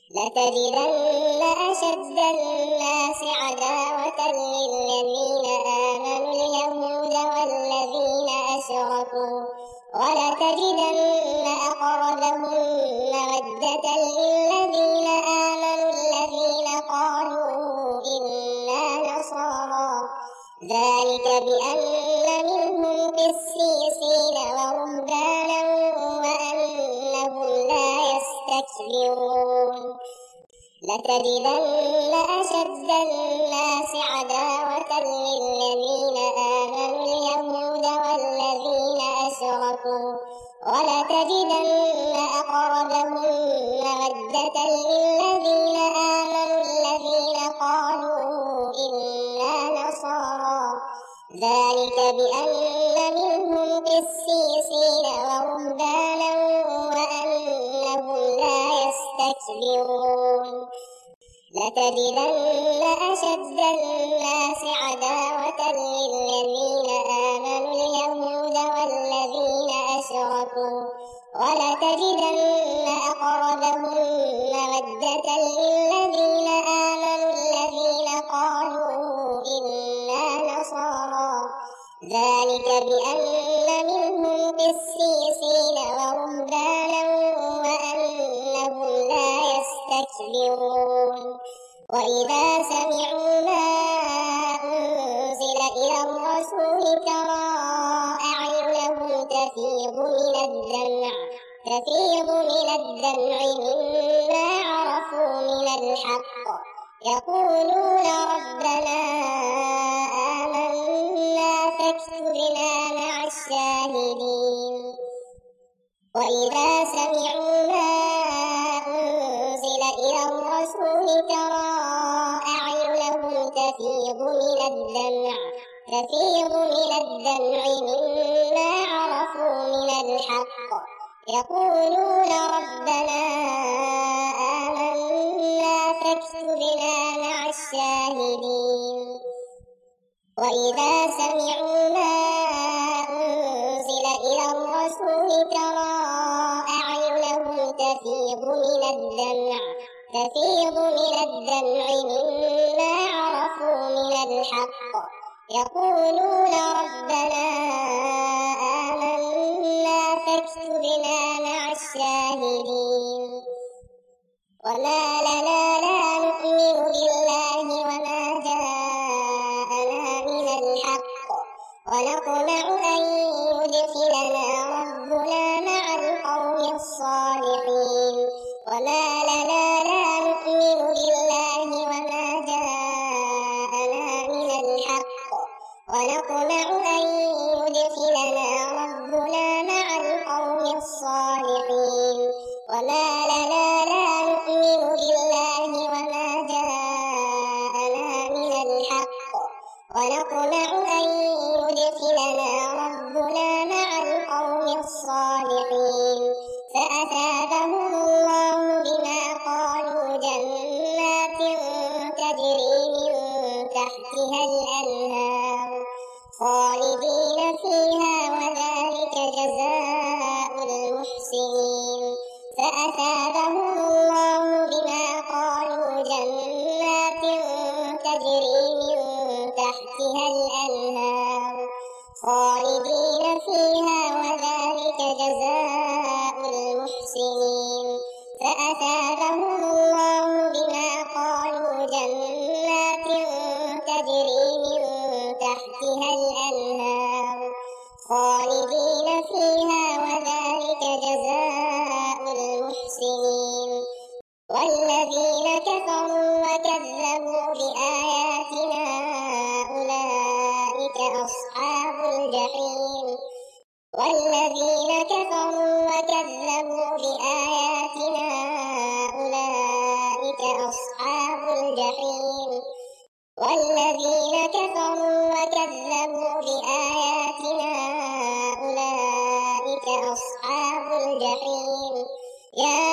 لتجدن أشد الناس عداوة للذين آمنوا اليهود والذين أشركوا ولتجدن أقربهم مودة للذين آمنوا الذين قالوا إنا نصارى ذلك بأن منهم قسيسين ورهبانا وأنهم لا يستكبرون لتجدن أشد الناس عداوة للذين آمنوا اليهود والذين أشركوا ولتجدن أقربهم مودة للذين آمنوا الذين قالوا إنا نصارى ذلك بأن منهم قسيسين ورهبانا وأنهم لا يستكبرون لتجدن أشد الناس عداوة للذين آمنوا اليهود والذين أشركوا ولتجدن أقربهم مودة للذين آمنوا الذين قالوا إنا نصارى ذلك بأن منهم قسيسين ورهبانا وأنهم لا يستكبرون وإذا سمعوا ما أنزل إلى الرسول ترى أعينهم تفيض من الدمع مما عرفوا من الحق يقولون ربنا آمنا فاكتبنا مع الشاهدين وإذا سمعوا ما أنزل إلى الرسول ترى أعينهم تفيض من الدمع مما عرفوا من الحق يقولون ربنا آمنا فاكتبنا مع الشاهدين وإذا سمعوا ما أنزل إلى الرسول ترى أعينهم تفيض من الدمع مما عرفوا من الحق يقولون ربنا آمنا فاكتبنا مع الشاهدين وما لنا لا نؤمن بالله وما جاءنا من الحق ونطمع أن يدخلنا ربنا مع القوم الصالحين وما لنا لا نؤمن بالله وما جاءنا من الحق ونطمع أن يدخلنا ربنا مع القوم الصالحين وما لنا لا نؤمن بالله وما جاءنا من الحق ونطمع أن يدخلنا ربنا مع القوم الصالحين فأثابهم الله بما قالوا جنات تجري من تحتها الأنهار خالدين فيها وذلك جزاء المحسنين فأثابهم الله بما قالوا جنات تجري من تحتها الأنهار خالدين فيها وذلك جزاء المحسنين فأثابهم الله بما قالوا جنات تجري من تحتها الأنهار خالدين فيها وذلك جزاء المحسنين والذين كفروا وكذبوا بآياتنا أولئك أصحاب الجحيم والذين كفروا وكذبوا بآياتنا أولئك أصحاب الجحيم والذين كفروا وكذبوا بآياتنا أولئك أصحاب الجحيم يا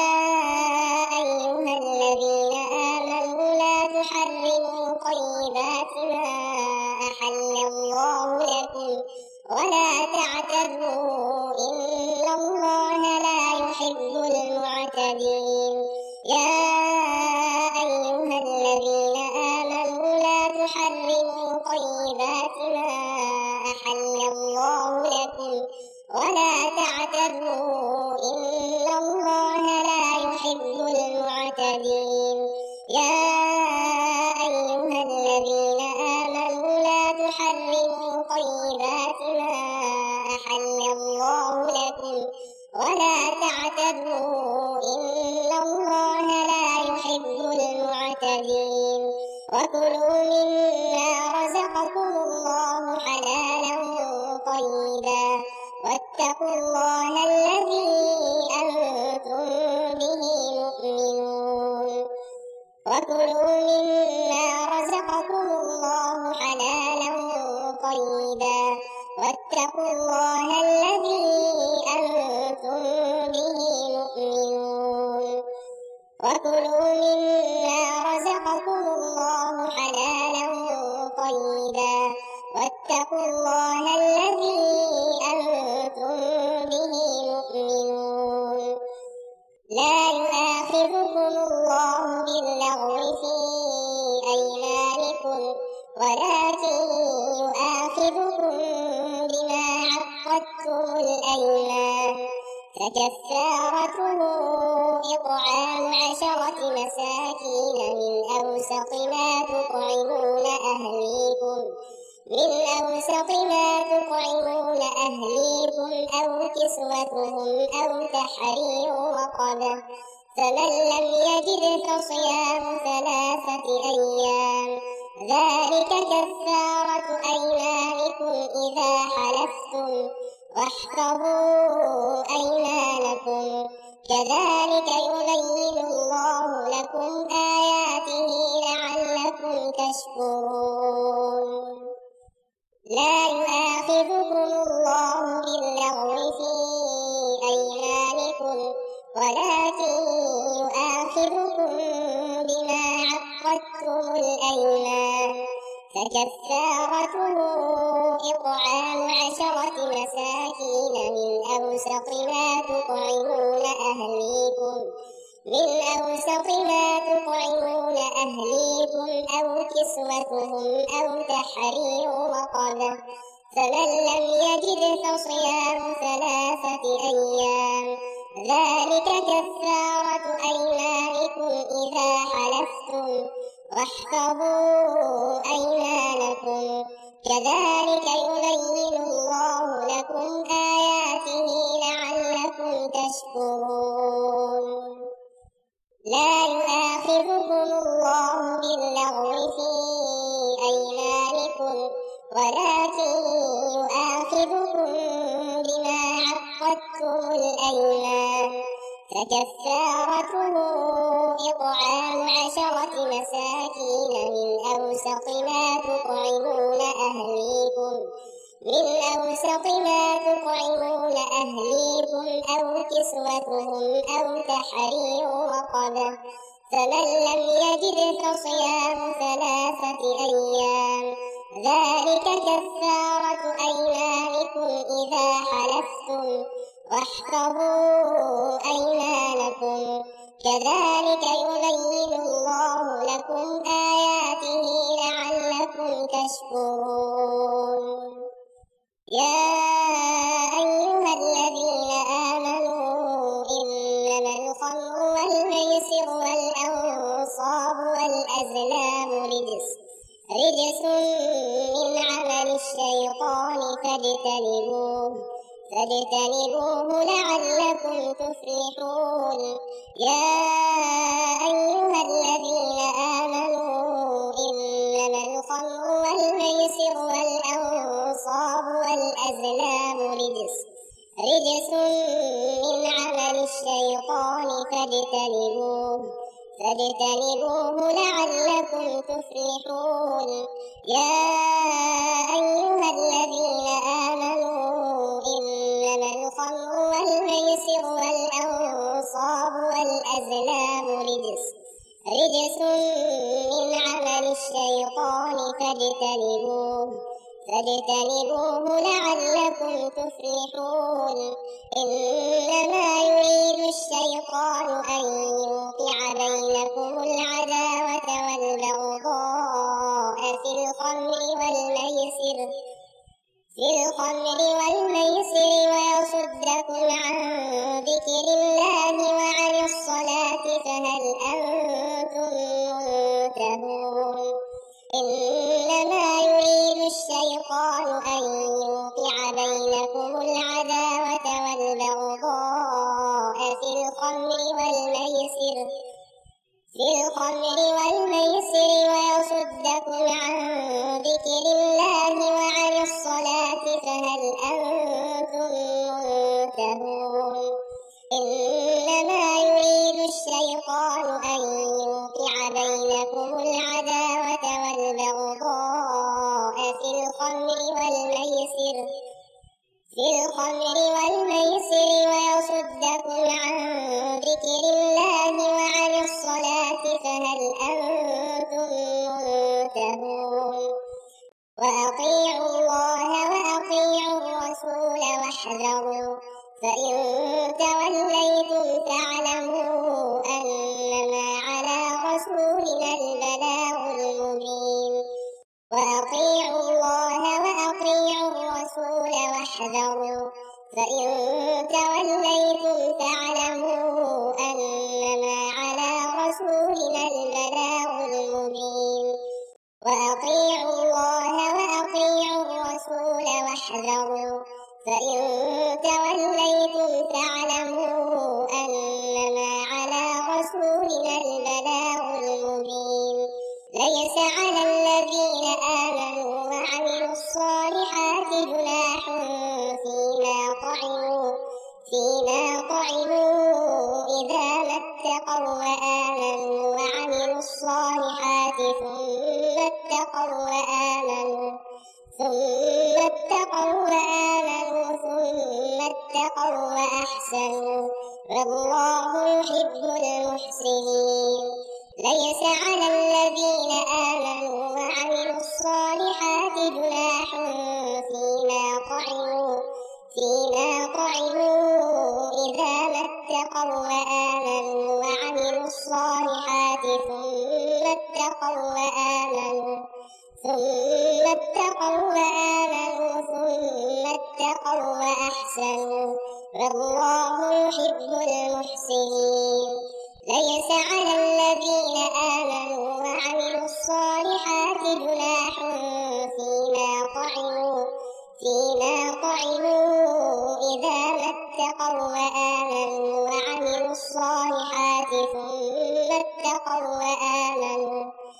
أيها الذين آمنوا لا تحرموا طيبات ما أحل الله لكم ولا تعتدوا إن الله لا يحب المعتدين يا المعتدين يا أيها الذين آمنوا لا تحرموا طيبات ما أحل الله لكم ولا تعتدوا إن الله لا يحب المعتدين وكلوا مما رزقكم الله حلالا طيبا واتقوا الله الذي أنتم به مؤمنون وكلوا مما رزقكم الله حلالا طيبا واتقوا الله الذي أنتم به مؤمنون وكلوا مما رزقكم الله حلالا طيبا واتقوا الله الذي أنتم به مؤمنون لا يؤاخذكم الله باللغو في أيمانكم ولكن يؤاخذكم بما عقدتم الأيمان فكفارته إطعام 10 مساكين من أوسط ما تطعمون أهليكم أو كسوتهم أو تحرير رقبة فمن لم يجد فصيام 3 أيام ذلك كفارة أيمانكم إذا حلفتم واحفظوا أيمانكم كذلك يبين الله لكم آياته لعلكم تشكرون لا يؤاخذكم الله باللغو في أيمانكم ولكن يؤاخذكم بما عقدتم الأيمان فكفارته إطعام 10 مساكين من أوسط ما تطعمون أهليكم أو كسوتهم أو تحرير رقبة فمن لم يجد فصيام 3 أيام ذلك كفارة أيمانكم إذا حلفتم واحفظوا أيمانكم كذلك يبين الله لكم آياته لعلكم تشكرون لا يؤاخذكم الله باللغو في أيمانكم ولكن يؤاخذكم بما عقدتم الأيمان فكفارته إطعام 10 مساكين من أوسط ما تطعمون أهليكم أو كسوتهم أو تحرير رقبة فمن لم يجد فصيام 3 أيام ذلك كفارة أيمانكم إذا حلفتم واحفظوا أيمانكم كذلك يبين الله لكم آياته لعلكم تشكرون يا أيها الذين آمنوا إنما الخمر والميسر والأنصاب والأزلام رجس من عمل الشيطان فاجتنبوه لعلكم تفلحون يا أيها الذين آمنوا إنما الخمر والميسر والأنصاب والأزلام رجس من عمل الشيطان فاجتنبوه لعلكم تفلحون يا أيها الذين آمنوا إنما الخمر والميسر والأنصاب والأزلام رجس من عمل الشيطان فاجتنبوه لعلكم تفلحون إنما يريد الشيطان أن يوقع بينكم العداوة والبغضاء في الخمر والميسر ويصدكم عن ذكر الله وعن الصلاة فهل أنتم منتهون إنما يريد الشيطان أن يوقع بينكم العداوة والبغضاء في الخمر والميسر ويصدكم عن ذكر الله وعن الصلاة فهل أنتم منتهون إنما يريد الشيطان أن يوقع بينكم العداوة والبغضاء في الخمر والميسر ويصدكم عن ذكر الله وعن الصلاة فهل أنتم منتهون وأطيعوا الله وأطيعوا الرسول واحذروا فإن توليتم فاعلموا أنما على رسولنا البلاغ المبين وأطيعوا الله وأطيعوا الرسول واحذروا فإن توليتم فاعلموا أنما على رسولنا البلاغ المبين وأطيعوا الله وأطيعوا الرسول واحذروا فإن توليتم فاعلموا أنما على رسولنا البلاغ المبين ليس على الذين آمنوا وعملوا الصالحات جناح فيما طعموا إذا ما اتقوا وآمنوا وعملوا الصالحات ثم اتقوا وآمنوا وأحسنوا والله يحب المحسنين ليس على الذين آمنوا وعملوا الصالحات جناح فيما طعموا إذا ما اتقوا وآمنوا وعملوا الصالحات ثم اتقوا وآمنوا وأحسنوا والله يحب المحسنين ليس على الذين آمنوا وعملوا الصالحات جناح فيما طعموا إذا ما اتقوا وآمنوا وعملوا الصالحات ثم اتقوا وآمنوا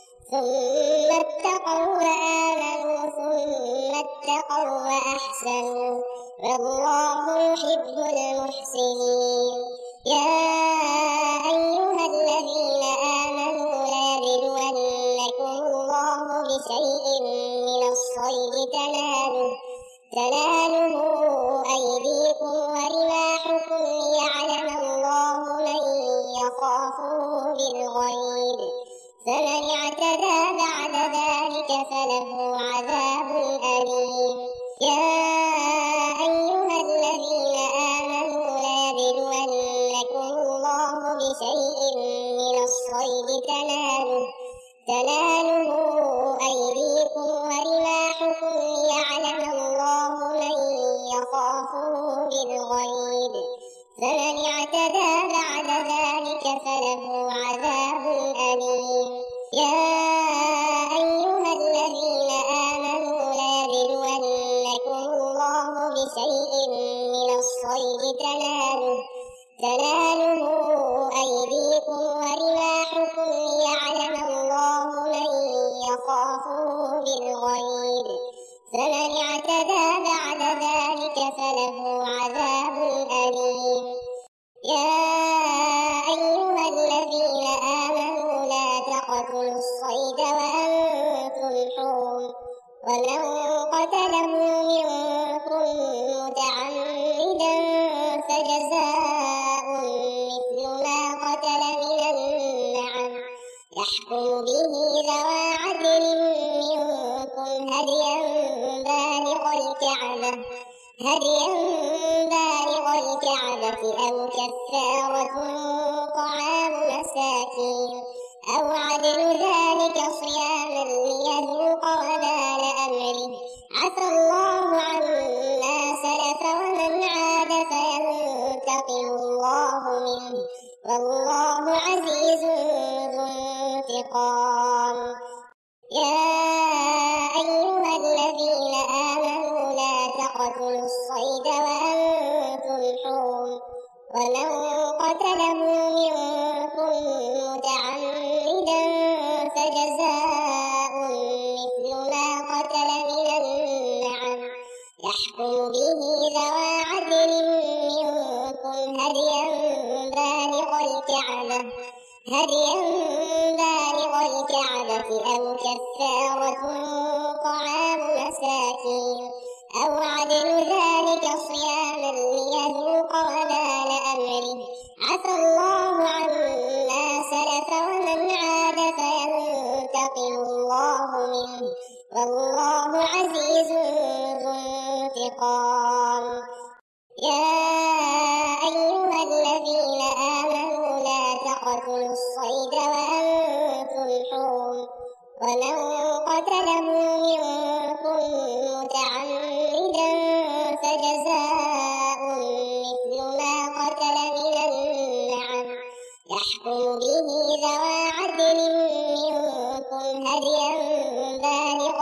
وأحسنوا والله يحب المحسنين يا أيها الذين آمنوا لا يبلونكم الله بشيء من الصيد تناله أيديكم ورماحكم ليعلم الله من يخافه بالغيب فمن اعتدى بعد ذلك فله عذاب أليم يا أيها الذين آمنوا لا يبلونكم الله بشيء من الصيد تناله أيديكم ورماحكم ليعلم الله من يخافه بالغيب فمن اعتدى بعد ذلك فله عذاب أليم يا أيها الذين آمنوا لا يبلونكم الله بشيء من الصيد تناله أيديكم ورماحكم ليعلم الله من يخافه بالغيب فمن اعتدى بعد ذلك فله عذاب أليم يا أيها الذين آمنوا لا تقتلوا الصيد وأنتم حرم ومن قتله منكم متعمدا فجزاء مثل ما قتل من النعم يحكم به ذوى عدل منكم هديا بالغ الكعبة أو كفارة طعام مساكين أو عدل ذلك صياما ليذوق وبال أمره عفى الله عما سلف ومن عاد فينتقم الله منه والله عزيز انتقام. يا أيها الذين آمنوا لا تقتلوا الصيد وأنتم حرم، ومن قتله منكم متعمدا فجزاء مثل ما قتل من النعم، يحكم به ذوى عدل منكم هديا بالغ الكعبة أو كفارة طعام مساكين أو عدل ذلك صياما ليذوق وبال أمره، عفى الله عما سلف ومن عاد فينتقم الله منه، والله عزيز ذو انتقام. يا أيها الذين آمنوا لا تقتلوا الصيد وأنتم حرم، ومن قتله منكم متعمدا فجزاء مثل ما قتل من النعم، يحكم به ذوى عدل منكم هديا بالغ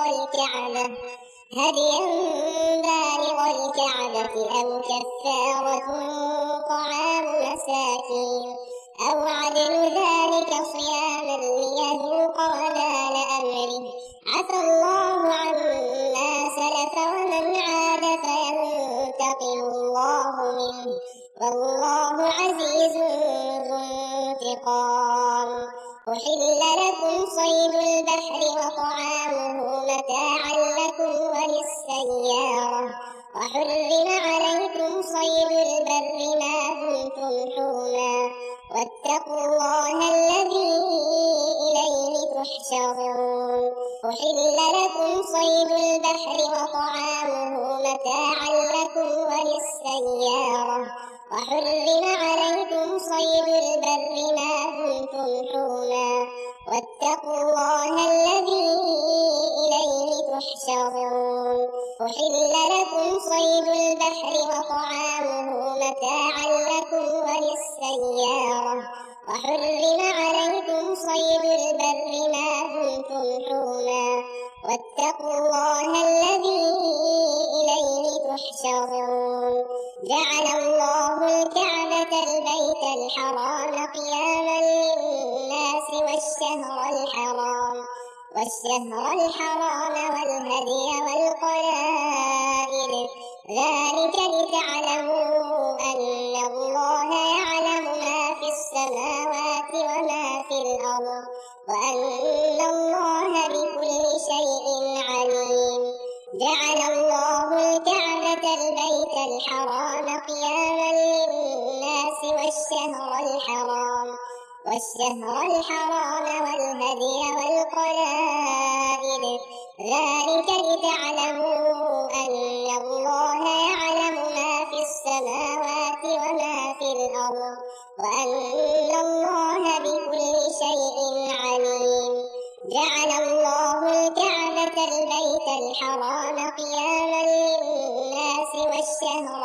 الكعبة أو كفارة طعام مساكين أو عدل ذلك صياما ليذوق وبال أمره، عفى الله عما سلف ومن عاد فينتقم الله منه، والله عزيز ذو انتقام. أحل لكم صيد البحر وطعامه متاعا لكم وللسيارة، وحرم عليكم صيد البر ما دمتم حرما، واتقوا الله الذي إليه تحشرون. أحل لكم صيد البحر وطعامه متاعا لكم وللسيارة، وحرم عليكم صيد البر ما دمتم حرما، واتقوا الله الذي إليه تحشرون. أحل لكم صيد البحر وطعامه متاعا لكم وللسيارة، وحرم عليكم صيد البر ما دمتم حرما، واتقوا الله الذي إليه تحشرون. جعل الله الكعبة البيت الحرام قياما للناس والشهر الحرام والهدي والقلائد، ذلك لتعلموا أن الله يعلم ما في السماوات وما في الأرض، وأن الله بكل شيء عليم. جعل الله الكعبة البيت الحرام قياما للناس والشهر الحرام والهدي والقلائد، ذلك لتعلموا أن الله يعلم ما في السماوات وما في الأرض، وأن الله بكل شيء عليم. جعل الله الكعبة البيت الحرام قياما للناس والشهر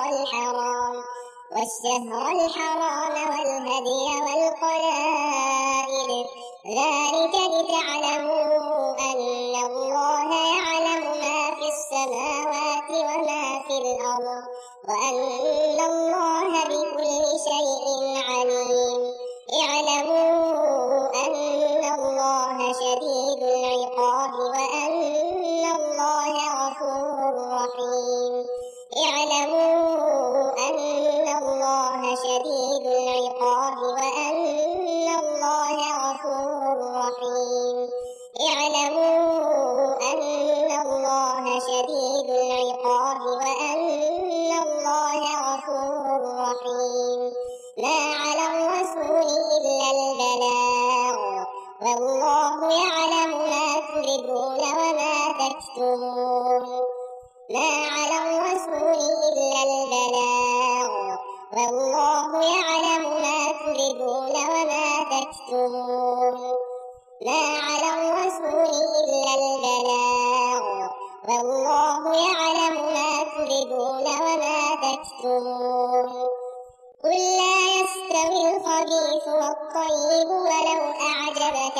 الحرام والهدي والقلائد، ذلك لتعلموا أن الله يعلم ما في السماوات وما في الأرض، وأن الله بكل شيء عليم. اعلموا أن الله شديد العقاب وأن الله غفور رحيم. اعلموا أن الله شديد العقاب وأن الله غفور رحيم. اعلموا أن الله شديد العقاب وأن الله غفور رحيم. ما على الرسول إلا البلاغ، والله يعلم ما تبدون وما تكتمون. ما على الرسول إلا البلاغ، والله يعلم ما تبدون وما تكتمون. ما على الرسول إلا البلاغ، والله يعلم ما تبدون وما تكتمون. قل لا يستوي الخبيث والطيب ولو أعجبك كثرة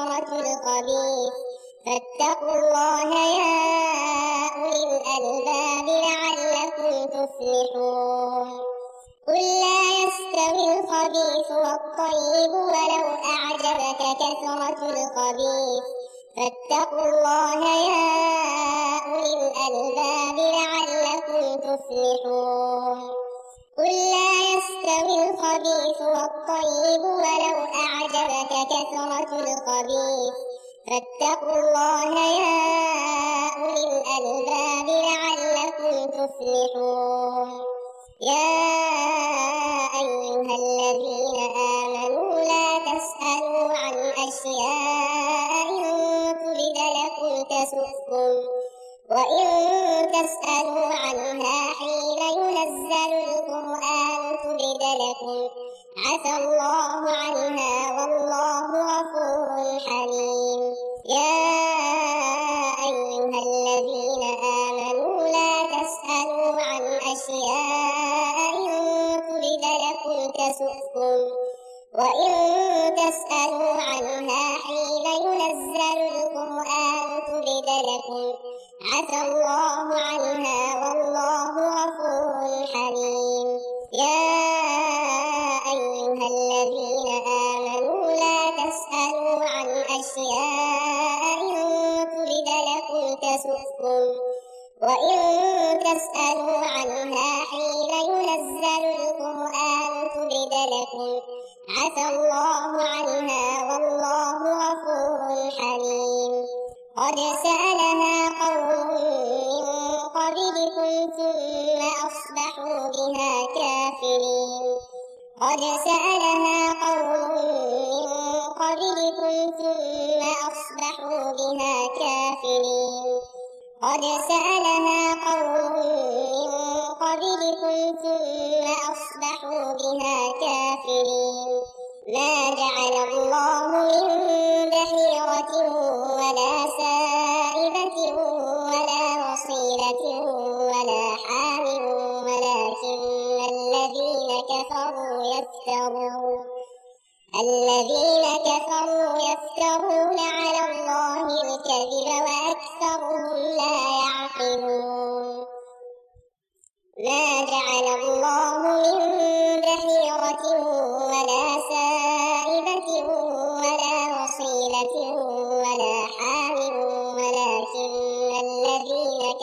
كثرة الخبيث فاتقوا الله يا أولي الألباب لعلكم تفلحون. قل لا يستوي الخبيث والطيب ولو أعجبك كثرة الخبيث فاتقوا الله يا أولي الألباب لعلكم تفلحون. قل لا يستوي الخبيث والطيب ولو أعجبك كثرة الخبيث فاتقوا الله يا أولي الألباب لعلكم تفلحون. يا أيها الذين آمنوا لا تسألوا عن أشياء إن تبد لكم تسؤكم وإن تسألوا عنها حين ينزل القرآن تبد لكم عفى الله عنها والله غفور حليم. يا أيها الذين آمنوا لا تسألوا عن أشياء إن تبد لكم تسؤكم وإن تسألوا عنها حين ينزل القرآن تبد لكم عفى الله عنها والله غفور حليم. يا أيها الذين آمنوا لا تسألوا عن أشياء إن تبد لكم تسؤكم وإن تسألوا عنها حين ينزل القرآن تبد لكم عفى الله عنها والله غفور حليم. قد سألها قوم من قبلكم ثم أصبحوا بها كافرين. قد سألها قوم من قبلكم ثم أصبحوا بها كافرين. قد سألها قوم من قبلكم ثم أصبحوا بها كافرين. ما جعل الله من بحيرة ولا سائبة ولا وصيلة ولا حام ولكن الذين كفروا يفترون على الله الكذب وأكثرهم لا يعقلون. ما جعل الله من بحيرة ولا سائبة ولا وصيلة ولا حام ولكن الذين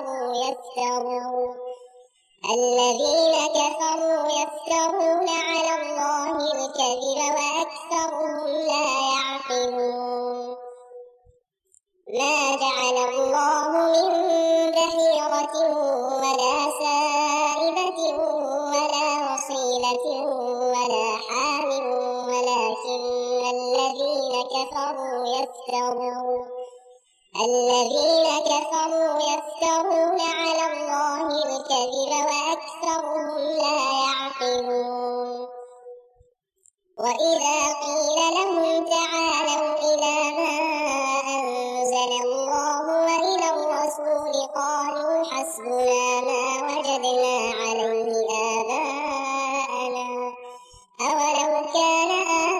كفروا يفترون على الله الكذب وأكثرهم لا يعقلون. ما جعل الله من بحيرة ولا سائبة ولا وصيلة ولا حام ولكن الذين كفروا يفترون على الله الكذب وأكثرهم لا يعقلون. وإذا قيل لهم تعالوا إلى ما أنزل الله وإلى الرسول قالوا حسبنا ما وجدنا عليه آباءنا أولو كان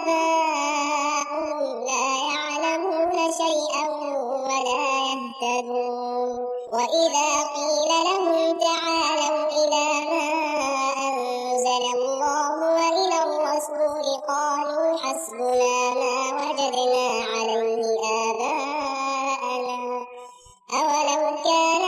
آباؤهم لا يعلمون شيئا ولا يهتدون. وإذا قيل لهم تعالوا إلى ما أنزل الله وإلى الرسول قالوا حسبنا ما وجدنا عليه آباءنا أولو كان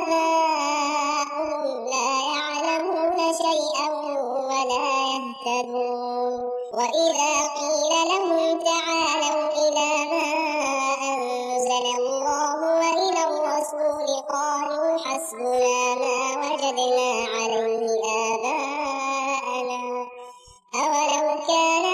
آباؤهم لا يعلمون شيئا ولا يهتدون. وإذا قيل لهم تعالوا إلى ما أنزل الله وإلى الرسول قالوا حسبنا ما وجدنا عليه آباءنا أولو كان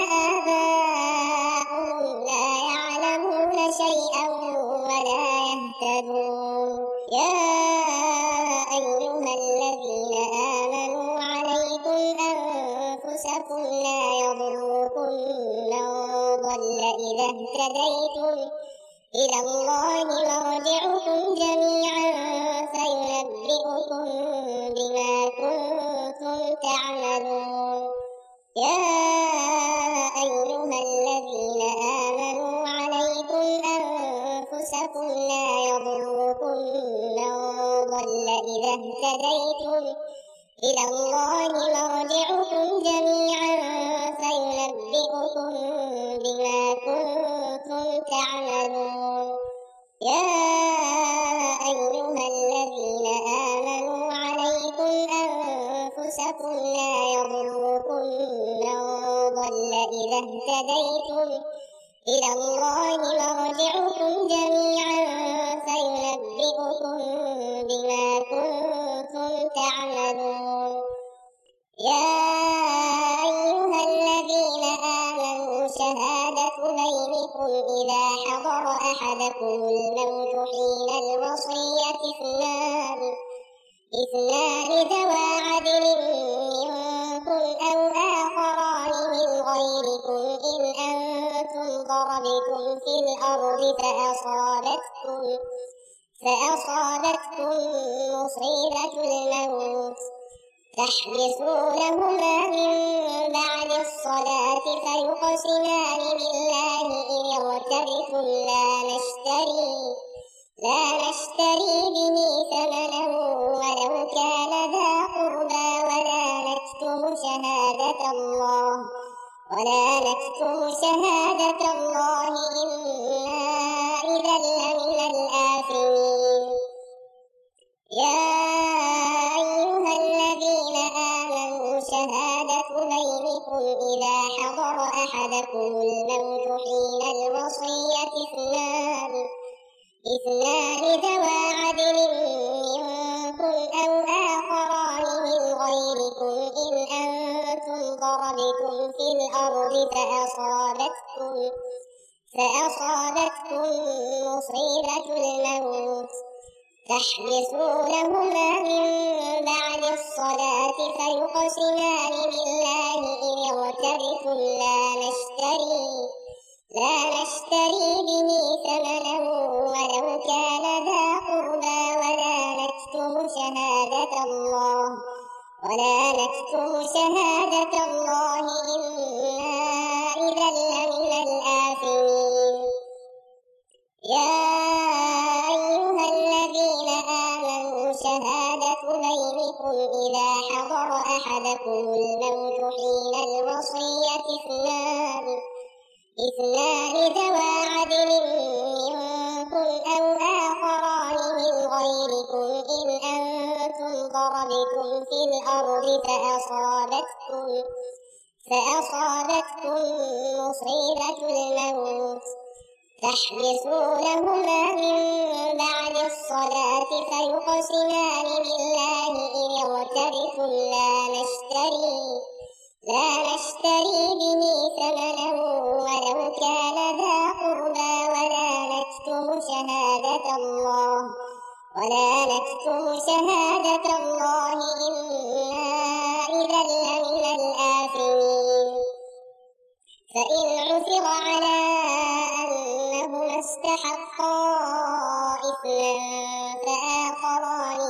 آباؤهم لا يعلمون شيئا ولا يهتدون. يا أيها الذين آمنوا عليكم أنفسكم لا يضركم من ضل إذا اهتديتم إلى الله مرجعكم جميعا فينبئكم بما كنتم تعملون. يا أيها الذين آمنوا عليكم إذا اهتديتم إلى الله مرجعكم جميعا فينبئكم بما كنتم تعملون. يا أيها الذين آمنوا عليكم أنفسكم لا يضركم من ضل إذا اهتديتم إلى الله مرجعكم جميعا فينبئكم بما كنتم تعملون. يا أيها الذين آمنوا شهادة بينكم إذا حضر أحدكم الموت حين الوصية اثنان ذوى عدل منكم أو آخران من غيركم إن أنتم ضربتم في الأرض فأصابتكم مصيبة الموت تحبسونهما من بعد الصلاة فيقسمان بالله إن ارتبتم لا نشتري به ثمنا ولو كان ذا قربى ولا نكتم شهادة الله إنا إذا لمن الآثمين. يا أيها الذين آمنوا شهادة بينكم إذا حضر أحدكم الموت حين الوصية اثنان ذوى عدل منكم أو آخران من غيركم إن أنتم ضربتم في الأرض فأصابتكم مصيبة الموت تحبسونهما من بعد الصلاة فيقسمان بالله إن ارتبتم لا نشتري به ثمنا ولو كان ذا قربى ولا نكتم شهادة الله إنا إذا لمن الآثمين. يا أيها الذين آمنوا شهادة بينكم إذا حضر أحدكم الموت حين الوصية اثنان ذوى عدل منكم أو آخران من غيركم إن أنتم ضربتم في الأرض فأصابتكم مصيبة الموت تحبسونهما من بعد الصلاة فيقسمان بالله إن ارتبتم لا نشتري به ثمنا ولو كان ذا قربى ولا نكتم شهادة الله إنا إذا لمن الآثمين. فإن عثر على أنهما استحقا إثما فآخران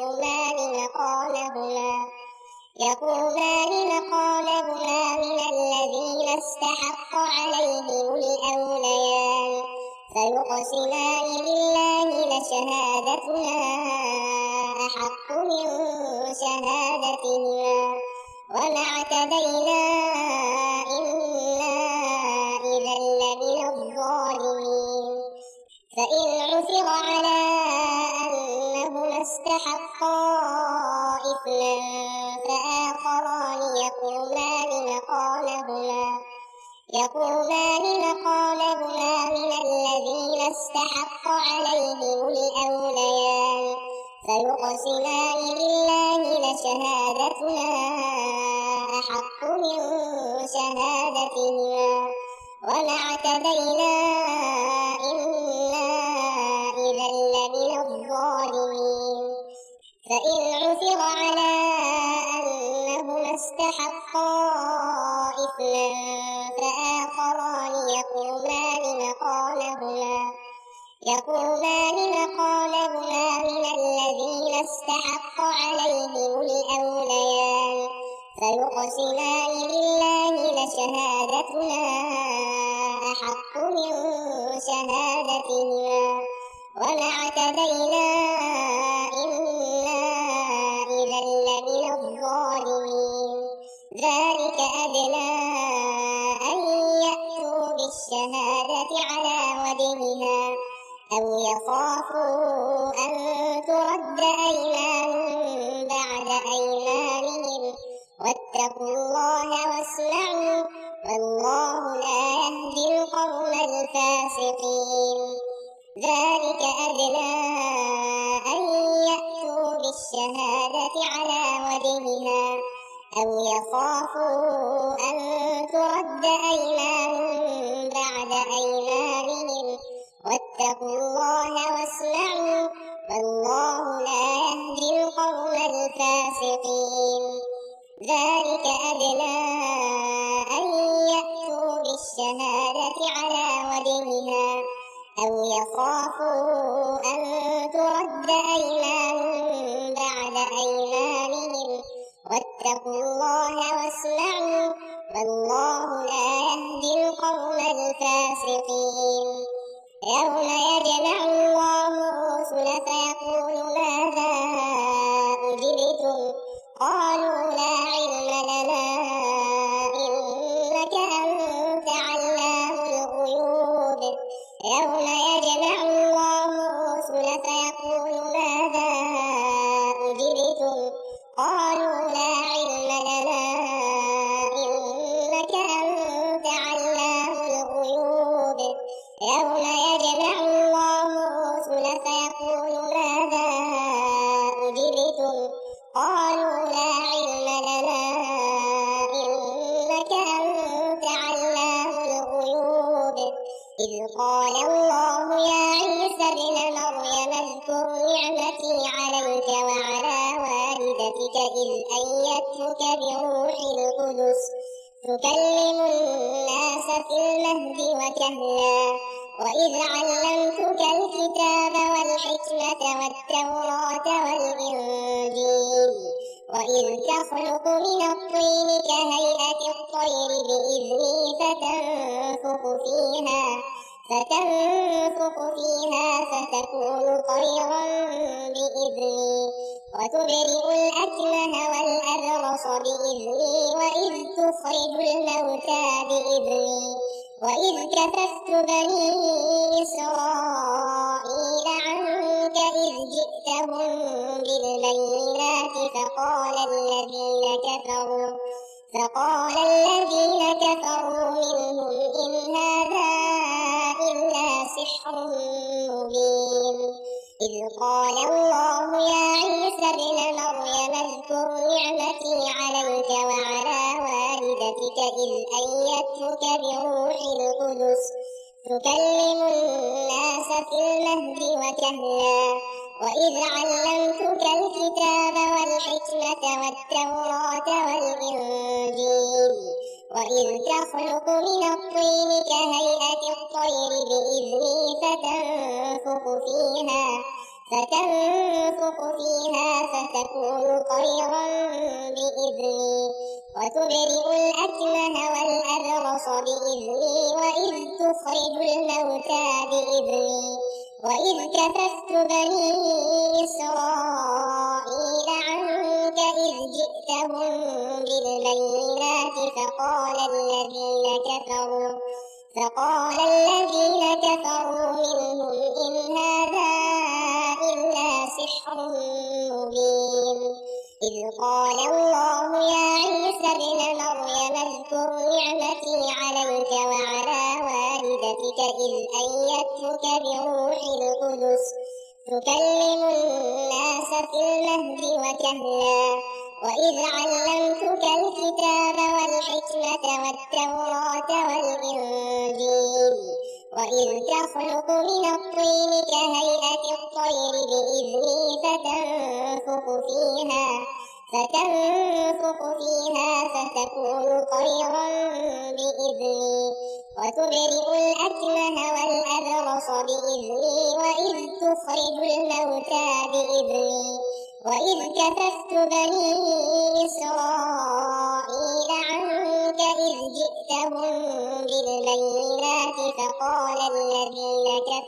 يقومان مقامهما من الذين استحق عليهم الأوليان فيقسمان بالله لشهادتنا أحق من شهادتهما وما اعتدينا إنا إذا لمن الظالمين. فإن عثر على أنهما استحقا إثما فآخران يقومان مقامهما من الذين استحق عليهم الأوليان فيقسمان بالله لشهادتنا أحق من شهادتهما وما اعتدينا إنا إذا لمن الظالمين. فإن عثر على أنهما استحقا إثما فآخران يقومان مقامهما من الذين استحق عليهم الأوليان فيقسمان بالله لشهادتنا أحق من شهادتهما وما اعتدينا إنا بالشهادة على وجهها أو يخافوا أن ترد أيمان بعد أيمانهم واتقوا الله واسمعوا والله لا يهدي القوم الفاسقين. ذلك أدنى أن يأتوا بالشهادة على وجهها أو يخافوا أن ترد أيمان بعد أيمانهم واتقوا الله واسمعوا والله لا يهدي القوم الفاسقين. ذلك أدنى أن يأتوا بالشهادة على وجهها أو يخافوا أن ترد أيمان بعد أيمانهم واتقوا الله واسمعوا والله لا يهدي القوم الفاسقين. يوم يجمع الله الرسل فيقول ماذا أجبتم قالوا لا علم لنا إنك أنت علام الغيوب. يوم يجمع الله الرسل فيقول ماذا أجبتم قالوا لا علم لنا إنك أنت علام الغيوب. يوم يجمع الله الرسل فيقول ماذا أجبتم قالوا لا علم لنا إنك أنت علام الغيوب. إذ قال الله يا عيسى ابن مريم اذكر نعمتي عليك وعلى والدتك إذ أيدتك بروح القدس تكلم الناس في المهد وكهلا وإذ علمتك الكتاب والحكمة والتوراة والإنجيل وإذ تخلق من الطين كهيئة الطير بإذني فتنفخ فيها فتكون طيرا بإذني وتبرئ الأكمه والأبرص بإذني وإذ تخرج الموتى بإذني وإذ كففت بني إسرائيل عنك إذ جئتهم بالبينات فقال الذين كفروا منهم إن هذا إلا سحر مبين. إذ قال الله يا عيسى ابن مريم اذكر نعمتي عليك وعلى والدتك إذ أيدتك بروح القدس تكلم الناس في المهد وكهلا وإذ علمتك الكتاب والحكمة والتوراة والإنجيل وإذ تخلق من الطين كهيئة الطير بإذني فتنفخ فيها فتكون طيرا بإذني وتبرئ الأكمه والأبرص بإذني وإذ تخرج الموتى بإذني وإذ كففت بني إسرائيل عنك إذ جئتهم بالبينات فقال الذين كفروا منهم إن هذا إلا سحر مبين. إذ قال الله يا عيسى ابن مريم اذكر نعمتي عليك وعلى والدتك إذ أيدتك بروح القدس تكلم الناس في المهد وكهلا وإذ علمتك الكتاب والحكمة والتوراة والإنجيل وإذ تخلق من الطين كهيئة الطير بإذني فتنفخ فيها فتكون طيرا بإذني وتبرئ الأكمه والأبرص بإذني وإذ تخرج الموتى بإذني وإذ كففت بني إسرائيل عنك إذ جئتهم بالبينات فقال الذين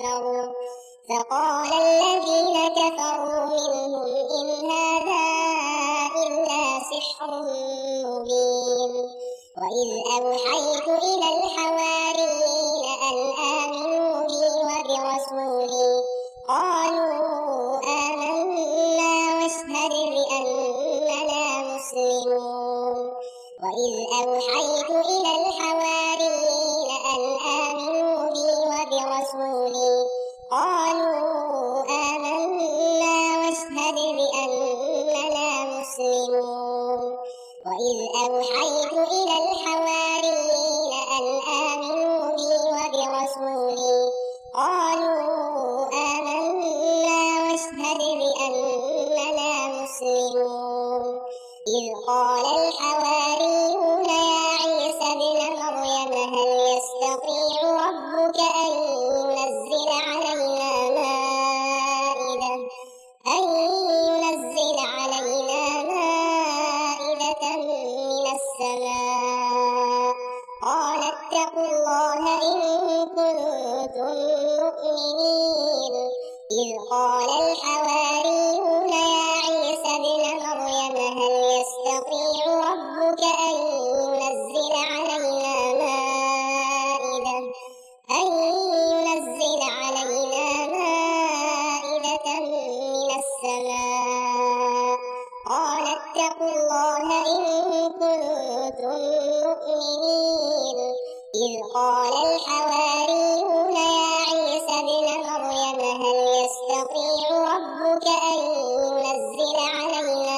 كفروا منهم إن هذا إلا سحر مبين. وإذ أوحيت إلى الحواريين أن آمنوا بي وبرسولي قالوا آمنا واشهد بأننا مسلمون وإذ أوحيت إلى الحواريين أن آمنوا بي وبرسولي قالوا آمنا واشهد بأننا مسلمون وإذ أوحيت إلى الحواريين أن آمنوا بي وبرسولي قالوا آمنا واشهد بأننا مسلمون إذ قال الحواريون يا عيسى ابن مريم هل يستطيع ربك أن ينزل علينا مائدة من السماء قال اتقوا الله إن كنتم مؤمنين إذ قال الحواريون يا عيسى ابن مريم هل يستطيع ربك أن ينزل علينا مائدة من السماء قال اتقوا الله إن كنتم مؤمنين إذ قال الحواريون يا عيسى ابن مريم هل يستطيع ربك أن ينزل علينا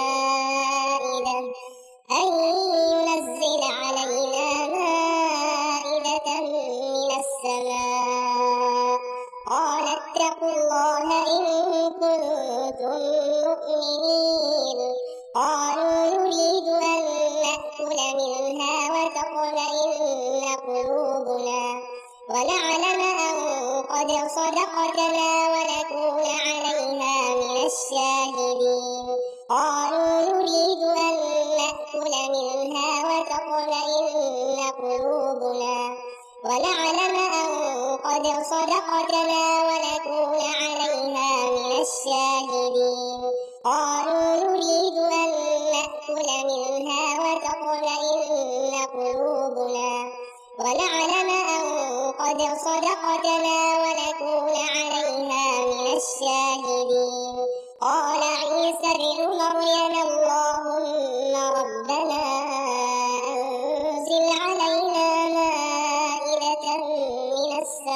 مائدة من السماء قال اتقوا الله إن كنتم مؤمنين قالوا نريد أن نأكل منها وتطمئن قلوبنا ونعلم أن قد صدقتنا ونكون عليها من الشاهدين قالوا نريد أن نأكل منها وتطمئن قلوبنا ونعلم أن قد صدقتنا ونكون عليها من الشاهدين قالوا نريد أن نأكل منها وتطمئن قلوبنا ونعلم أن قد صدقتنا ونكون عليها من الشاهدين قال عيسى ابن مريم اللهم ربنا أنزل علينا مائدة من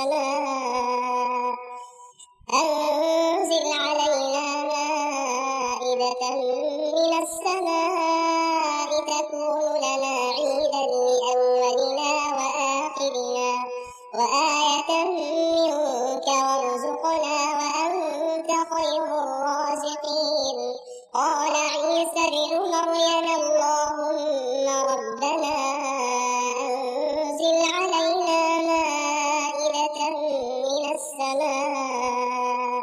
السماء تكون لنا عيدا لأولنا وآخرنا وآية منك وارزقنا وأنت خير الرازقين قال عيسى ابن مريم اللهم ربنا أنزل علينا مائدة من السماء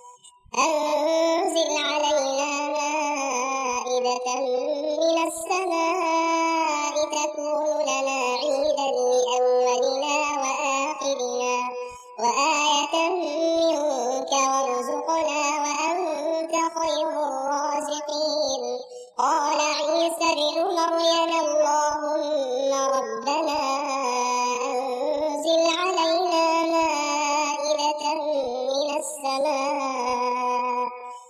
تكون لنا عيدا لأولنا وآخرنا وآية منك وارزقنا وأنت خير الرازقين قال عيسى ابن مريم اللهم ربنا أنزل علينا مائدة من السماء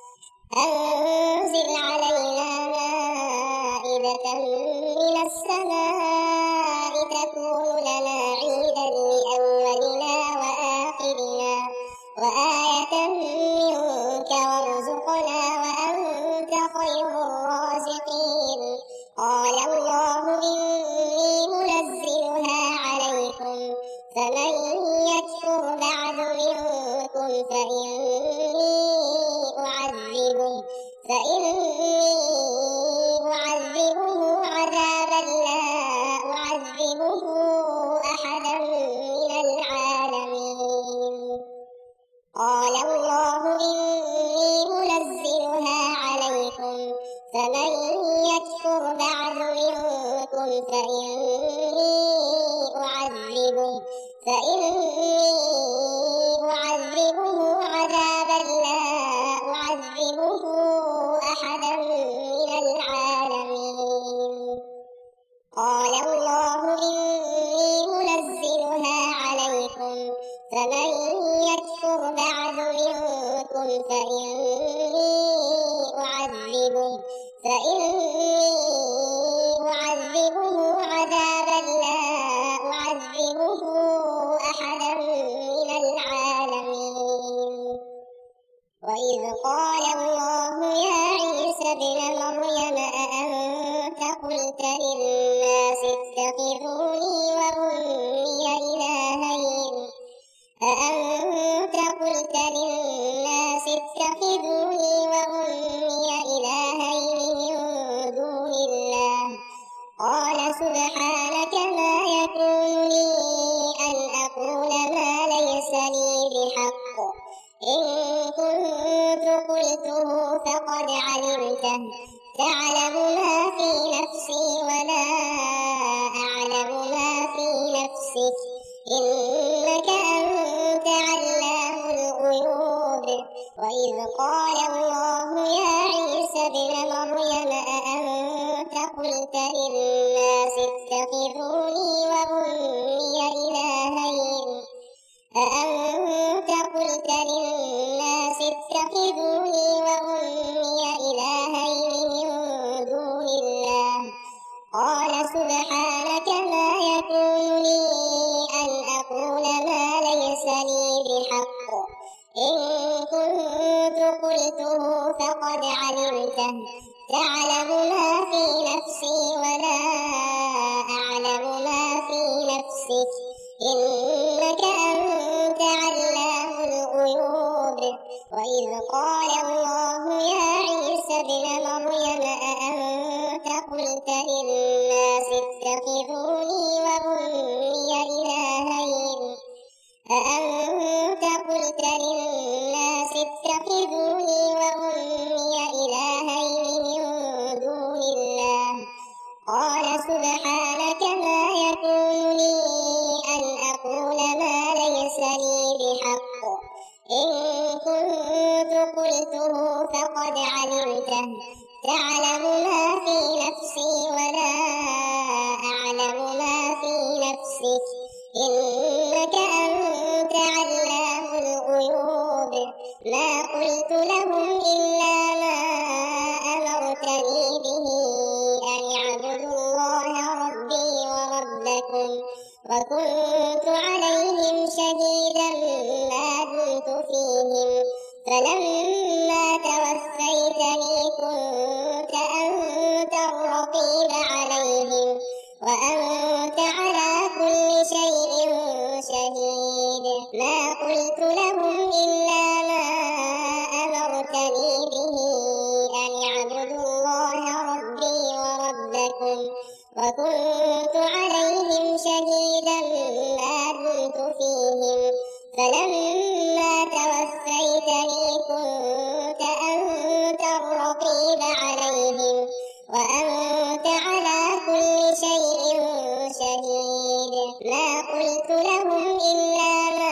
تكون لنا عيدا لأولنا وآخرنا وآية منك وارزقنا وأنت خير الرازقين قال الله إني منزلها عليكم فمن يكفر بعد منكم فإني أعذبه عذابا لا أعذبه أحدا من العالمين قال الله إني منزلها عليكم فمن يكفر بعد منكم فإني أعذبه عذابا لا أعذبه أحدا من العالمين قال الله إني منزلها عليكم ومن يكفر بعد منكم فإني أعذبه عذابا لا أعذبه أحدا من العالمين. وإذ قال الله يا عيسى ابن مريم أأنت قلت للناس اتخذوني وأمي إلهين من دون الله قال سبحانك ما يكون لي أن أقول ما ليس لي بحق إن كنت قلته فقد علمته تعلم ما في نفسي ولا أعلم ما في نفسك إنك أنت علام الغيوب. وإذ قال الله يا عيسى ابن مريم أأنت قلت للناس اتخذوني وأمي إلهين من دون الله قال سبحانك ما يكون لي أن أقول ما ليس لي بحق إن كنت قلته فقد علمته تعلم ما في نفسي ولا أعلم ما في نفسك إنك أنت علام الغيوب. وإذ قال الله يا عيسى ابن مريم أأنت قلت للناس اتخذوني وأمي إلهين من دون الله قال سبحانك ما يكون لي أن أقول ما ليس لي بحق إن كنت قلته فقد علمته تعلم ما في نفسي ولا أعلم ما في نفسك إنك أنت علام الغيوب. ما قلت لهم إلا ما أمرتني به أن اعبدوا الله ربي وربكم وكنت عليهم شهيدا ما دمت فيهم فلما توفيتني كنت أنت الرقيب عليهم وأنت على كل شيء شهيد. ما قلت لهم إلا ما أمرتني به أن اعبدوا الله ربي وربكم وكنت عليهم شهيدا ما دمت فيهم فلما توفيتني كنت أنت الرقيب عليهم وأنت على كل شيء شهيد. ما قلت لهم إلا ما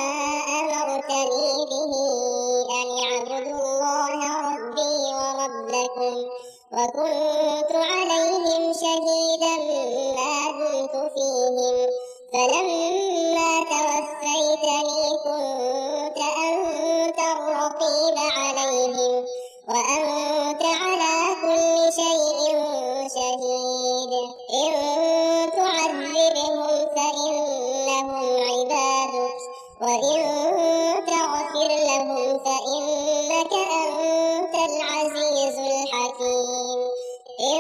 أمرتني به أن اعبدوا الله ربي وربكم وكنت عليهم شهيدا ما دمت فيهم فلما توفيتني كنت أنت الرقيب عليهم وأنت على كل شيء شهيد. إن تعذبهم فإنهم عبادك وإن تغفر لهم فإنك أنت العزيز الحكيم. إن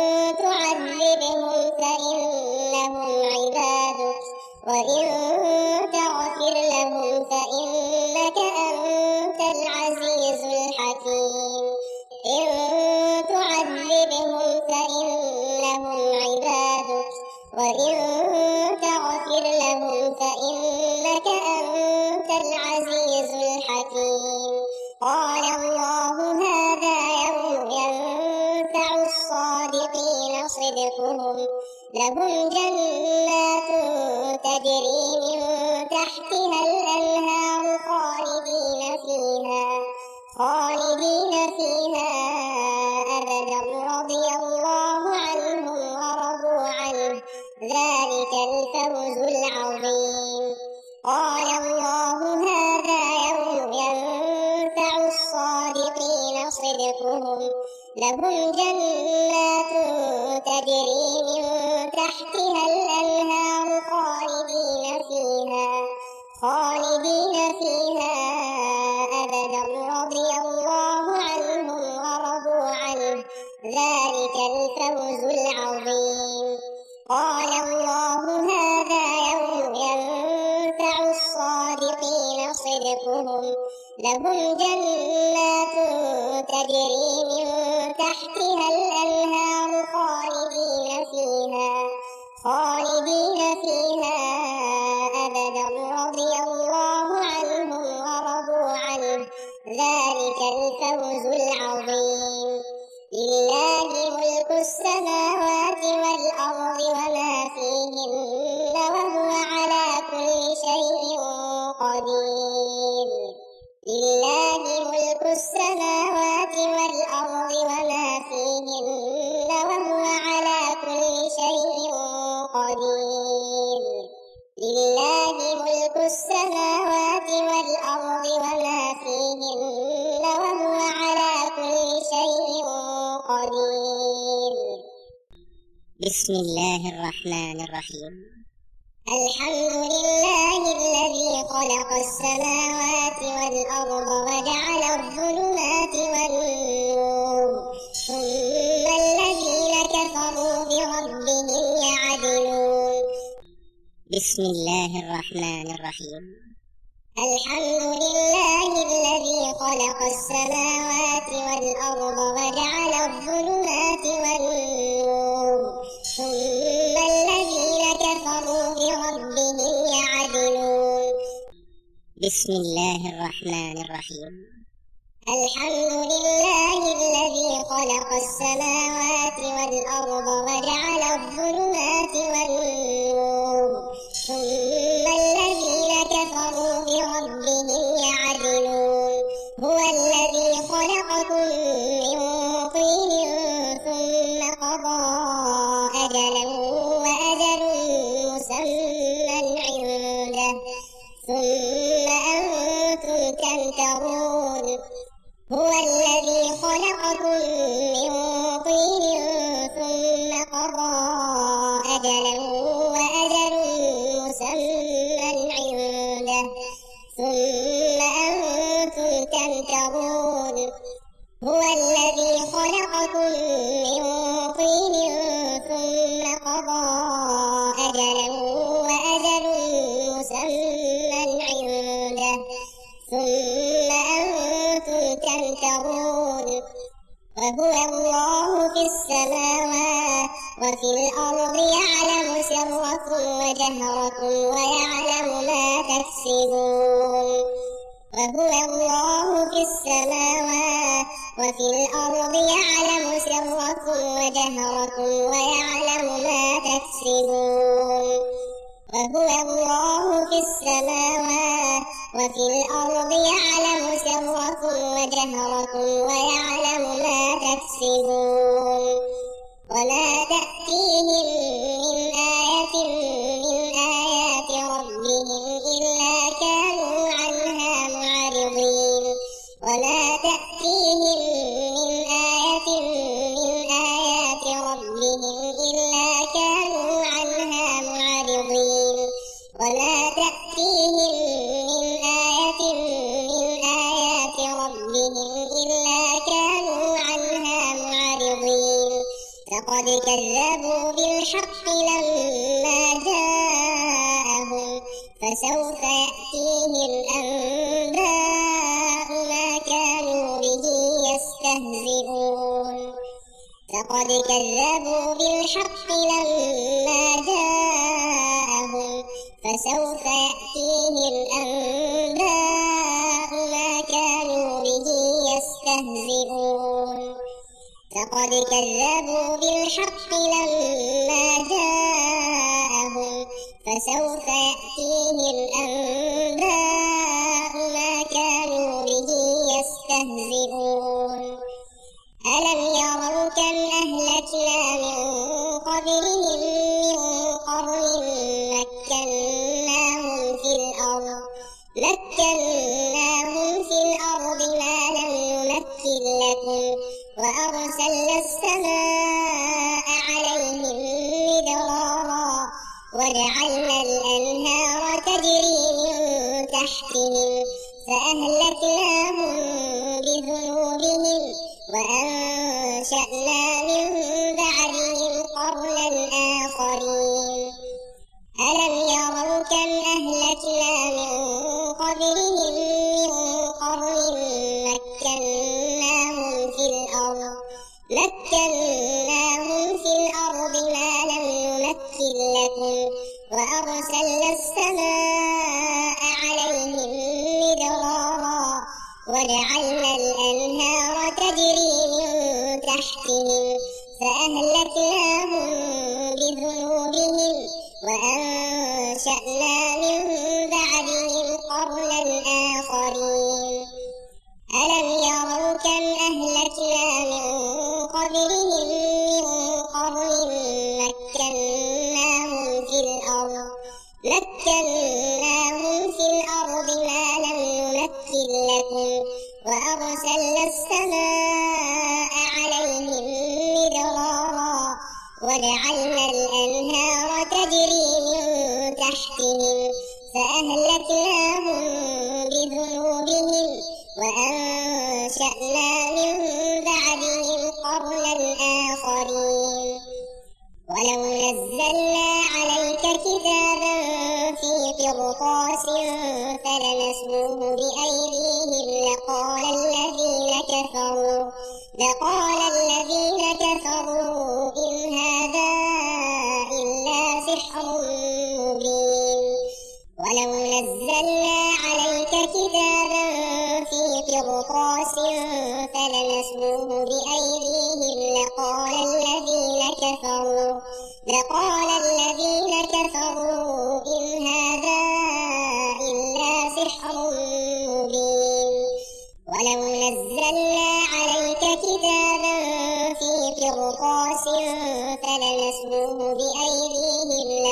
تعذبهم فإنهم عبادك وإن تغفر لهم فإنك أنت العزيز الحكيم. إن تعذبهم فإنهم عبادك وإن تغفر لهم فإنك أنت العزيز الحكيم. قال الله هذا يوم ينفع الصادقين صدقهم لهم جنات تجري من تحتها الأنهار خالدين فيها أبدا رضي الله عنهم ورضوا عنه ذلك الفوز العظيم. قال الله لهم جنات تجري من تحتها الأنهار خالدين فيها أبدا رضي الله عنهم ورضوا عنه ذلك الفوز العظيم. قال الله هذا يوم ينفع الصادقين صدقهم لهم جنات تجري من تحتها الأنهار خالدين فيها أبدا رضي الله عنهم ورضوا عنه ذلك الفوز العظيم. لله ملك السماوات والأرض وما فيهن وهو على كل شيء قدير. لله ملك السماوات والأرض وما فيهن وهو على كل شيء قدير. لله ملك السماوات والأرض وما فيهن وهو على كل شيء قدير. بسم الله الرحمن الرحيم. الحمد لله الذي خلق السماوات والأرض وجعل الظلمات والنور ثم الذين كفروا بربهم يعدلون. بسم الله الرحمن الرحيم. الحمد لله الذي خلق السماوات والأرض وجعل الظلمات والنور ثم الذين كفروا بربهم يعدلون. بسم الله الرحمن الرحيم. الحمد لله الذي خلق السماوات والأرض وجعل الظلمات والنور ثم الذين كفروا بربهم يعدلون. هو الذي خلقكم من طين ثم قضى أجلا وأجل مسمى عنده ثم أنتم تمترون. هو الذي خلقكم من طين ثم قضى أجلا وأجل مسمى عنده ثم أنتم تمترون. هو الذي خلقكم من طين ثم قضى أجلا وأجل مسمى عنده ثم أنتم تمترون. وهو الله في السماوات وفي الأرض يعلم سركم وجهركم ويعلم ما تكسبون. وهو الله في السماوات وفي الأرض يعلم سركم وجهركم ويعلم ما تكسبون. وهو الله في السماوات وفي الأرض يعلم سركم وجهركم ويعلم ما تكسبون. وما تأتيهم من آية من آيات ربهم إلا كانوا عنها معرضين. وما تأتيهم من آية من آيات ربهم إلا كانوا عنها معرضين. وما تأتيهم من آية من آيات ربهم إلا كانوا عنها معرضين. فقد كذبوا بالحق لما جاءهم فسوف يأتيهم أنباء ما كانوا به يستهزئون. فقد كذبوا بالحق لما جاءهم فسوف يأتيهم أنباء ما كانوا به يستهزئون. فقد كذبوا بالحق لما جاءهم فسوف يأتيهم أنباء ما كانوا به يستهزئون. ألم يروا كم أهلكنا من قبلهم من قرن مكناهم في الأرض ما لم نمكن لكم وأرسلنا السماء عليهم مدرارا وجعلنا الأنهار تجري من تحتهم فأهلكناهم بذنوبهم وأنشأنا من بعدهم قرنا آخرين ألم يروا كم أهلكنا من قبلهم من قرن مكناهم في الأرض ما لم نمكن لكم وأرسلنا السماء عليهم مدرارا وجعلنا الأنهار تجري من تحتهم فأهلكناهم بذنوبهم وأنشأنا من بعدهم قرنا آخرين ألم يروا كم أهلكنا من قبلهم من قرن مكناهم في الأرض ما لم نمكن لكم وأرسلنا السماء عليهم مدرارا وجعلنا الأنهار تجري من تحتهم فأهلكناهم بذنوبهم وأنشأنا من بعدهم قرنا آخرين ولو نزلنا عليك كتابا في قرطاس فلمسوه بأيديهم لقال الذين كفروا إن هذا إلا سحر مبين ولو نزلنا عليك كتابا في قرطاس فلمسوه بأيديهم لقال الذين كفروا إن هذا إلا سحر مبين ولو نزلنا عليك كتابا في قرطاس فلمسوه بأيديهم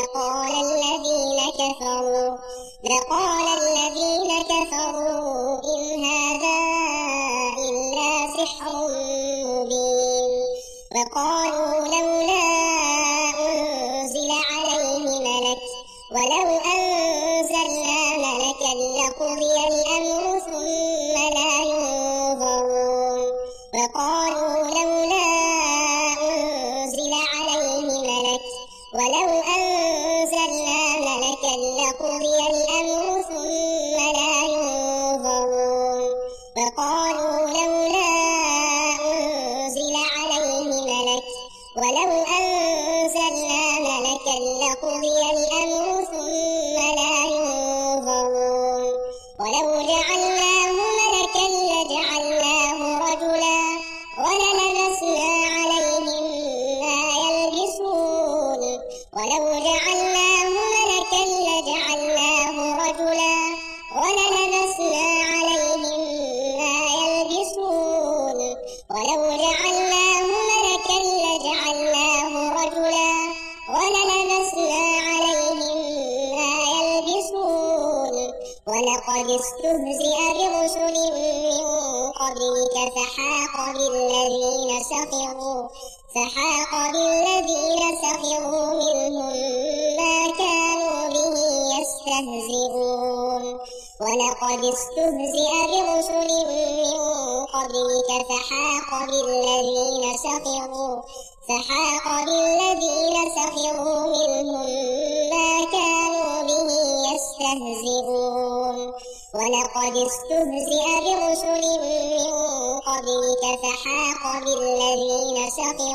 لقال الذين كفروا إن هذا إلا سحر مبين وقالوا لولا أنزل عليه ملك ولو أنزلنا ملكا لقضي الأمر ثم لا ينظرون وقالوا لولا أنزل عليه ملك ولو أنزلنا ملكا لقضي الأمر ثم لا ينظرون وقالوا لولا أنزل عليه ملك ولو أنزلنا ملكا لقضي الأمر ثم لا ينظرون ولو جعلناه ملكا لجعلناه رجلا وللبسنا عليهم ما يلبسون ولو جعلناه ملكا لجعلناه رجلا وللبسنا عليهم ما يلبسون ولو جعلناه ملكا لجعلناه رجلا وللبسنا عليهم ما يلبسون ولقد استهزئ برسل من قبلك فحاق بالذين سخروا منهم ما كانوا به يستهزئون ولقد استهزئ برسل من قبلك فحاق بالذين سخروا منهم ما كانوا به يستهزئون ولقد استهزئ برسل من قبلك فحاق بالذين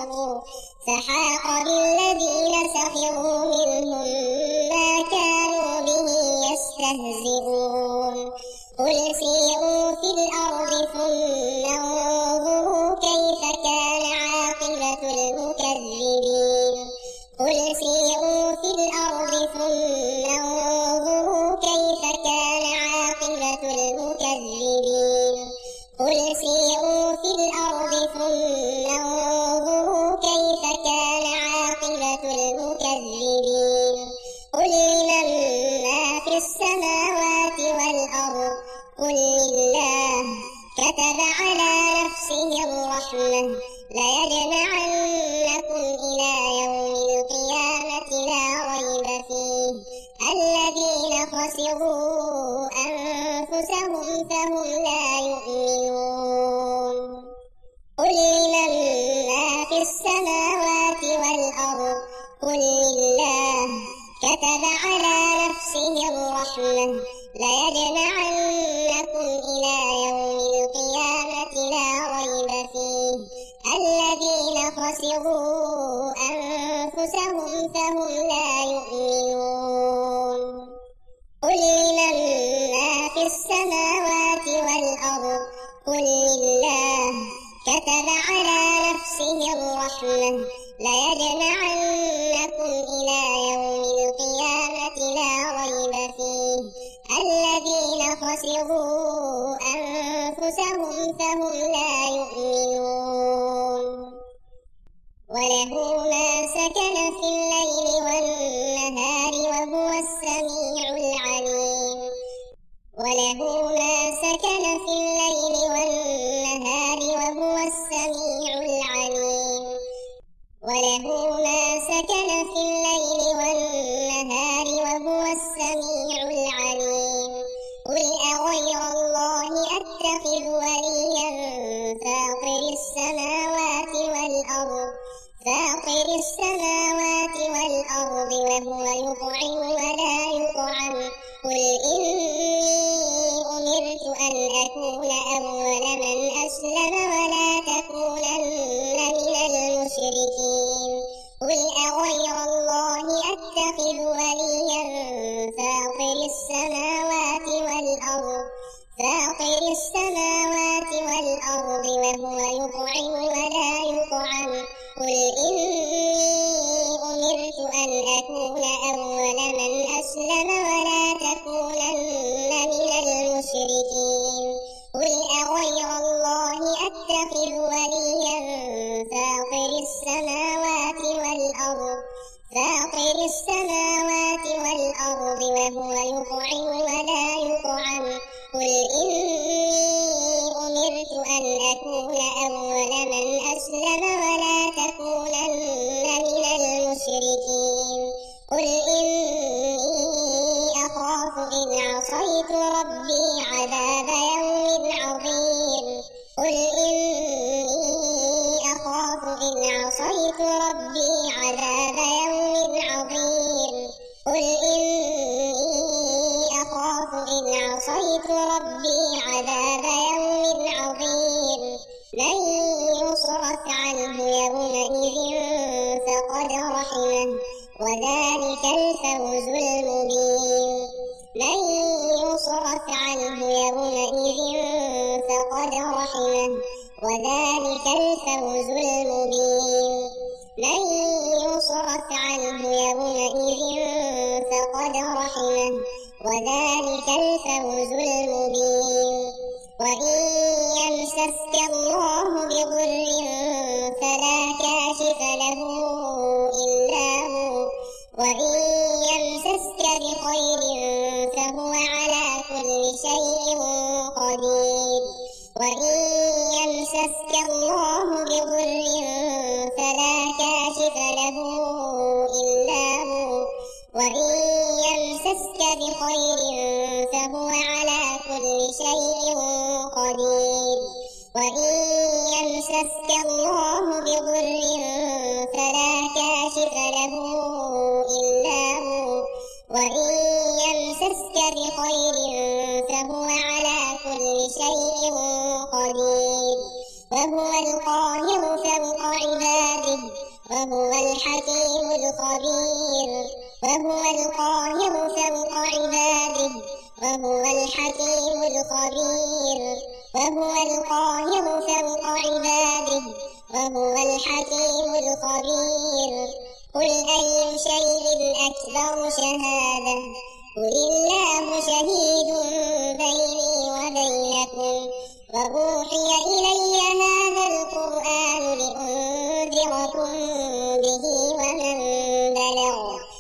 سخروا منهم ما كانوا به يستهزئون قل سيروا في الأرض ثم انظروا كيف كان عاقبة المكذبين قل سيروا في الأرض ثم انظروا كيف كان عاقبة المكذبين قل سيروا في الأرض ثم انظروا كيف كان عاقبة المكذبين قل لمن ما في السماوات والأرض قل لله كتب على نفسه الرحمة الرحمة ليجمعنكم إلى يوم القيامة لا ريب فيه الذين خسروا أنفسهم فهم لا يؤمنون قل لمن ما في السماوات والأرض قل لله كتب على نفسه الرحمة ليجمعنكم إلى يوم القيامة لا ريب فيه الذين خسروا أنفسهم فهم لا يؤمنون قل لمن ما في السماوات والأرض قل لله كتب على نفسه الرحمة ليجمعنكم إلى يوم القيامة لا ريب فيه الذين خسروا أنفسهم فهم لا يؤمنون وله ما سكن في الليل والنهار وهو السميع العليم وله ما سكن في الليل والنهار وهو السميع العليم وله ما سكن في الليل والنهار وهو السميع العليم قل أغير الله أتخذ وليا فاطر السماوات والأرض وهو يطعم ولا يطعم قل إني أمرت أن أكون أول من أسلم ولا تكونن من المشركين قل أغير الله أتخذ وليا فاطر السماوات والأرض وهو يطعم ولا يطعم قل إني أمرت أن أكون أول من أسلم ولا تكونن من المشركين قل أغير الله أتخذ وليا فاطر السماوات والأرض وهو يطعم ولا يطعم قل إني أمرت أن أكون أول من أسلم ولا تكونن من المشركين قل إني أخاف إن عصيت ربي عذاب يوم عظيم قل إني أخاف إن عصيت ربي عذاب يوم عظيم قل إني أخاف إن عصيت ربي عذاب يوم عظيم من يصرف عنه يومئذ فقد رحمه وذلك الفوز المبين من يصرف عنه يومئذ فقد رحمه وذلك الفوز المبين من يصرف عنه يومئذ فقد رحمه وذلك الفوز المبين وإن يمسسك الله بضر فلا كاشف له إلا هو وإن يمسسك بخير فهو على كل شيء قدير وإن يمسسك الله بضر فلا كاشف له إلا هو وإن يمسسك بخير فهو على كل شيء قدير وإن يمسسك الله بضر فلا كاشف له إلا هو وإن يمسسك بخير فهو على كل شيء قدير وهو القاهر فوق عباده وهو الحكيم الخبير وهو القاهر فوق عباده وهو الحكيم الخبير وهو القاهر فوق عباده وهو الحكيم الخبير قل أي شيء أكبر شهادة قل الله شهيد بيني وبينكم وأوحي إلي هذا القرآن لأنذركم به ومن بلغ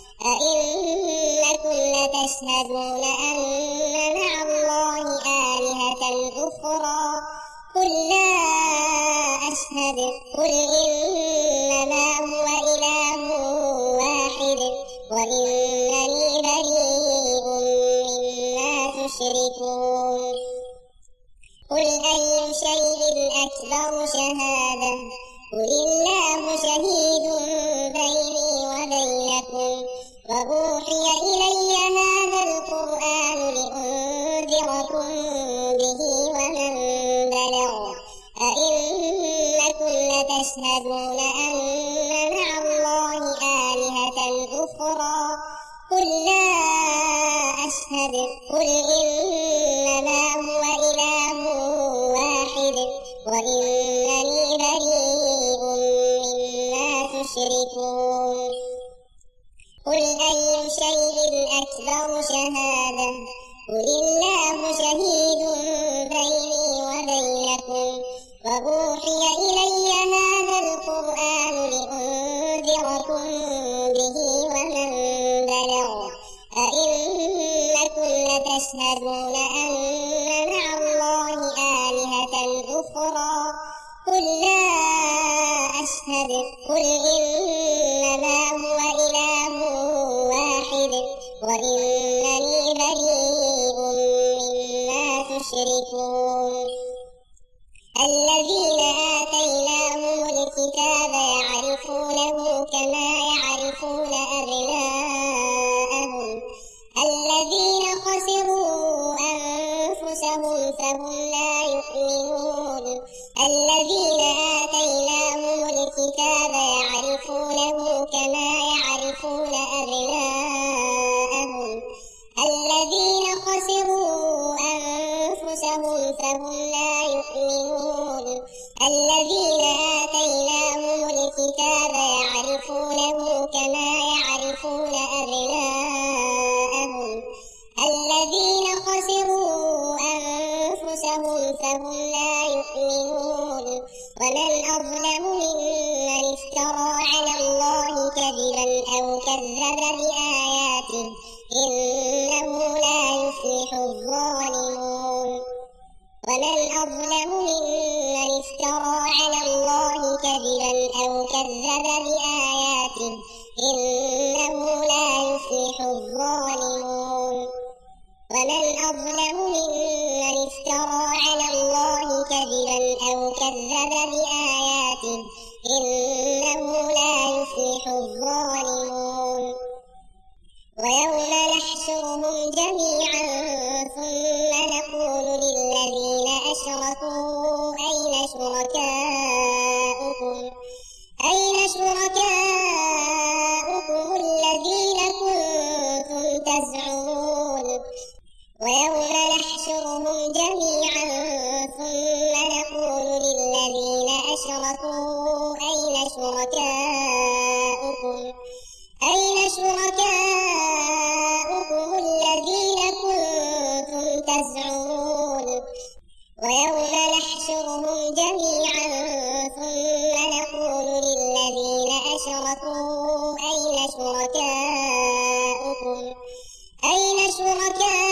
أئنكم لتشهدون أن مع الله آلهة أخرى قل لا أشهد أشهد قل إنما هو إله واحد وإنني بريء مما تشركون قل أي شيء أكبر شهادة قل الله شهيد بيني وبينكم وأوحي إلي هذا القرآن لأنذركم به ومن بلغ أئنكم لتشهدون أن مع الله آلهة أخرى قل لا أشهد قل إنما هو إله واحد وإنني بريء مما تشركون قل أي شيء أكبر شهادة قل الله شهيد بيني وبينكم وأوحي إلي هذا القرآن لأنذركم به ومن بلغ أئنكم لتشهدون أن مع الله آلهة أخرى قل لا أشهد قل إنما هو إله واحد وإنني بريء مما تشركون الذين آتيناهم الكتاب يعرفونه كما يعرفون أبناءهم الذين خسروا أنفسهم فهم لا يؤمنون الذين آتيناهم الكتاب يعرفونه كما يعرفون أبناءهم الذين خسروا أنفسهم فهم لا يؤمنون الذين آتيناهم الكتاب يعرفونه كما يعرفون أبناءهم الذين خسروا أنفسهم فهم لا يؤمنون ومن أظلم ممن افترى على الله كذبا أو كذب بآياته إنه لا يفلح الظالمون ومن أظلم ممن افترى على الله كذبا أو كذب بآياته إنه لا يفلح الظالمون ومن أظلم ممن افترى على الله كذبا أو كذب بآياته إنه لا يفلح الظالمون ويوم نحشرهم جميعا ثم نقول للذين أشركوا أين شركاؤكم الذين كنتم تزعمون ويوم نحشرهم جميعا ثم نقول للذين أشركوا أين شركاؤكم الذين كنتم تزعمون ويوم نحشرهم جميعا ثم نقول للذين أشركوا أين شركاؤكم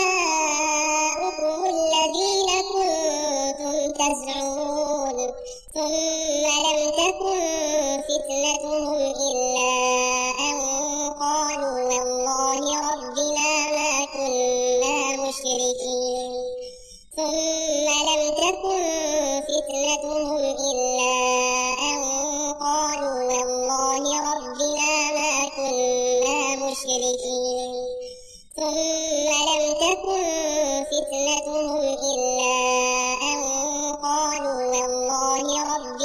الذين كنتم تزعمون ثم لم تكن فتنتهم إلا أن قالوا والله ربنا ما كنا مشركين ثم لم تكن فتنتهم إلا أن قالوا والله ربنا ما كنا مشركين ثم لم تكن فتنتهم إلا أن قالوا والله ربنا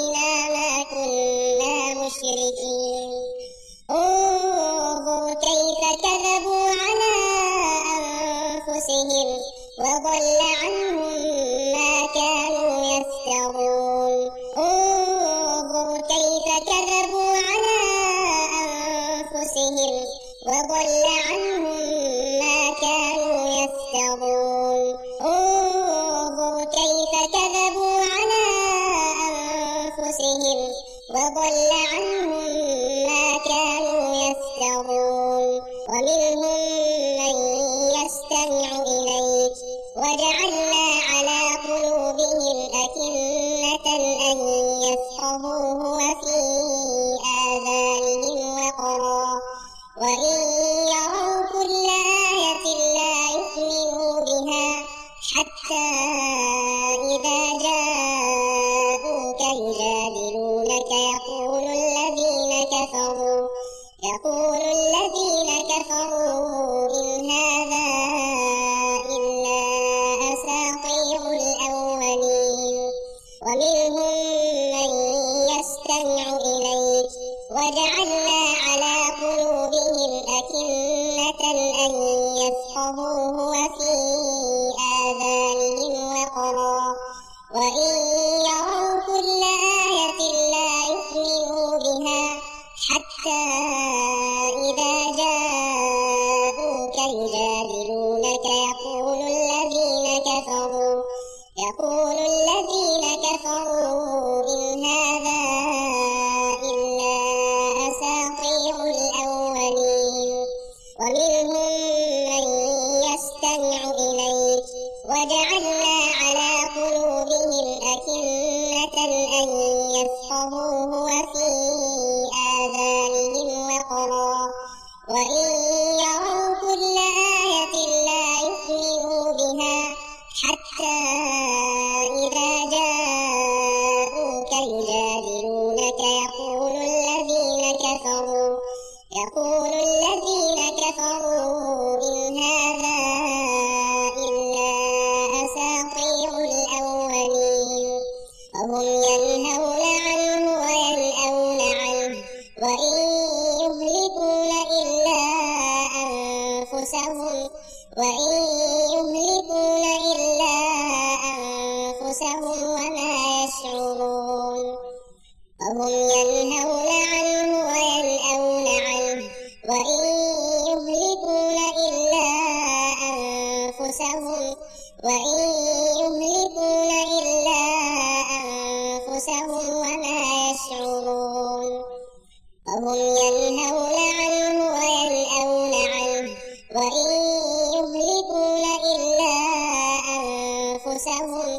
ومنهم من يستمع إليك وجعلنا على قلوبهم أكنة أن يفقهوه وفي آذانهم وقرا وإن يروا كل آية لا يؤمنوا بها حتى إذا جاءوك يجادلونك يقول الذين كفروا إن هذا إلا أساطير الأولين ومنهم من يستمع إليك وجعلنا على قلوبهم أكنة أن يفقهوه وفي آذانهم وقرا وإن يروا كل آية لا يؤمنوا بها حتى إذا جاءوك يجادلونك يقول الذين كفروا إن هذا إلا أساطير الأولين وهم ينهون عنه وينأون عنه وإن يهلكون إلا أنفسهم وما يشعرون وهم ينهون عنه وينأون عنه وإن يهلكون إلا أنفسهم وما يشعرون وهم ينهون عنه وينأون عنه وإن يهلكون إلا أنفسهم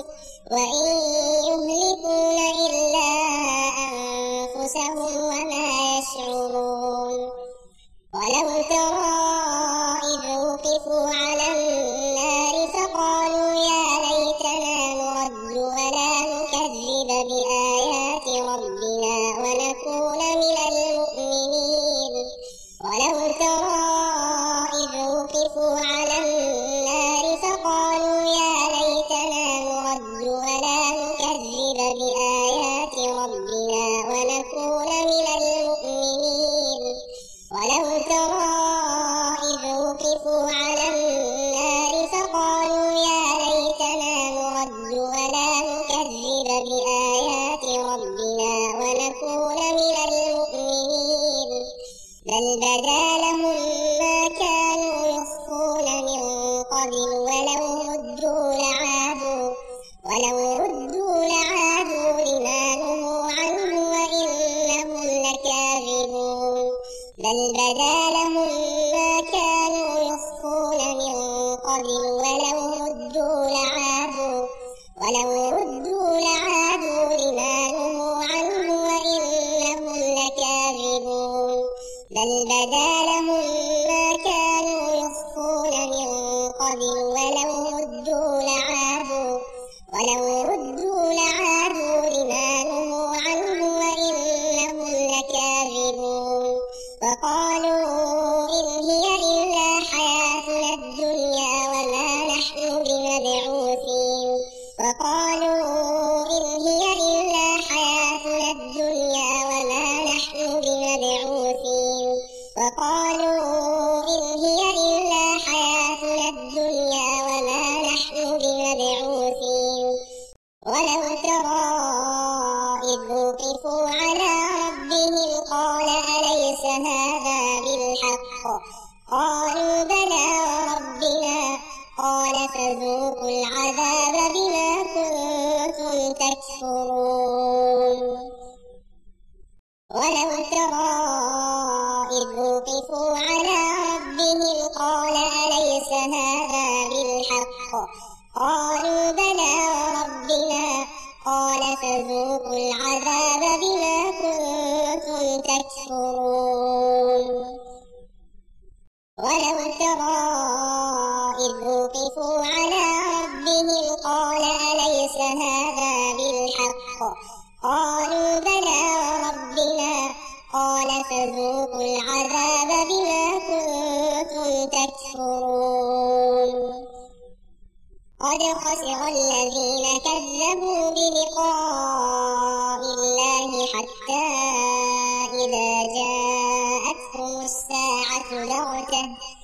وما يشعرون ولو ترى إذ وقفوا على النار فقالوا يا ليتنا نرد ولا نكذب بآيات ربنا ونكون من المؤمنين ولو ترى إذ وقفوا على النار فقالوا يا ليتنا نرد ولا نكذب بآيات ربنا ونكون من المؤمنين ولو ترى إذ وقفوا على النار فقالوا يا ليتنا نرد ولا نكذب بآيات ربنا ونكون من المؤمنين بل بدا لهم ما كانوا يخفون من قبل ولو ردوا لعادوا لما نهوا عنه وإنهم لكاذبون بل بدا لهم ما كانوا يخفون من قبل ولو ردوا لعادوا لما نهوا عنه وإنهم لكاذبون بل بدا لهم ما كانوا يخفون من قبل ولو ردوا لعادوا لما نهوا عنه وإنهم لكاذبون وقالوا إن هي إلا حياتنا الدنيا وما نحن بمبعوثين ولو ترى إذ وقفوا على ربهم قال أليس هذا بالحق قالوا بلى وربنا قال فذوقوا العذاب بما كنتم تكفرون ولو ترى إذ وقفوا على ربهم قال أليس هذا بالحق قالوا بلى وربنا قال فذوقوا العذاب بما كنتم تكفرون ولو ترى إذ وقفوا على ربهم قال أليس هذا بالحق قالوا بلى وربنا قال فذوقوا العذاب بما كنتم تكفرون قد خسر الذين كذبوا بلقاء حتى إذا جاءتهم الساعة بغتة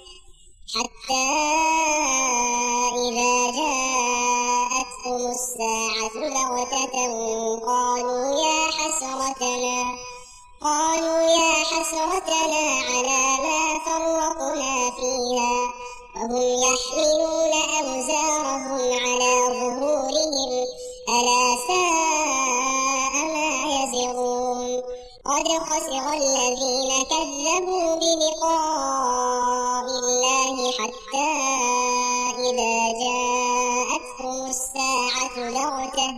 قالوا يا حسرتنا على ما فرطنا فيها وهم يحملون أوزارهم على ظهورهم ألا ساء ما يزرون قد خسر الذين كذبوا بلقاء الله حتى إذا جاءتهم الساعة بغتة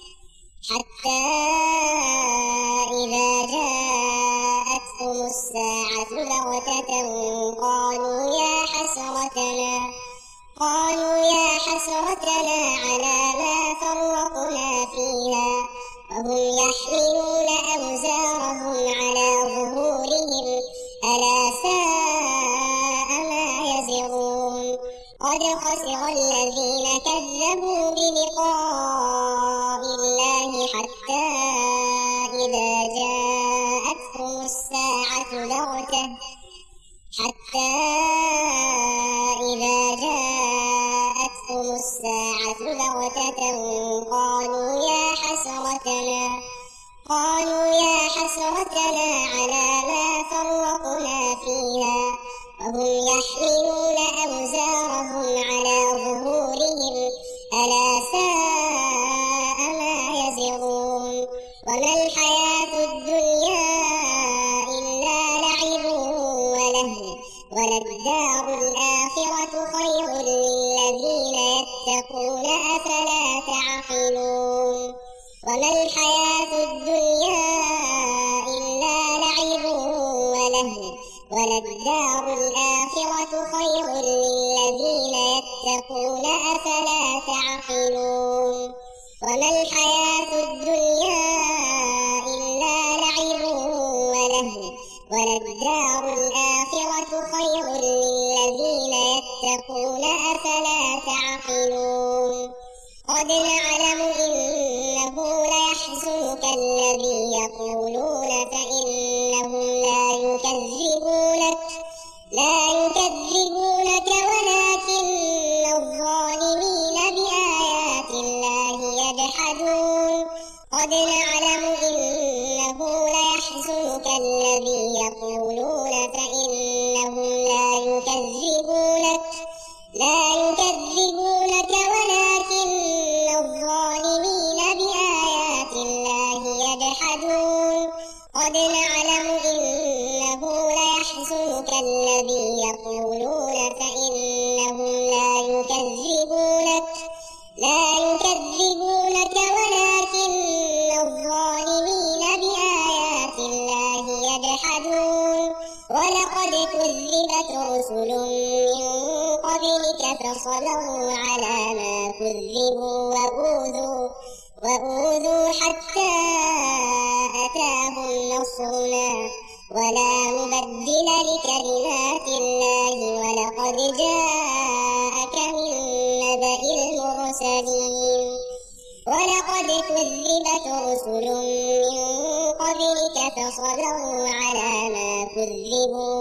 قالوا يا حسرتنا على ما فرطنا فيها وهم يحملون أوزارهم على ظهورهم ألا ساء ما يزرون قد خسر الذين كذبوا بلقاء الله حتى إذا جاءتهم الساعة بغتة قالوا يا حسرتنا على ما فرطنا فيها وهم يحملون أوزارهم على ظهورهم ألا ساء ما يزرون وما الحياة الدنيا إلا لعب ولهو وللدار الآخرة خير للذين يتقون أفلا تعقلون وما الحياة الدنيا إلا لعب ولهو وللدار الآخرة خير للذين يتقون أفلا تعقلون وما الحياة الدنيا إلا لعب ولهو وللدار الآخرة خير للذين يتقون أفلا تعقلون قد نعلم إنه ليحزنك الذي يقولون فإنهم لا يكذبونك ولكن الظالمين بآيات الله يجحدون قد نعلم إنه ليحزنك الذي يقولون فإنهم لا يكذبونك ولكن الظالمين بآيات الله يجحدون قد نعلم إنه ليحزنك الذي يقولون فإنهم لا يكذبونك ولكن الظالمين بآيات الله يجحدون ولقد كذبت رسل من قبلك فصبروا على ما كذبوا وأوذوا حتى أتاهم نصرنا ولا مبدل لكلمات الله ولقد جاءك من نبأ المرسلين ولقد كذبت رسل من قبلك فصبروا على ما كذبوا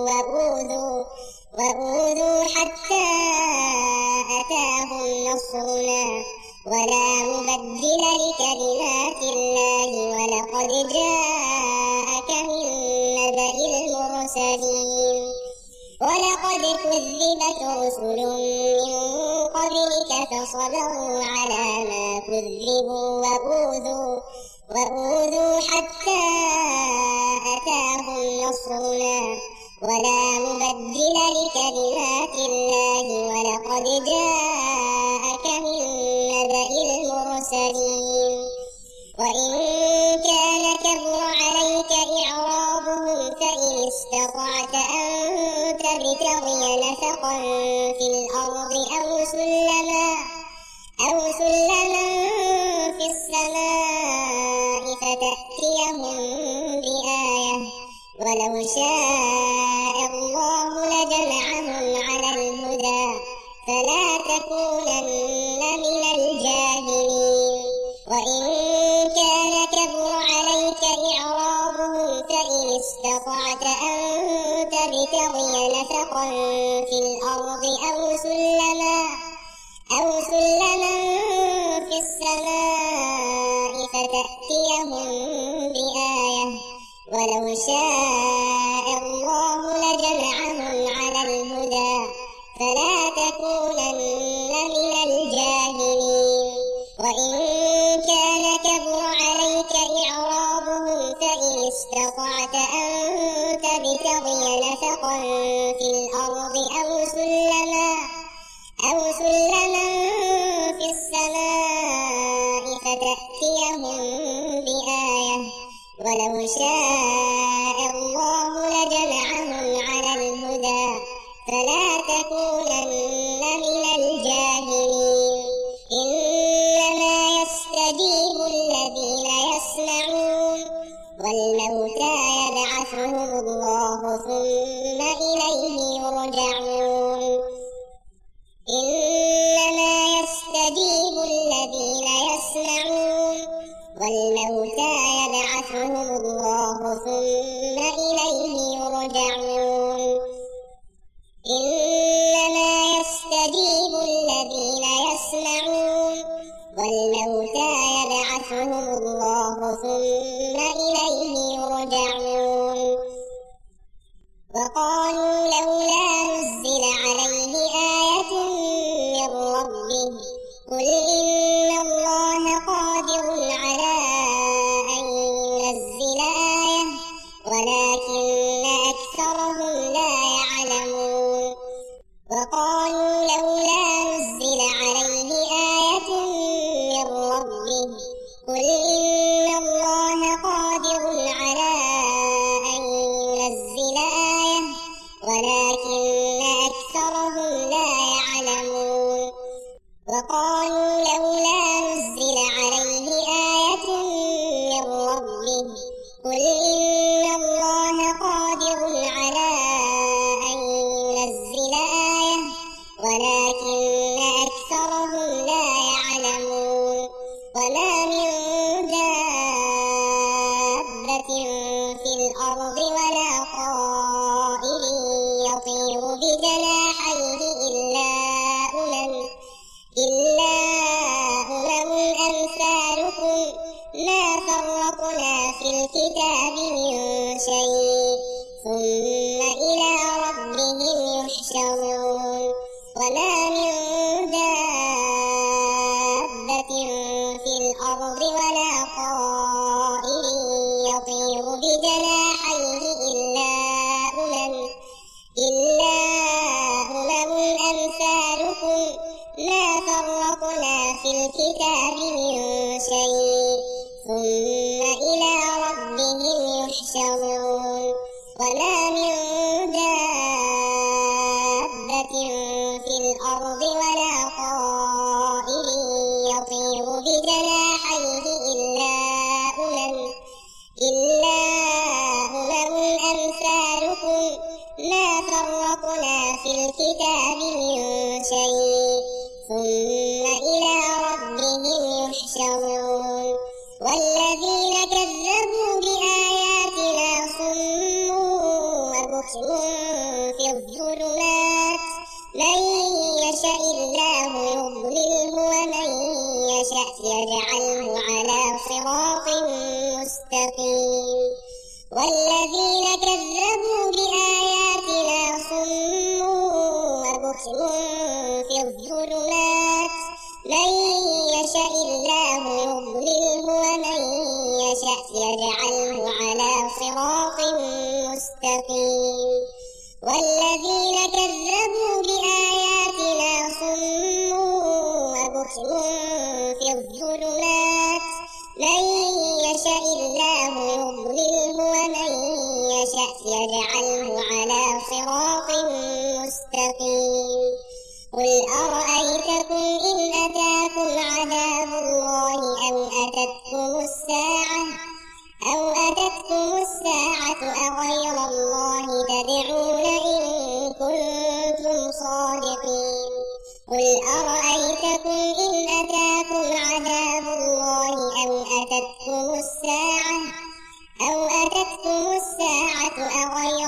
وأوذوا حتى أتاهم نصرنا ولا مبدل لكلمات الله ولقد جاءك من نبأ المرسلين ولقد كذبت رسل من قبلك فصبروا على ما كذبوا وأوذوا حتى أتاهم نصرنا ولا مبدل لكلمات الله ولقد جاءك من نبأ المرسلين وإن كان كبر عليك إعراضهم فإن استطعت أن تبتغي نفقا في الأرض أو سلما في السماء فتأتيهم بآية ولو شاء الله لجمعهم على الهدى فلا تكونن من الجاهلين وإن كان كبر عليك إعراضهم استطعت أن تبتغي نفقا في الأرض أو سلما في السماء فتأتيهم بآية ولو شاء الله لجمعهم على الهدى فلا تكونن من الجاهلين وإن كان كبر عليك إعراضهم فإن استطعت أن تبتغي نفقا في الأرض أو سلما في السماء فتأتيهم بآية ولو شاء الله لجمعهم على الهدى فلا تكونن من الجاهلين إنما يستجيب الذين يسمعون والموتى يبعثهم الله ثم إليه يرجعون إنما يستجيب الذين يسمعون والموتى يبعثهم الله ثم إليه يرجعون إنما يستجيب الذين يسمعون والموتى يبعثهم الله ثم إليه يرجعون وقالوا لولا نزل عليه آية من ربه قل إن الله قادر على أن ينزل آية ولكن أكثرهم لا يعلمون وقالوا لولا نزل عليه آية من ربه قل إن الله قادر على أن ينزل آية ولكن أكثرهم لا يعلمون وقالوا لولا نزل عليه آية من ربه قل إن الله قادر على أن ينزل آية ولكن أكثرهم لا يعلمون وما من دابة في الأرض ولا طائر يطير بجناحيه إلا أمم أمثالكم ما فرقنا في الكتاب من شيء ثم إلى ربهم يحشرون وما من دابة في الأرض ولا طائر يطير بجناحيه إلا أمم أمثالكم ما فرقنا في الكتاب من شيء ثم إلى ربهم يحشرون وما من دابة في الأرض ولا طائر يطير بجناحيه إلا أمم أمثالكم ما فرقنا في الكتاب من شيء ثم إلى ربهم يحشرون والذين كذبوا بآياتنا صم وبكم في الظلمات من يشاء الله يضلله ومن يشاء يجعله على صراط مستقيم والذين كذبوا بآياتنا صم وبكم في الظلمات من يشاء الله يضلله ومن يشاء يجعله على صراط مستقيم والذين كذبوا بآياتنا صم وبكم في الظلمات من يشاء الله يضلله ومن يشاء يجعله على صراط مستقيم قل أرأيتكم إن أتاكم عذاب الله أو أتتكم الساعة أغير الله تدعون إن كنتم صادقين قل أرأيتكم إن أتاكم عذاب الله أو أتتكم الساعة أغير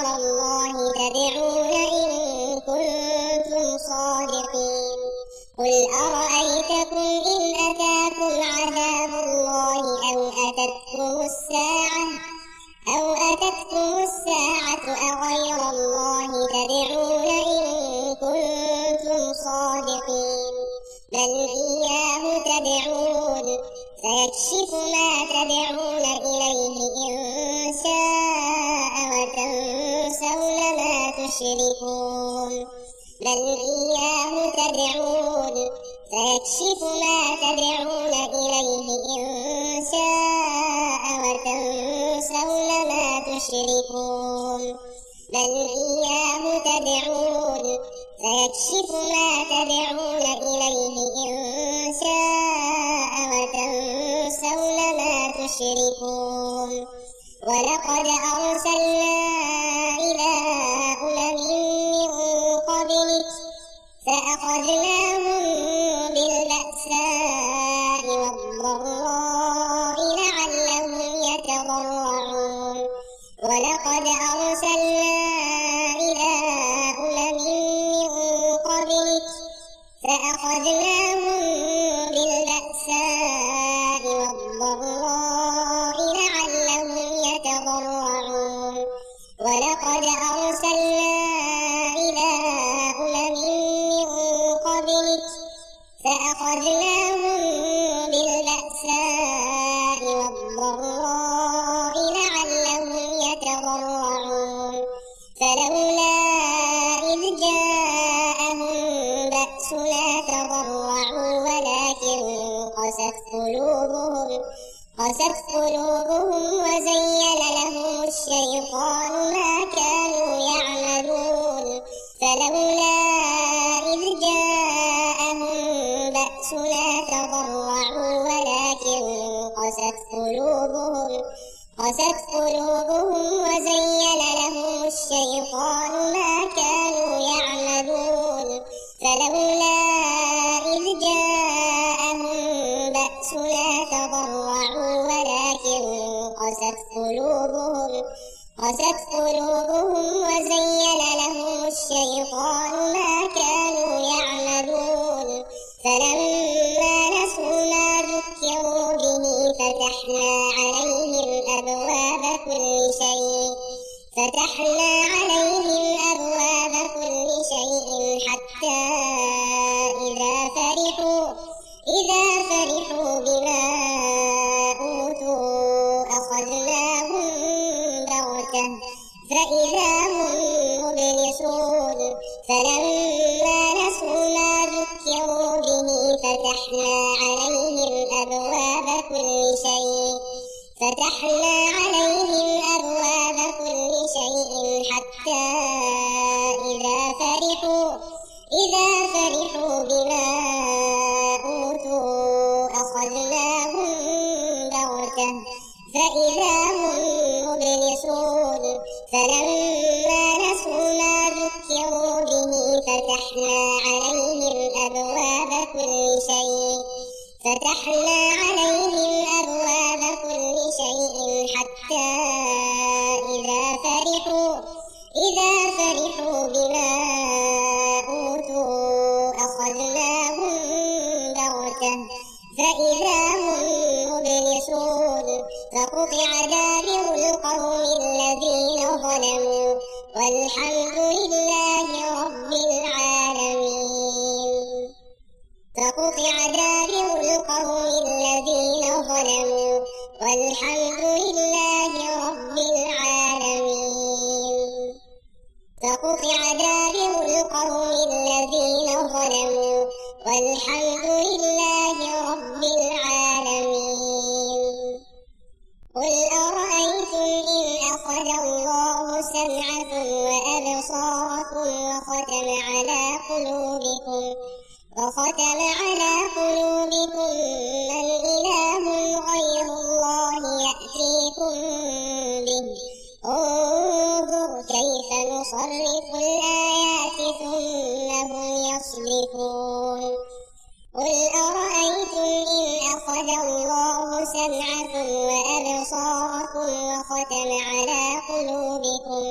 سيكشف ما تدعون إليه إن شاء وتنسون ما تشركون بل إياه تدعون سيكشف ما تدعون إليه إن شاء وتنسون ما تشركون بل إياه تدعون سيكشف ما تدعون إليه إن شاء وتنسون ما تشركون ولقد أرسلنا إلى أمم من قبلك فأخذناهم بالبأساء والضراء لعلهم يتضرعون ولقد أرسلنا إلى أمم من قبلك فأخذناهم بالبأساء والضراء لعلهم يتضرعون ولقد أرسلنا إلى أمم من قبلك فأخذناهم بالبأساء والضراء لعلهم يتضرعون فلولا إذ جاءهم بأسنا تضرعوا ولكن قست قلوبهم وزين لهم الشيطان ما كانوا يعملون فلولا إذ جاءهم بأسنا تضرعوا ولكن قست قلوبهم وزين لهم الشيطان ما كانوا يعملون فلولا إذ جاءهم بأسنا تضرعوا ولكن قست قلوبهم وزين لهم الشيطان ما كانوا يعملون فلما نسوا ما ذكروا به فتحنا عليهم أبواب كل شيء حتى إذا فرحوا بما أوتوا أخذناهم بغتة فإذا هم مبلسون فلما نسوا ما ذكروا به فتحنا عليهم أبواب كل شيء حتى إذا فرحوا بما أوتوا أخذناهم بغتة فإذا هم مبلسون فلما نسوا ما ذكروا به فتحنا عليهم أبواب كل شيء حتى إذا فرحوا بما أوتوا أخذناهم بغتة فإذا هم مبلسون فقطع دابر القوم الذين ظلموا والحمد لله رب العالمين فقطع دابر القوم الذين ظلموا والحمد لله رب العالمين فقطع دابر القوم الذين ظلموا والحمد لله رب العالمين قل أرأيتم إن أخذ الله سمعكم وأبصاركم وختم على قلوبكم من إله غير الله يأتيكم به انظر كيف نصرف الآيات ثم هم يصدفون قل أرأيتم إن أخذ الله سمعكم وأبصاركم وختم على قلوبكم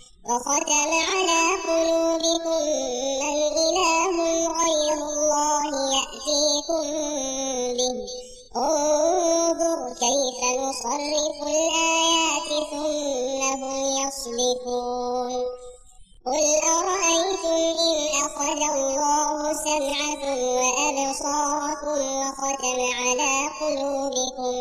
من إله غير الله يأتيكم به انظر كيف نصرف الآيات ثم هم يصدفون قل أرأيتم إن أخذ الله سمعكم وأبصاركم وختم على قلوبكم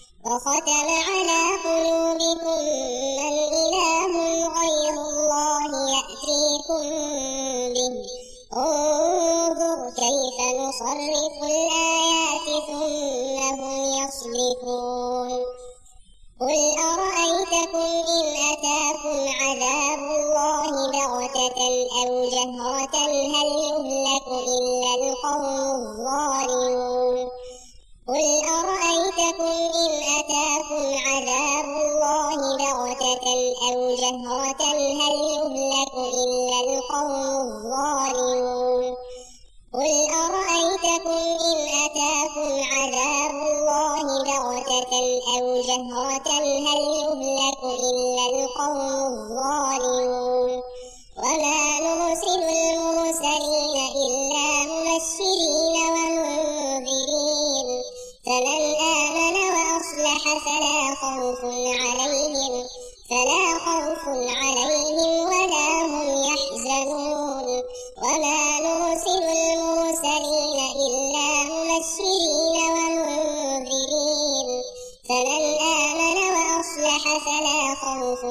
من إله غير الله يأتيكم به انظر كيف نصرف الآيات ثم هم يصرفون قل أرأيتكم إن أتاكم عذاب الله بغتة أو جهرة هل يهلك إلا القوم الظالمون قل أرأيتكم إن أتاكم عذاب الله بغتة أو جهرة هل يهلك إلا القوم الظالمون قل أرأيتكم إن أتاكم عذاب الله بغتة أو جهرة هل يهلك إلا القوم الظالمون وما نرسل المرسلين إلا مبشرين ومنذرين فمن آمن وأصلح فلا خوف عليهم ولا هم يحزنون وما نرسل المرسلين إلا مبشرين ومنذرين فمن آمن وأصلح فلا خوف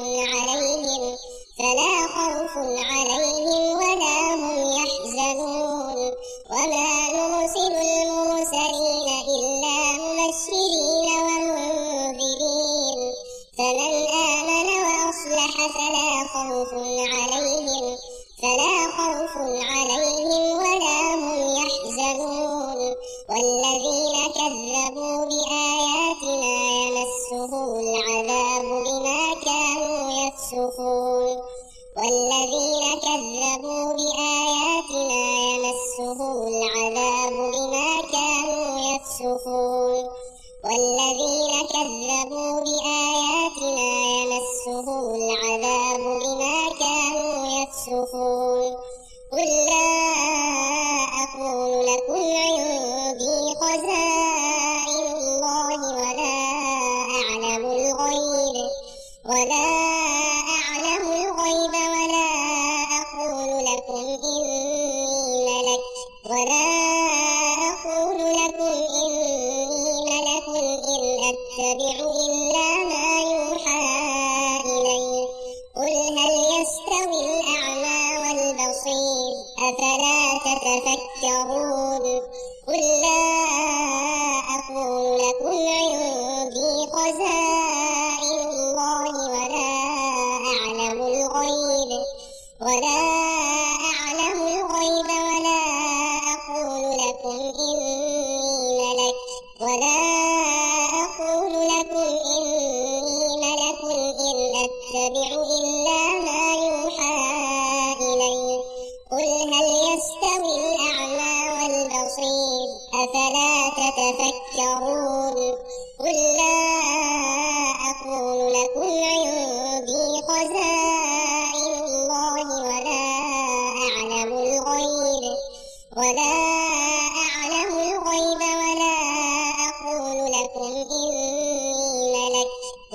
عليهم ولا هم يحزنون وما نرسل المرسلين إلا مبشرين ومنذرين فمن آمن وأصلح فلا خوف عليهم ولا هم يحزنون والذين كذبوا بآياتنا يمسهم العذاب بما كانوا يفسقون والذين كذبوا بآياتنا يمسهم العذاب بما كانوا يفسقون والذين كذبوا بآياتنا يمسهم العذاب بما كانوا يفسقون قل لا أقول لكم عندي خزائن الله ولا أعلم الغيب ولا أقول لكم إني ملك إن أتبع إلا ما يوحى إلي قل هل يستوي الأعمى والبصير أفلا تتفكرون قل لا أقول لكم عندي خزائن الله ولا أعلم الغيب ولا أقول لكم إني ملك إن أتبع إلا ما يوحى إلي قل هل يستوي الأعمى والبصير أفلا تتفكرون قل لا أقول لكم عندي خزائن الله ولا أعلم الغيب ولا أقول لكم إني ملك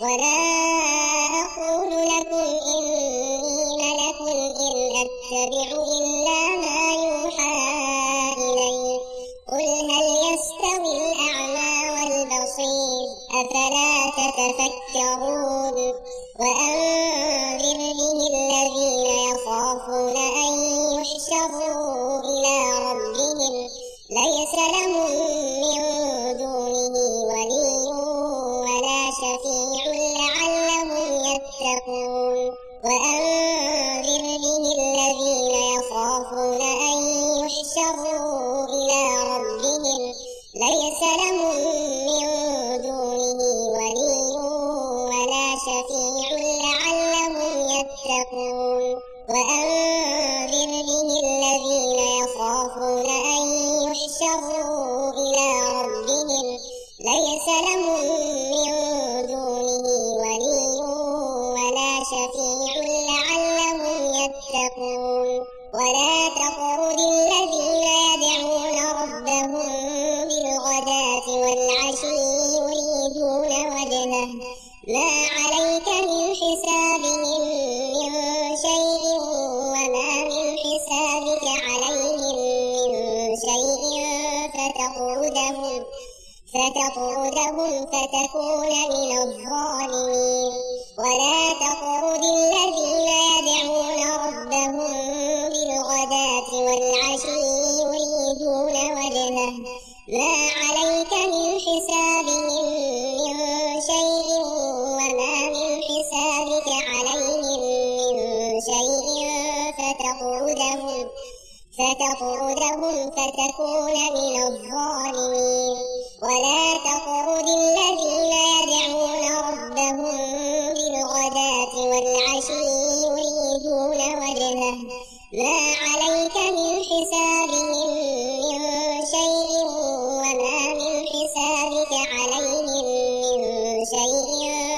إن أتبع إلا ما يوحى إلي قل هل يستوي الأعمى والبصير أفلا تتفكرون وأنذر به الذين يخافون أن يحشروا إلى ربهم ليس لهم من دونه ولي ولا شفيع لعلهم يتقون وأنذر به الذين يخافون أن يحشروا إلى ربهم ليس لهم من دونه ولي ولا شفيع لعلهم يتقون وأنذر به الذين يخافون أن يحشروا إلى ربهم ليس لهم من دونه ولي ولا شفيع لعلهم يتقون ولا تطرد الذين يدعون ربهم بالغداة والعشي يريدون وجهه ما عليك من حسابهم من شيء وما من حسابك عليهم من شيء فتطردهم فتكون من الظالمين ولا تطرد الذين يدعون ربهم بالغداة والعشي يريدون وجهه ما عليك من حسابهم من شيء وما من حسابك عليهم من شيء فتطردهم فتكون من الظالمين ولا تطرد الذين يدعون ربهم بالغداة والعشي يريدون وجهه ما عليك من حسابهم من شيء وما من حسابك عليهم من شيء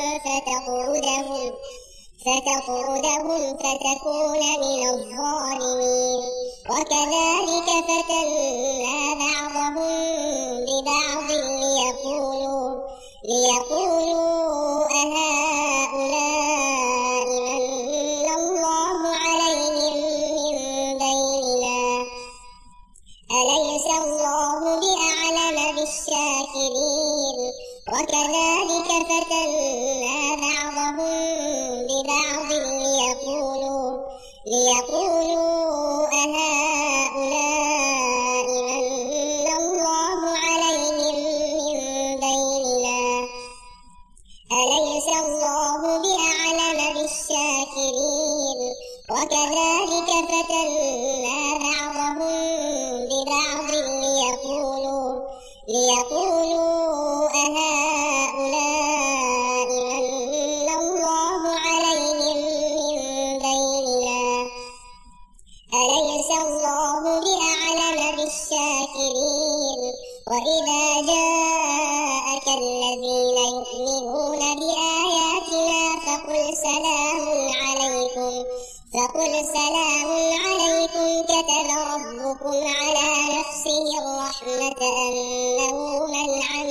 فتطردهم فتكون من الظالمين وكذلك فتنا بعضهم ببعض ليقولوا أهؤلاء من الله عليهم من بيننا أليس الله بأعلم بالشاكرين وكذلك فتنا بعضهم ببعض ليقولوا أهؤلاء من الله عليهم من بيننا أليس الله بأعلم بالشاكرين وكذلك فتنا بعضهم ببعض ليقولوا أهؤلاء من الله عليهم من بيننا أليس الله بأعلم بالشاكرين وإذا جاءك الذين يؤمنون بآياتنا فقل سلام عليكم كتب ربكم على نفسه الرحمة أنه من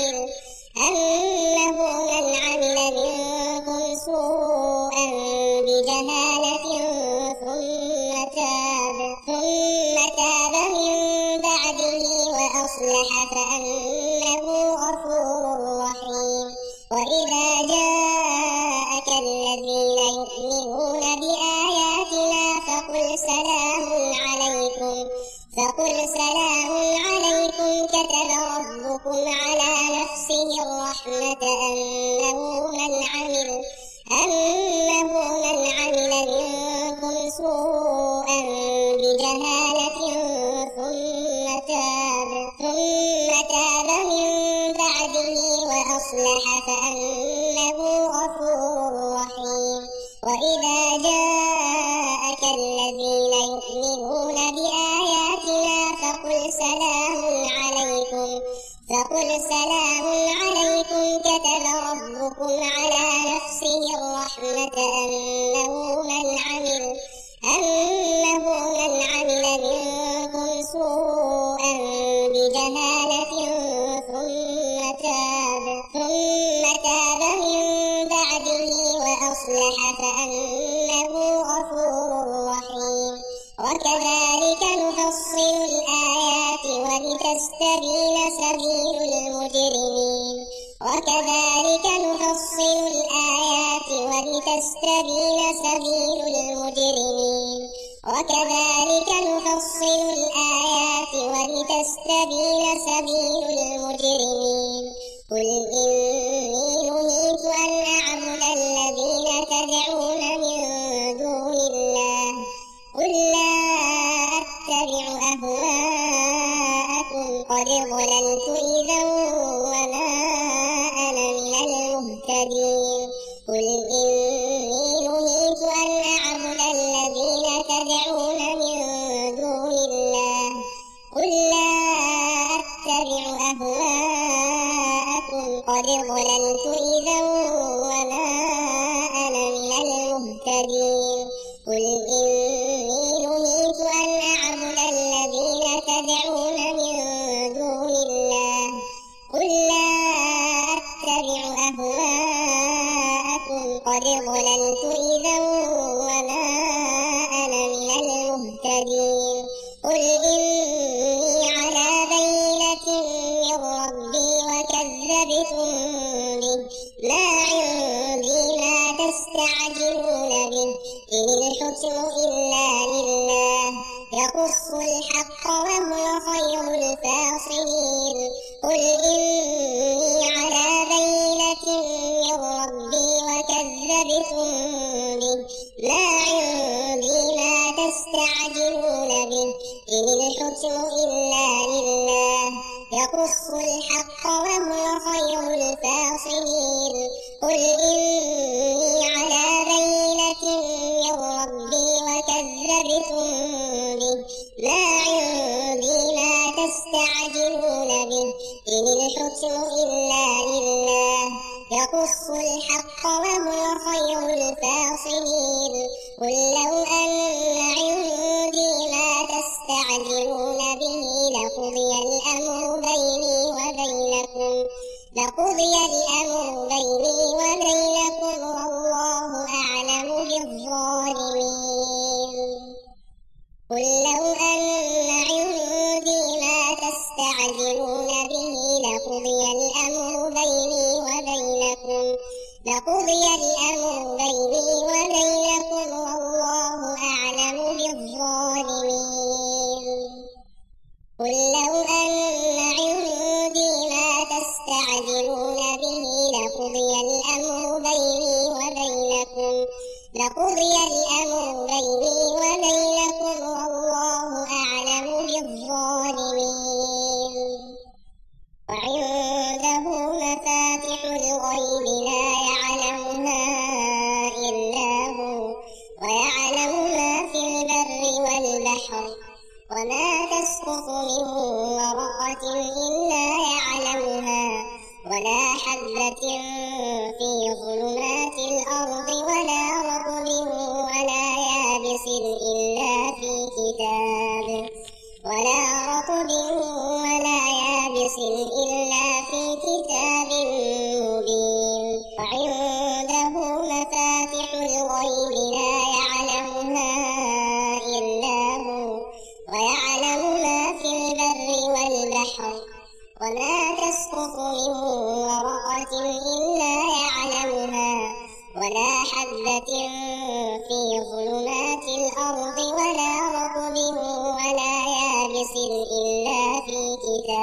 عمل منكم سوءا بجهالة ثم تاب من بعده وأصلح فأنه غفور رحيم وإذا جاءك الذين يؤمنون بآياتنا فقل سلام عليكم كتب ربكم على نفسه الرحمة أنه من عمل منكم سوءا بجهالة ثم تاب من بعده وأصلح فأنه غفور رحيم وإذا جاءك الذين يؤمنون بآياتنا فقل سلام عليكم كتب ربكم على نفسه الرحمة أنه من عمل منكم سوءا بجهالة ثم تاب من بعده وأصلح فأنه غفور رحيم وكذلك نفصل الآيات ولتستبين سبيل المجرمين قل إني نهيت أن أعبد الذين تدعون من دون الله قل لا أتبع أهواءكم قد ضللت إذا وما أنا من المهتدين قل إني نهيت أن أعبد الذين تدعون من دون الله قل لا أتبع أهواءكم قد ضللت إذا وما أنا من المهتدين قل إني نهيت أن أعبد الذين تدعون من دون الله قل لا أتبع أهواءكم قد ضللت إذا وما أنا من المهتدين قل إني على بينة من ربي وكذبتم به به ما عندي ما تستعجلون به إن الحكم إلا لله يقص الحق وهو خير الفاصلين قل إني على بينة من ربي وكذبتم به ما عندي ما تستعجلون به إن الحكم إلا لله يقص الحق وهو خير الفاصلين قل إني على بينة من ربي وكذبتم به ما عندي ما تستعجلون به إن الحكم إلا لله يقص الحق وهو خير الفاصلين قل لو أن عندي ما تستعجلون به لقضي الأمر بيني وبينكم والله أعلم بالظالمين قل لو أن عندي ما تستعجلون به لقضي الأمر بيني وبينكم والله أعلم بالظالمين قل لو أن عندي ما تستعجلون به لقضي الأمر بيني وبينكم والله أعلم بالظالمين وعنده مفاتح الغيب لا يعلمها إلا هو ويعلم ما في البر والبحر وما تسقط من ورقة إلا يعلمها ولا حبة في ظلمات الأرض ولا رطب ولا يابس إلا في كتاب مبين وعنده مفاتح الغيب لا يعلمها إلا هو ويعلم ما في البر والبحر وما تسقط من ورقة إلا يعلمها ولا حبة في ظلمات الأرض ولا رطب ولا يابس إلا في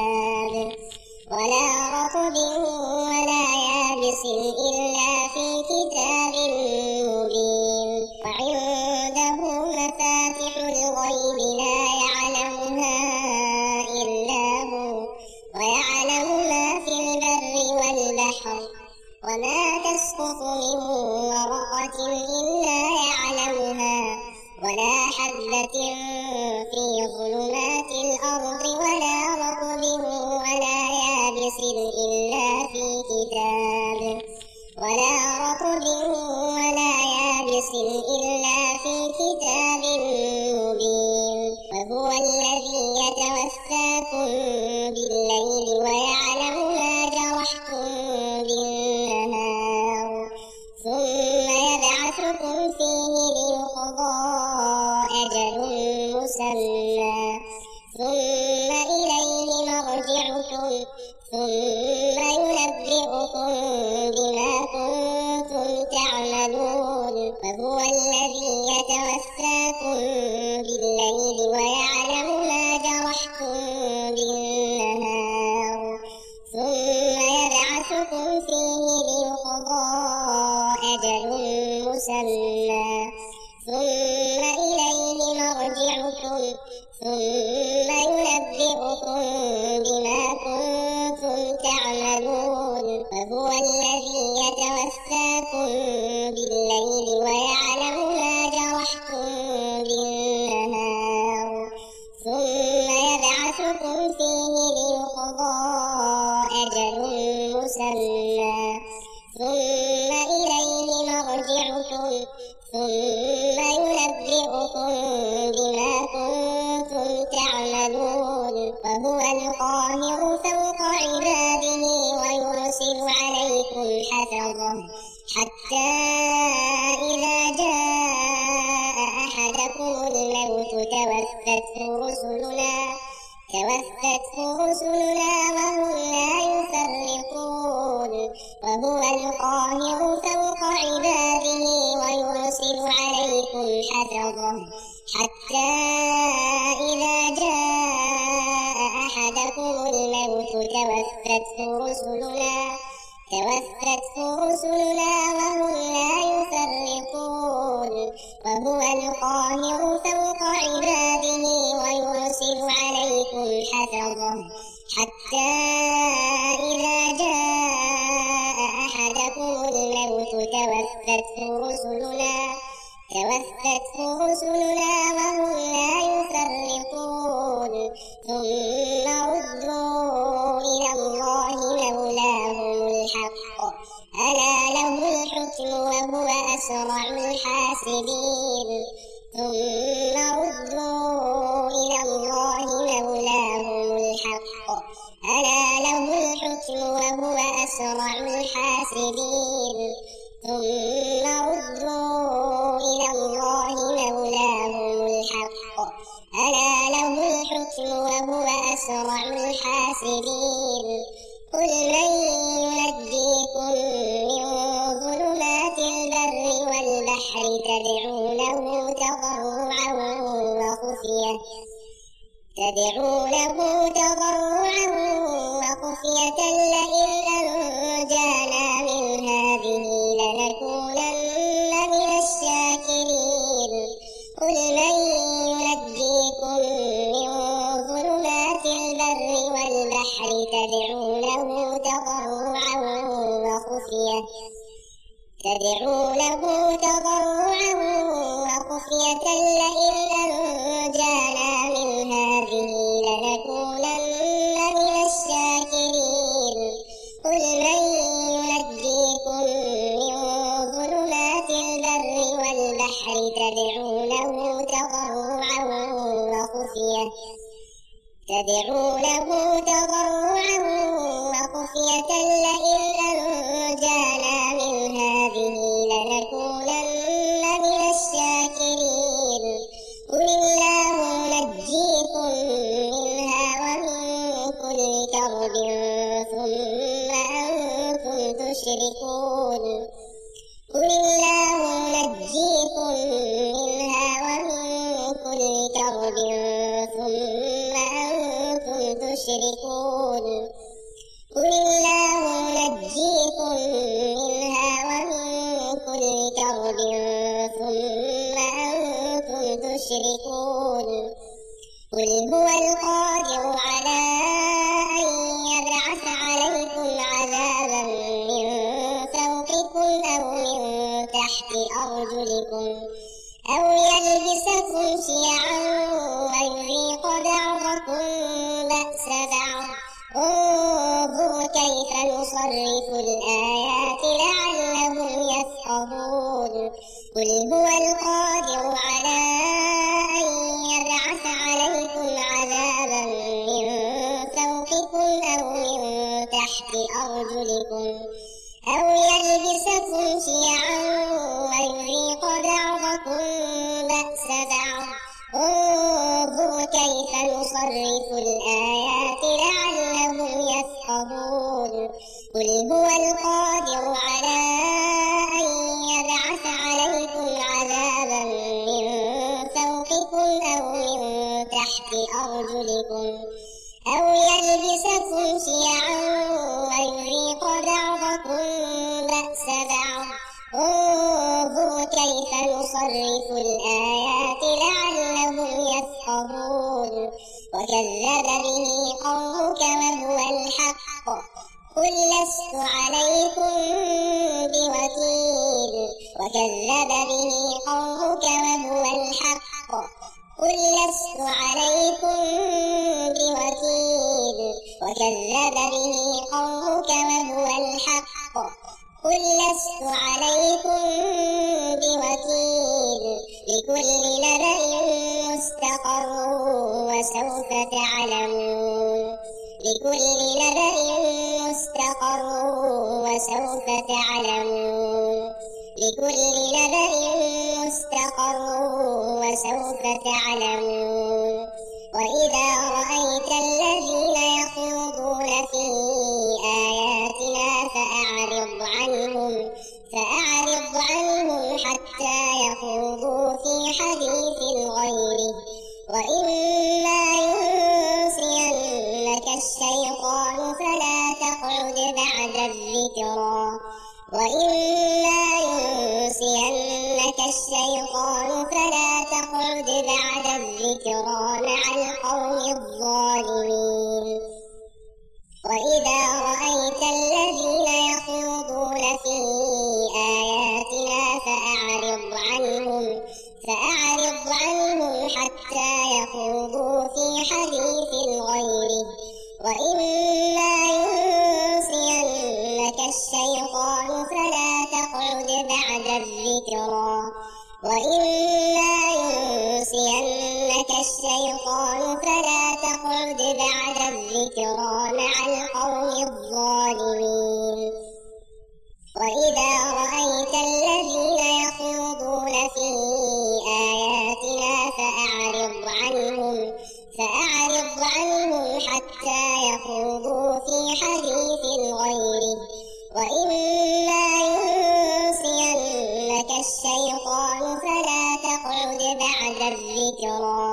كتاب مبين وعنده مفاتح الغيب لا يعلمها إلا هو ويعلم ما في البر والبحر وما تسقط من ورقة إلا يعلمها ولا حبة في ظلمات الأرض ولا رطب ولا يابس إلا في كتاب مبين وهو الذي يتوفاكم بالليل ويعلم ما جرحتم بالنهار ثم يبعثكم فيه ليقضى أجل مسمى ثم إليه مرجعكم ثم ينبئكم بما كنتم تعملون وهو الذي يتوفاكم بالليل ويعلم ما جرحتم بالنهار ثم يبعثكم فيه ليقضى أجل مسمى ثم إليه مرجعكم ثم ينبئكم بما كنتم تعملون وهو الذي يتوفاكم بالليل ويعلم ما جرحتم بالنهار ثم يبعثكم فيه ليقضى أجل مسمى ثم إليه مرجعكم ثم ينبئكم بما كنتم تعملون وهو القاهر فوق عباده ويرسل عليكم حفظه حتى إذا جاء أحدكم الموت توفته رسلنا وهم لا يفرطون وهو القاهر فوق عباده ويرسل عليكم حفظه حتى إذا جاء أحدكم الموت توفته رسلنا وهم لا يفرقون وهو القاهر فوق عباده ويرسل عليكم حفظه حتى إذا جاء أحدكم الموت توفته رسلنا وهم لا يفرقون ثم ردوا إلى الله مولاهم الحق ألا له الحكم وهو أسرع الحاسبين ثم ردوا إلى الله مولاهم الحق ألا له الحكم وهو أسرع الحاسبين ثم ردوا إلى الله مولاهم الحق ألا له الحكم وهو أسرع الحاسبين قل من ينجيكم من ظلمات البر والبحر تدعونه تضرعا وخفية لئن أنجانا من هذه لنكونن من الشاكرين قل من ينجيكم من ظلمات البر والبحر تدعونه تضرعا وخفية لئن أنجانا من هذه لنكونن من الشاكرين قل من ينجيكم من ظلمات البر والبحر تدعونه تضرعا وخفية لئن أنجانا من هذه لنكونن من الشاكرين قل الله ينجيكم منها ومن كل كرب ثم أنتم تشركون قل الله ينجيكم منها ومن كل كرب ثم أنتم تشركون قل الله ينجيكم منها ومن كل كرب ثم أنتم تشركون قل هو القادر على أن يبعث عليكم عذابا من فوقكم أو من تحت أرجلكم أو يلبسكم شيعا ويذيق بعضكم بأس بعض انظر كيف نصرف الآيات لعلهم يفقهون قل هو القادر على أن يبعث عليكم عذابا من فوقكم أو من تحت أرجلكم أو يلبسكم شيعا ويذيق بعضكم بأس بعض انظر كيف نصرف الآيات لعلهم يفقهون قل هو القادر على أن يبعث عليكم عذابا من فوقكم أو من تحت أرجلكم أو يلبسكم شيعا ويذيق بعضكم بأس بعض انظر كيف نصرف الآيات لعلهم يفقهون وكذب به قومك وهو الحق قل لست عليكم بوكيل وكذب به قومك وهو الحق قل لست عليكم بوكيل وكذب به قومك وهو الحق قل لست عليكم بوكيل لكل نبأ مستقر وسوف تعلمون لكل نبأ مستقر وسوف تعلمون لكل نبأ مستقر وسوف تعلمون وإذا رأيت الذين يخوضون في آياتنا فأعرض فأعرض عنهم حتى يخوضوا في حديث غيره. وإما ينسينك الشيطان فلا تقعد بعد الذكرى مع القوم الظالمين. وإذا رأيت الذين يخوضون في آياتنا فأعرض عنهم حتى يخوضوا في حديث غيره. وإما ينسينك الشيطان فلا تقعد بعد الذكرى مع القوم الظالمين. وإذا رأيت الذين يخوضون في آياتنا فأعرض عنهم حتى يخوضوا في حديث غيره. وإما ينسينك الشيطان فلا تقعد بعد الذكرى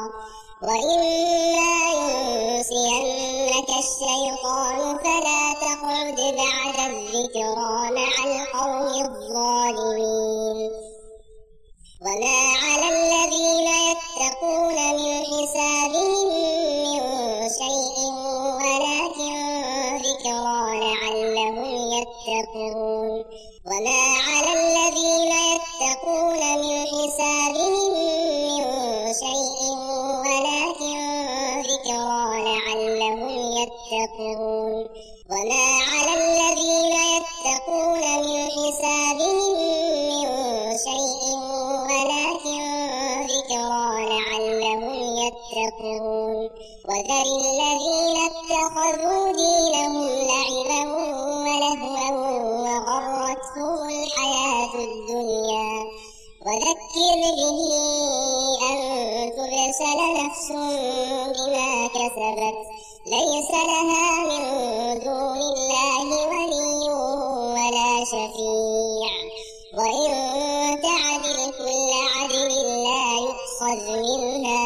مع القوم الظالمين. وما على الذين يتقون من حسابهم من شيء ولكن ذكرى لعلهم يتقون. وما على الذين يتقون من حسابهم من شيء ولكن ذكرى لعلهم يتقون. وذر الذين اتخذوا دينهم لعبا ولهوا وغرتهم الحياة الدنيا وذكر به أن تبسل نفس بما كسبت ليس لها من دون الله ولي ولا شفيع. وإن تعدل كل عدل لا يؤخذ منها.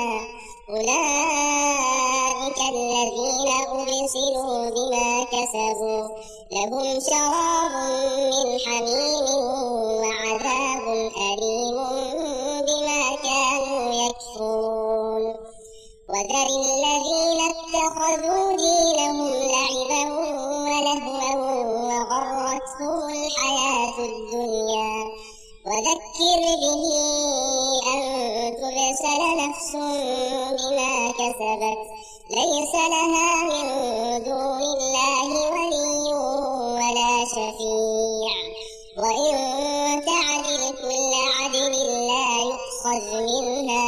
أولئك الذين أبسلوا بما كسبوا لهم شراب من حميم وعذاب أليم بما كانوا يكفرون. وذر الذين اتخذوا دينهم لعبا ولهوا وغرتهم الحياة الدنيا وذكر به أن تبسل نفس بما كسبت ليس لها من دون الله ولي ولا شفيع. وإن تعدل كل عدل لا يؤخذ منها.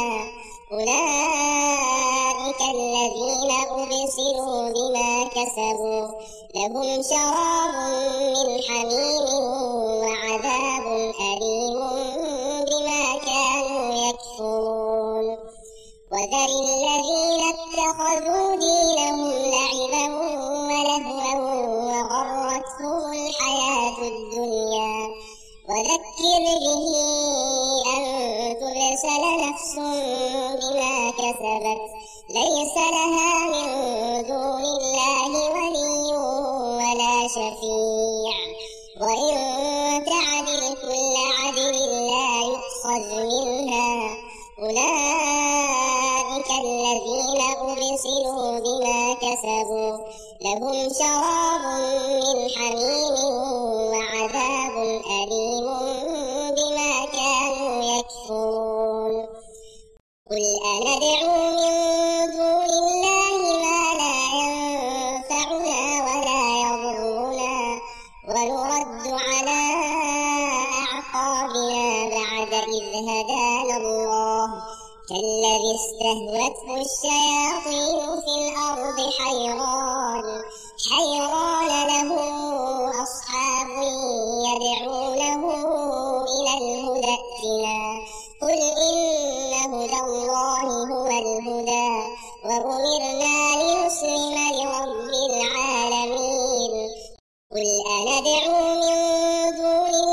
أولئك الذين أبسلوا بما كسبوا لهم شراب من حميم وعذاب أليم بما كانوا يكفرون. وذر الذين اتخذوا دينهم لعبا ولهوا وغرتهم الحياة الدنيا وذكر به أن تبسل نفس بما كسبت ليس لها من دون الله ولي ولا شفيع. وإن تعدل كل عدل لا يؤخذ منها. أولئك الذين أبسلوا بما كسبوا لهم شراب من حميم وعذاب أليم بما كانوا يكفرون. قل أندعو من دون الله ما لا ينفعنا ولا يضرنا ونرد على أعقابنا بعد إذ هدانا الله كالذي استهوته الشياطين في الأرض حيران له أصحاب يدعونه إلى الهدى ائتنا. قل إن هدى الله هو الهدى وأمرنا لنسلم لرب العالمين. قل أندعو من دون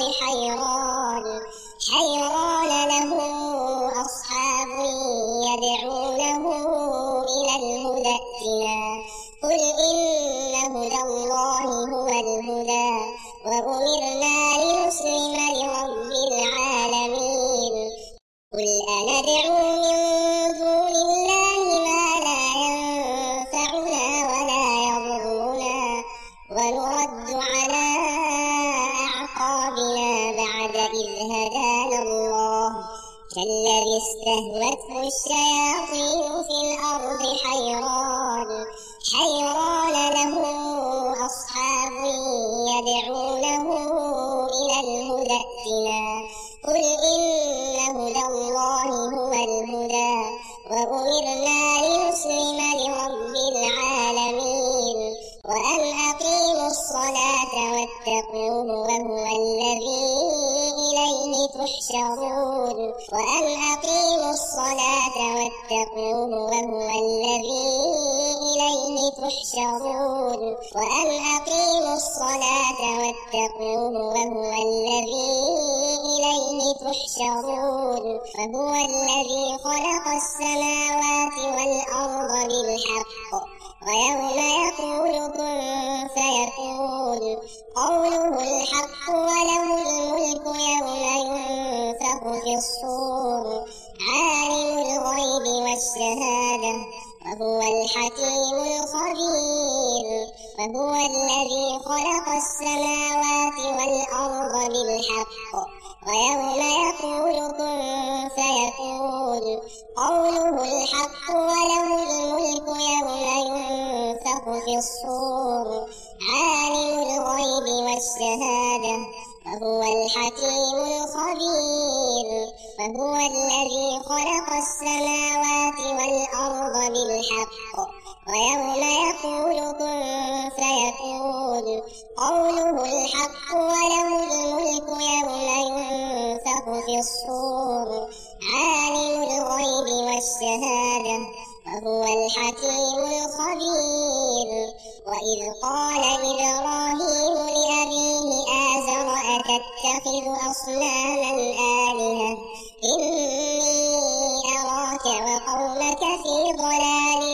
حيران له أصحاب يدعونه إلى الهدى ائتنا قل إن هدى الله هو الهدى وأمرنا لنسلم لرب العالمين قل أندعو من دون الله ما لا ينفعنا ولا يضرنا ونرد على أعقابنا بعد إذ هدانا الله كالذي استهوته الشياطين في الأرض حيران له أصحاب يدعونه إلى الهدى ائتنا قل إن هدى الله هو الهدى وأمرنا لنسلم لرب العالمين وأن أقيموا الصلاة واتقوه وهو الذي إليه تحشرون وأن أقيموا الصلاة واتقوه وهو الذي إليه تحشرون وأن أقيموا الصلاة واتقوه وهو الذي إليه تحشرون وهو الذي خلق السماوات والأرض بالحق ويوم يقول كن فيكون قوله الحق وله الملك يوم ينفخ في الصور عالم الغيب والشهادة وهو الحكيم الخبير وهو الذي خلق السماوات والأرض بالحق ويوم يقول كن فيكون قوله الحق وله الملك يوم ينفخ في الصور عالم الغيب والشهادة وهو الحكيم الخبير وهو الذي خلق السماوات والأرض بالحق ويوم يقول كن فيكون قوله الحق وله الملك يوم ينفخ في الصور عالم الغيب والشهادة وهو الحكيم الخبير وإذ قال إبراهيم لأبيه آزر أتتخذ أصناما آلهة إني أراك وقومك في ضلال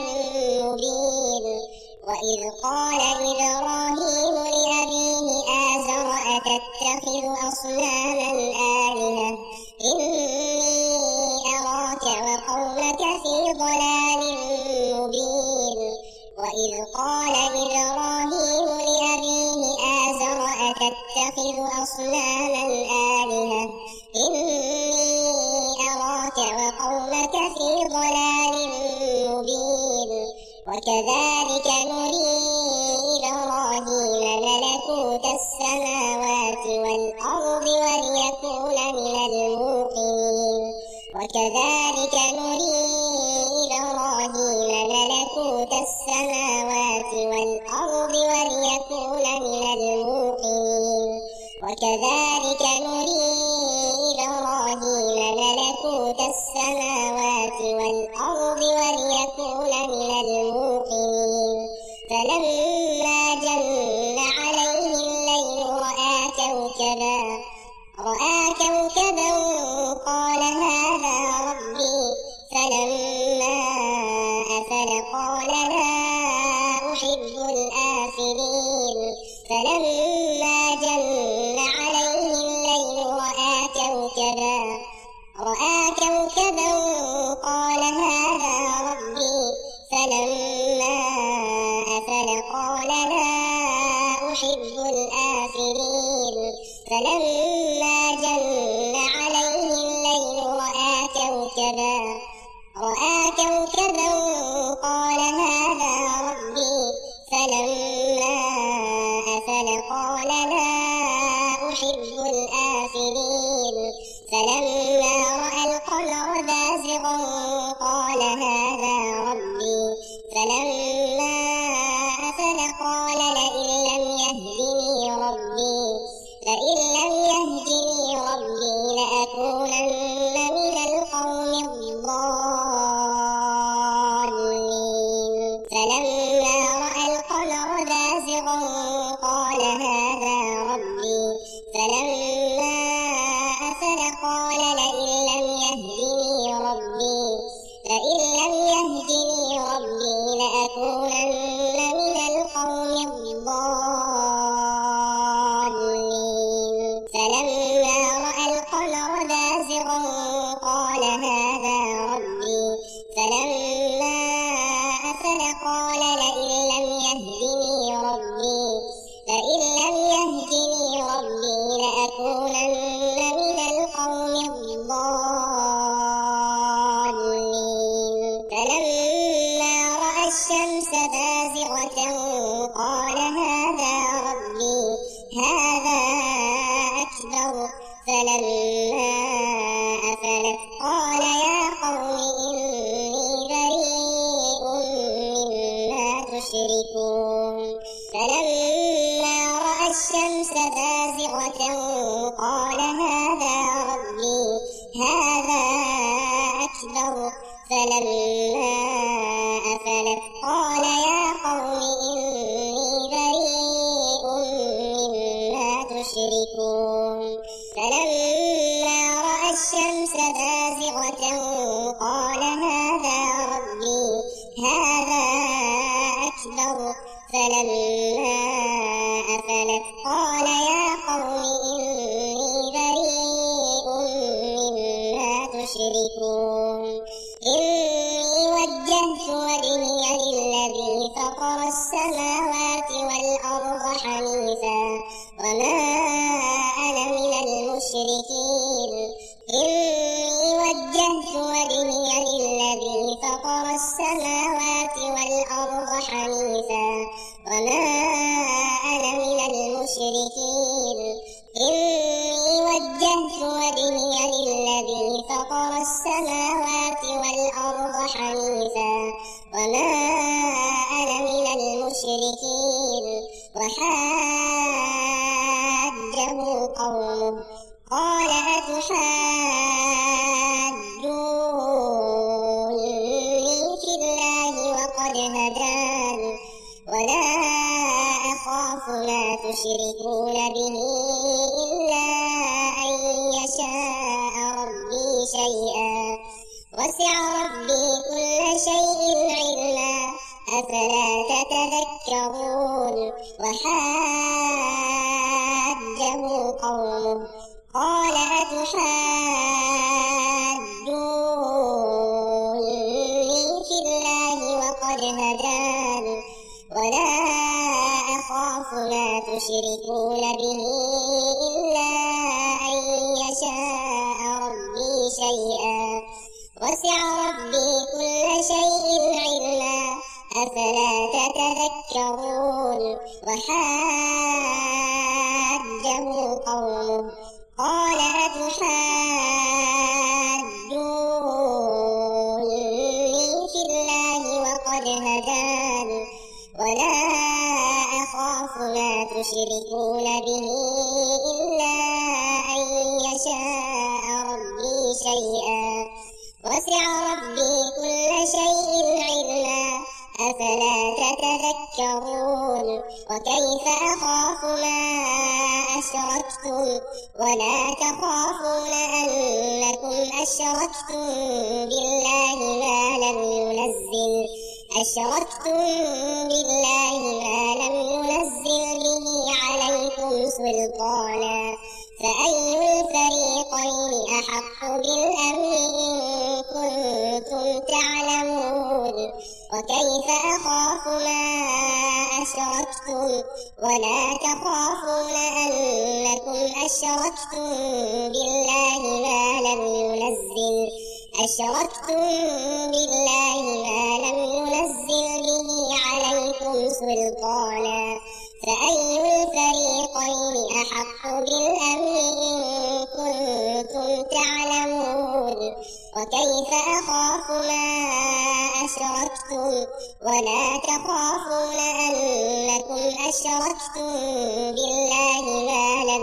مبين وإذ قال إبراهيم لأبيه آزر أتتخذ أصناما آلهة إني أراك وقومك في ضلال مبين وإذ قال إبراهيم لأبيه آزر أتتخذ أصناما آلهة إني أراك وقومك في ضلال مبين وكذلك نري إبراهيم ملكوت السماوات والأرض وليكون من الموقنين وكذلك نري إبراهيم ملكوت السماوات والأرض وليكون من الموقنين وكذلك نري إبراهيم ملكوت السماوات والأرض وليكون من الموقنين فلما جن عليه الليل رأى كوكبا قال هذا ربي فلما أفل قال لا أحب الآفلين فلما جن عليه الليل رأى كوكبا قال هذا ربي فلما أفل قال لا أحب الآفلين فلما جن عليه الليل رأى كوكبا قال هذا ربي فلما أفل قال لا أحب الآفلين فلما رأى القمر بازغا قال هذا ربي فلما أفل قال لئن لم يهدني ربي لأكونن من القوم الضالين فلما رأى القمر بازغا قال هذا ربي فلما فلما أفلت قال يا قوم إني بريء مما تشركون فلما رأى الشمس بازغة قال هذا ربي هذا أكبر فلما أفلت قال يا قوم إني بريء مما تشركون فلما رأى الشمس بازغة قال هذا ربي هذا أكبر فلما أفلت قال يا قوم إني بريء مما تشركون إني وجهت وجهي للذي فطر السماوات والأرض حنيفا وما أنا من المشركين إني وجهت وجهي للذي فطر السماوات والأرض حنيفا وما أنا من المشركين إني وجهت وجهي للذي فطر السماوات والأرض حنيفا وما أنا من المشركين وحاجه قومه قال أتحاجوني في الله وقد هدان ولا أخاف ما تشركون به إلا أن يشاء ربي شيئا وسع ربي كل شيء علما أفلا تتذكرون وحاجه قومه قال أتحاجوني في الله وقد هدان ولا أخاف ما تشركون به إلا أن يشاء ربي شيئا وسع ربي كل شيء علما أفلا تتذكرون وحاجه قومه قال أتحاجوني في الله وقد هدان ولا أخاف ما تشركون به إلا أن يشاء ربي شيئا وسع ربي كل شيء علما أفلا تتذكرون وكيف أخاف ما أشركتم ولا تخافون أنكم أشركتم بالله ما لم ينزل به عليكم سلطانا فأي الفريقين أحق بالأمن إن كنتم تعلمون وكيف أخاف ما أشركتم ولا تخافون أنكم أشركتم بالله ما لم ينزل به عليكم سلطانا فأي الفريقين أحق بالأمن إن كنتم تعلمون وكيف أخاف ما أشركتم ولا تخافون أنكم أشركتم بالله ما لم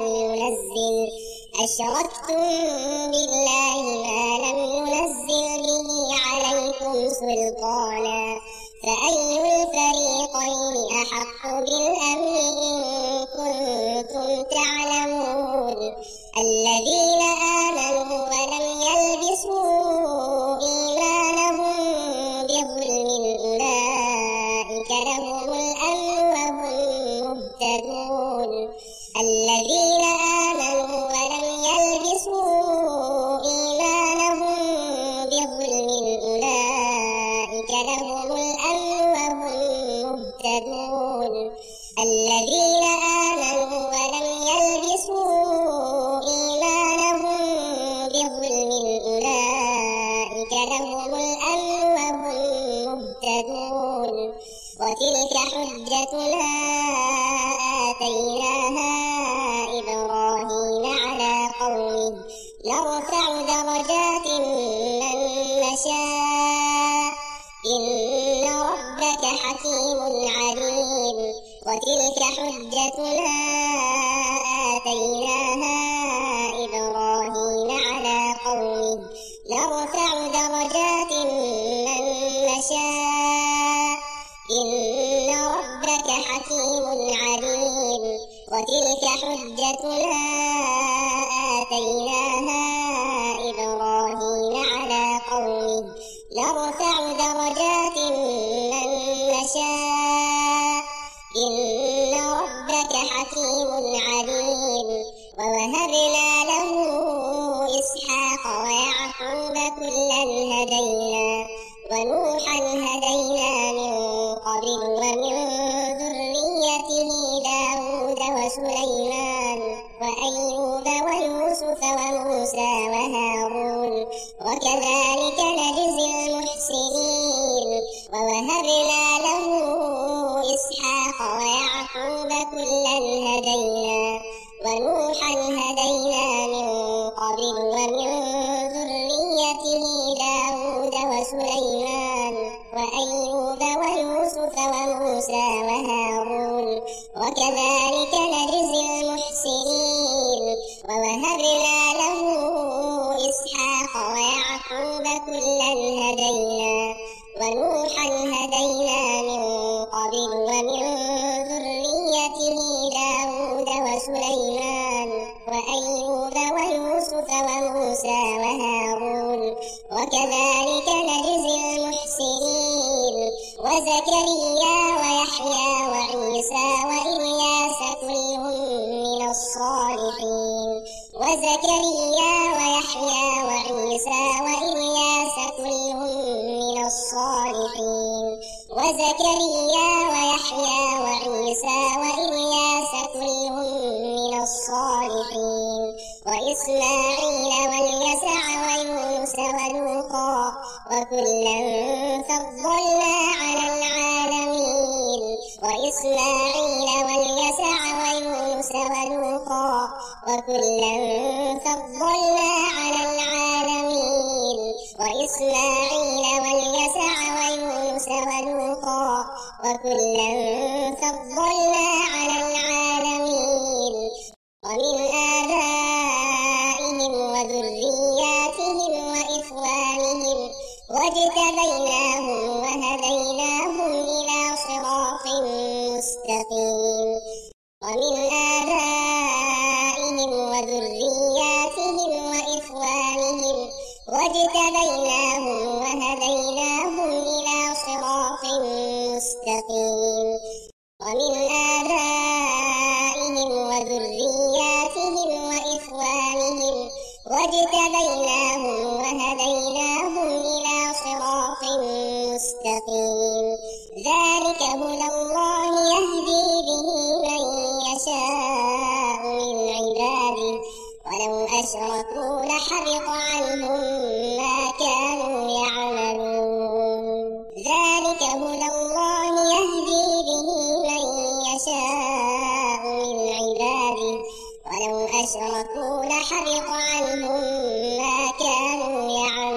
ينزل به عليكم سلطانا فأي الفريقين أحق بالأمن إن كنتم تعلمون الذين آمنوا ولم يلبسوا إيمانهم بظلم أولئك لهم الأمن وهم مهتدون الذين آمنوا ولم يلبسوا إيمانهم بظلم أولئك لهم الأمن وهم مهتدون الذين آمنوا ولم يلبسوا إيمانهم بظلم أولئك لهم الأمن وهم مهتدون وتلك حجتنا آتيناها إبراهيم على قومه نرفع درجات من نشاء إن ربك حكيم عليم وتلك حجتنا آتيناها إبراهيم على قومه نرفع درجات من نشاء إن ربك حكيم عليم وتلك حجتنا آتيناها إبراهيم على قومه نرفع درجات من نشاء إن ربك حكيم عليم ووهبنا له إسحاق ويعقوب كلا هدينا ونوحا هدينا من قبل ومن ذريته داود وسليمان وأيوب ويوسف وموسى وهارون وكذلك نجزي المحسنين ووهبنا له إسحاق ويعقوب كلا هدينا ونوحا هدينا من قبل ومن ذريته داود وسليمان وأيوب ويوسف وموسى وهارون وكذلك نجزي المحسنين ووهبنا له إسحاق ويعقوب كلا هدينا ونوحا هدينا من قبل ومن ذريته داود وسليمان وأيوب ويوسف وموسى وهارون وكذلك نجزي المحسنين وزكريا ويحيى وعيسى وإلياس كل من الصالحين وزكريا ويحيى وعيسى وإلياس كل من الصالحين وزكريا ويحيى وعيسى وإلياس كل من الصالحين وإسماعيل واليسع ويونس ولوطا وكلا فضلنا على العالمين وإسماعيل واليسع ويونس ولوطا وكلا فضلنا على العالمين وإسماعيل واليسع ويونس ولوطا وكلا فضلنا على العالمين ومن آبائهم وذرياتهم وإخوانهم واجتبيناهم وهديناهم إلى صراط مستقيم ومن آبائهم وذرياتهم وإخوانهم واجتبيناهم وهديناهم إلى صراط مستقيم ومن آبائهم وذرياتهم وإخوانهم واجتبيناهم وهديناهم إلى صراط مستقيم ذلك هدى الله يهدي به من يشاء من عباده ولو أشركوا لحبط عنهم ما كانوا يعملون ذلك هدى الله يهدي به من يشاء من عباده ولو أشركوا لحبط عنهم ما كانوا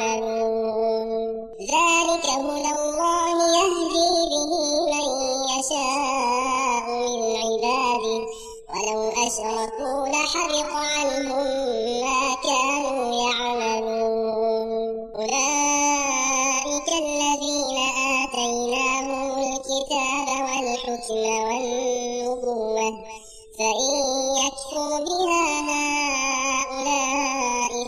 يعملون ذلك هدى الله يهدي به من يشاء من عباده ولو أشركوا لحبط عنهم ما كانوا يعملون أولئك الذين آتيناهم الكتاب والحكم والنبوة فإن يكفر بها هؤلاء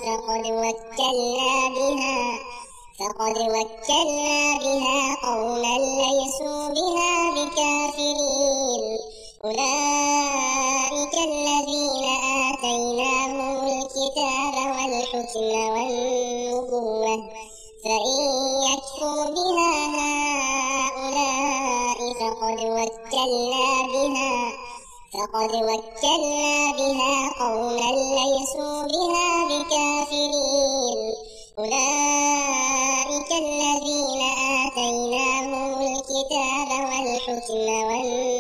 فقد وكلنا بها قوما ليسوا بها بكافرين أولئك الذين آتيناهم الكتاب والحكم والنبوة فإن يكفر بها هؤلاء فقد وكلنا بها قوما ليسوا بها بكافرين أولئك الذين آتيناهم الكتاب والحكم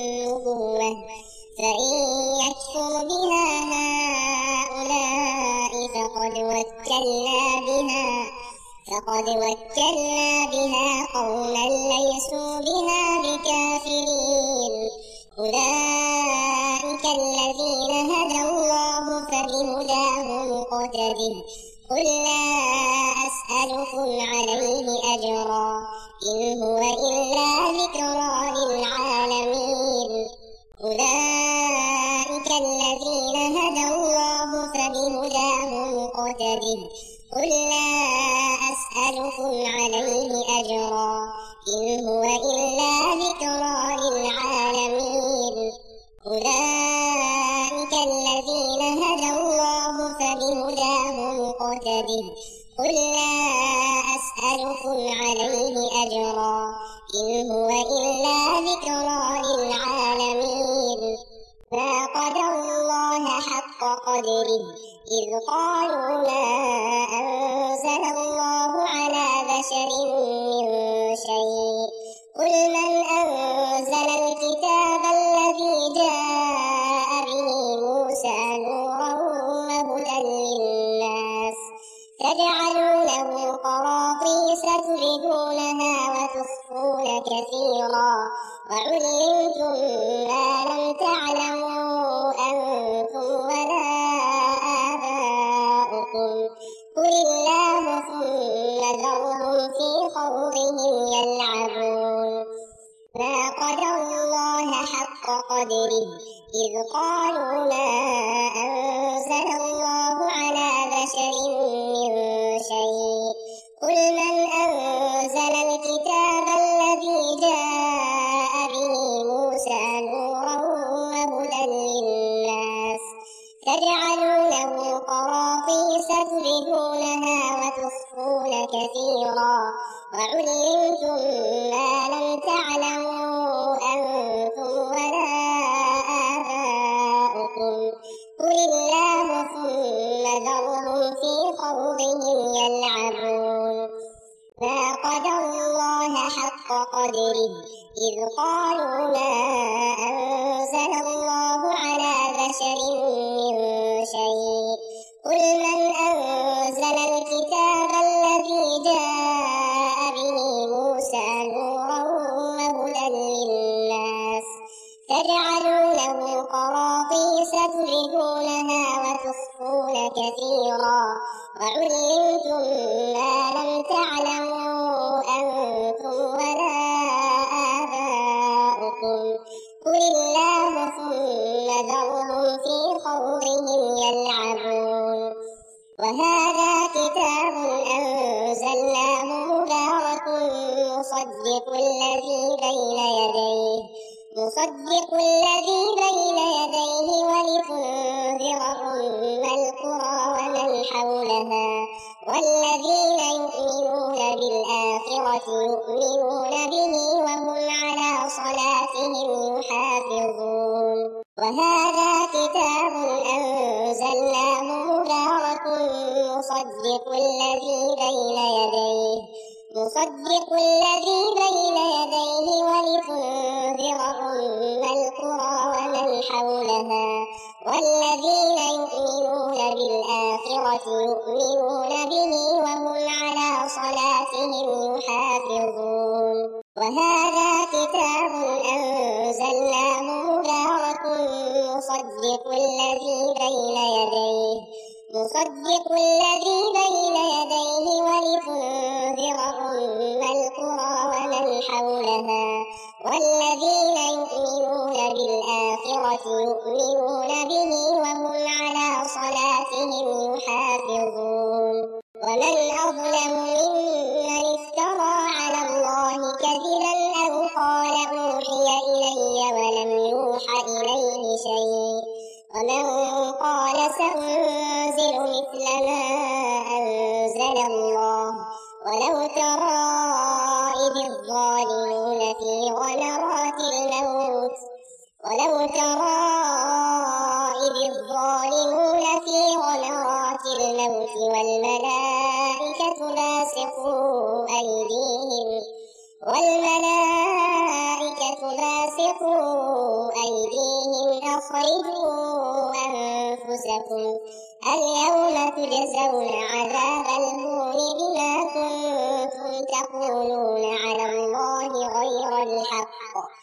والنبوة فإن يكفر بها هؤلاء فقد وكلنا بها قوما ليسوا بها بكافرين أولئك الذين هدى الله فبهداه مقتده قل لا أسألكم عليه أجرا إن هو إلا ذكرى للعالمين أولئك الذين هدى الله فبهداه مقتده قل لا أسألكم عليه أجرا إن هو إلا ذكرى للعالمين أولئك الذين هدى الله فبهداه مقتده قل لا أسألكم عليه أجرا إن هو إلا ذكرى للعالمين ما قدر الله حق قدره إذ قالوا ما أنزل الله على بشر من شيء قل من أنزل الكتاب الذي جاء به موسى نورا وهدى للناس تجعلونه قراطيس تبدونها وتخفون كثيرا وعلمتم ما لم تعلموا أنتم ولا آباؤكم قل الله ثم ذرهم في خوضهم يلعبون ما قدر الله حق قدره إذ قالوا ما أنزل الله على بشر من شيء قل من أنزل الكتاب الذي جاء به موسى نورا وهدى للناس تجعلونه قراطيس تبدونها وتخفون كثيرا وعلمتم ما لم تعلموا أنتم ولا آباؤكم قل الله ثم ذرهم في خوضهم يلعبون ما قدر الله حق قدره إذ قالوا ما أنزل الله على بشر من شيء قل من أنزل الكتاب الذي جاء به موسى نورا وهدى للناس تجعلونه قراطيس تبدونها وتخفون كثيرا وعلمتم ما لم تعلموا أنتم ولا آباؤكم قل الله ثم ذرهم في خوضهم يلعبون وهذا كتاب أنزلناه مبارك مصدق الذي بين يديه ولتنذر أم القرى ومن حولها والذين يؤمنون بالآخرة يؤمنون به وهم على صلاتهم يحافظون وهذا كتاب أنزلناه مبارك مصدق الذي بين يديه ولتنذر أم القرى ومن حولها والذين يؤمنون بالآخرة يؤمنون به وهم على صلاتهم يحافظون وهذا كتاب أنزلناه مبارك مصدق الذي بين يديه ولتنذر أم القرى ومن حولها والذين يؤمنون بالآخرة يؤمنون به وهم على صلاتهم يحافظون ومن أظلم ممن افترى على الله كذبا أو قال أوحي إلي ولم يوحى إليه شيء ومن قال سأنزل مثل ما أنزل الله ولو ترى إذ الظالمون في غمرات الموت والملائكة باسطوا أيديهم أخرجوا أنفسكم اليوم تجزون عذاب الهون بما كنتم تقولون على الله غير الحق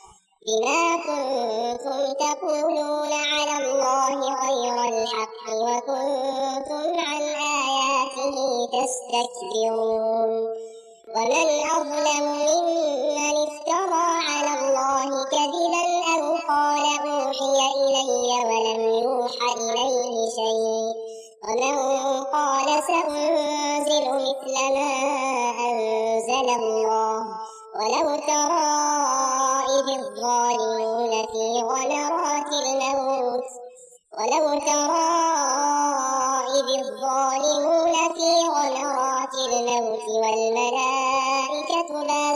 وكنتم عن آياته تستكبرون ومن أظلم ممن افترى على الله كذبا أو قال أوحي إلي ولم يوحى إليه شيء ومن قال سأنزل مثل ما أنزل الله ولو ترى إذ الظالمون في غمرات الموت والملائكة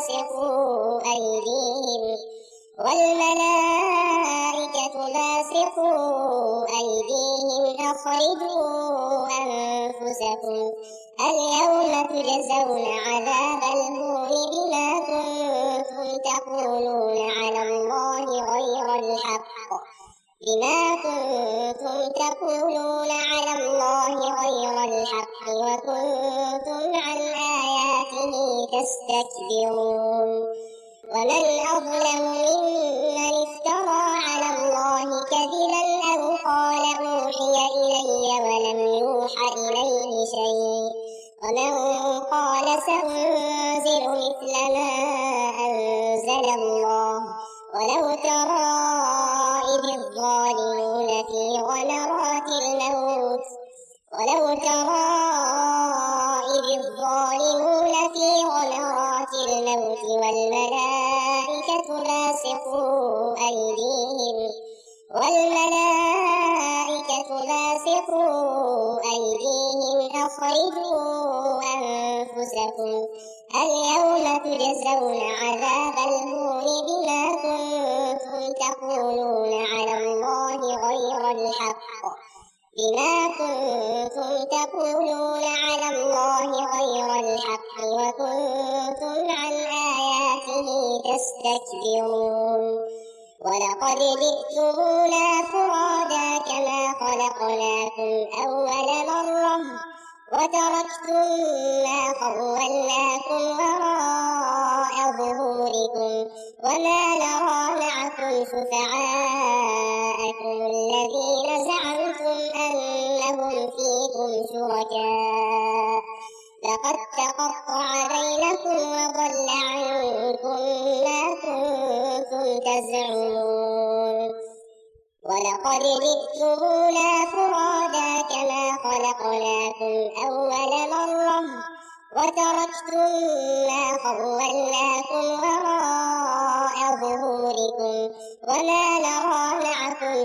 باسطوا أيديهم أخرجوا أنفسكم اليوم تجزون عذاب الهون بما كنتم تقولون على الله غير الحق وكنتم عن آياته تستكبرون ومن أظلم ممن افترى على الله كذبا أو قال أوحي إلي ولم يوحى إليه شيء ومن قال سأنزل مثل ما أنزل الله ولو ترى إذ الظالمون في غمرات الموت والملائكة باسطوا أيديهم أخرجوا أنفسكم اليوم تجزون عذاب الهون بما كنتم تقولون على الله غير الحق وكنتم عن آياته تستكبرون ولقد جئتمونا فرادا كما خلقناكم أول مرة وتركتم ما خولناكم وراء ظهوركم وما نرى معكم شفعاءكم الذين زعمتم أنهم فيكم شركاء لقد تقطع بينكم وضل عنكم ما كنتم تزعمون ولقد جئتمونا فرادا كما خلقناكم أول مرة وتركتم ما خولناكم وراء ظهوركم وما نرى معكم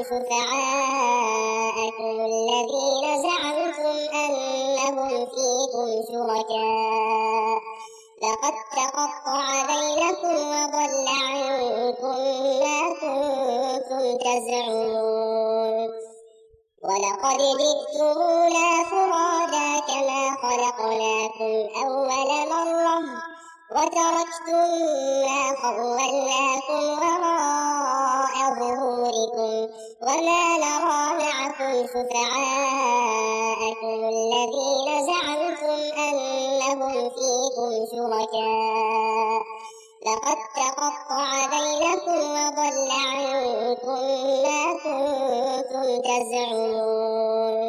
شفعاءكم الذين زعمتم أنهم فيكم شركاء لقد تقطع بينكم وضل عنكم ما كنتم تزعمون ولقد جئتمونا فرادا كما خلقناكم أول مرة وتركتم ما خولناكم وراء ظهوركم وما نرى معكم شفعاءكم الذين زعمتم أنهم فيكم شركاء لقد تقطع بينكم وضل عنكم ما كنتم تزعمون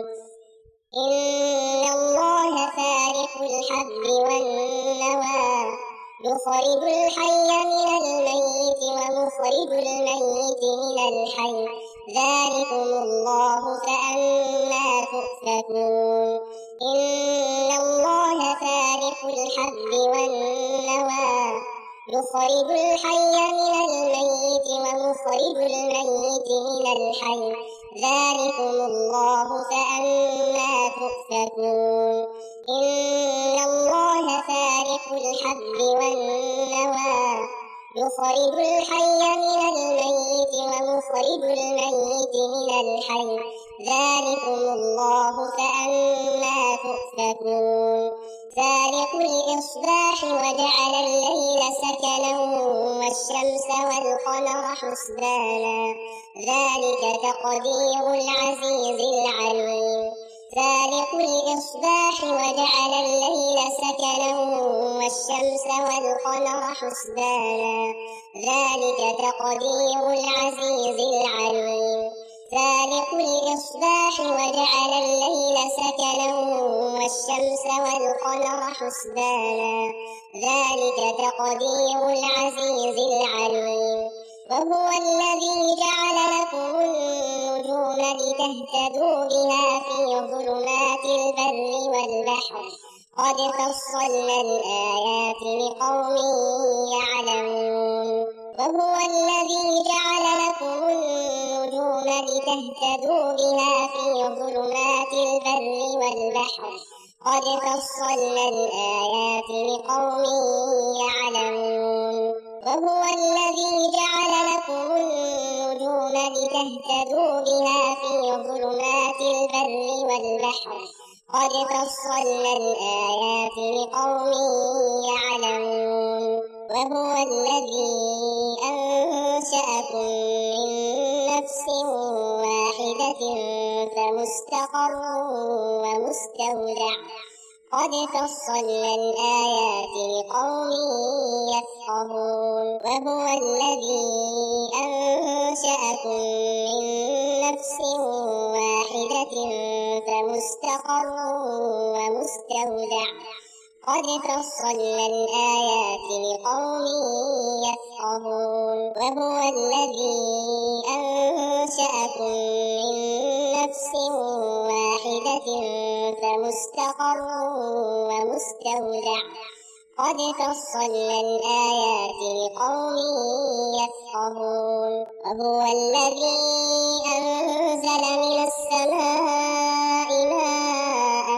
إن الله فارق الحب والنوى يخرج الحي من الميت ومخرج الميت من الحي ذلكم الله فأنى تؤفكون إن الله فارق الحب والنوى يخرج الحي من الميت ومخرج الميت من الحي ذلكم الله فأنى تؤفكون إن الله فارق الحب والنوى يخرج الحي من الميت ومخرج الميت من الحي ذلكم الله فأنى تؤفكون فالق الإصباح وجعل الليل سكنا والشمس والقمر حسبانا ذلك تقدير العزيز العليم فالق الإصباح وجعل الليل سكنا والشمس والقمر حسبانا ذلك تقدير العزيز العليم فالق الإصباح وجعل الليل سكنا والشمس والقمر حسبانا ذلك تقدير العزيز العليم وهو الذي جعل لكم النجوم لتهتدوا بها في ظلمات البر والبحر قد فصلنا الآيات لقوم يعلمون وهو الذي جعل لكم النجوم لتهتدوا بها في ظلمات البر والبحر قد فصلنا الآيات لقوم يعلمون وهو الذي جعل لكم النجوم لتهتدوا بها في ظلمات البر والبحر قد فصلنا الآيات لقوم يعلمون وهو الذي أنشأكم من نفس واحدة فمستقر ومستودع قد فصلنا الآيات لقوم يفقهون وهو الذي أنشأكم من نفس واحدة فمستقر ومستودع قد فصلنا الآيات لقوم يفقهون وهو الذي أنشأكم من نفس واحدة فمستقر ومستودع قد فصلنا الآيات لقوم يفقهون وهو الذي أنزل من السماء ماء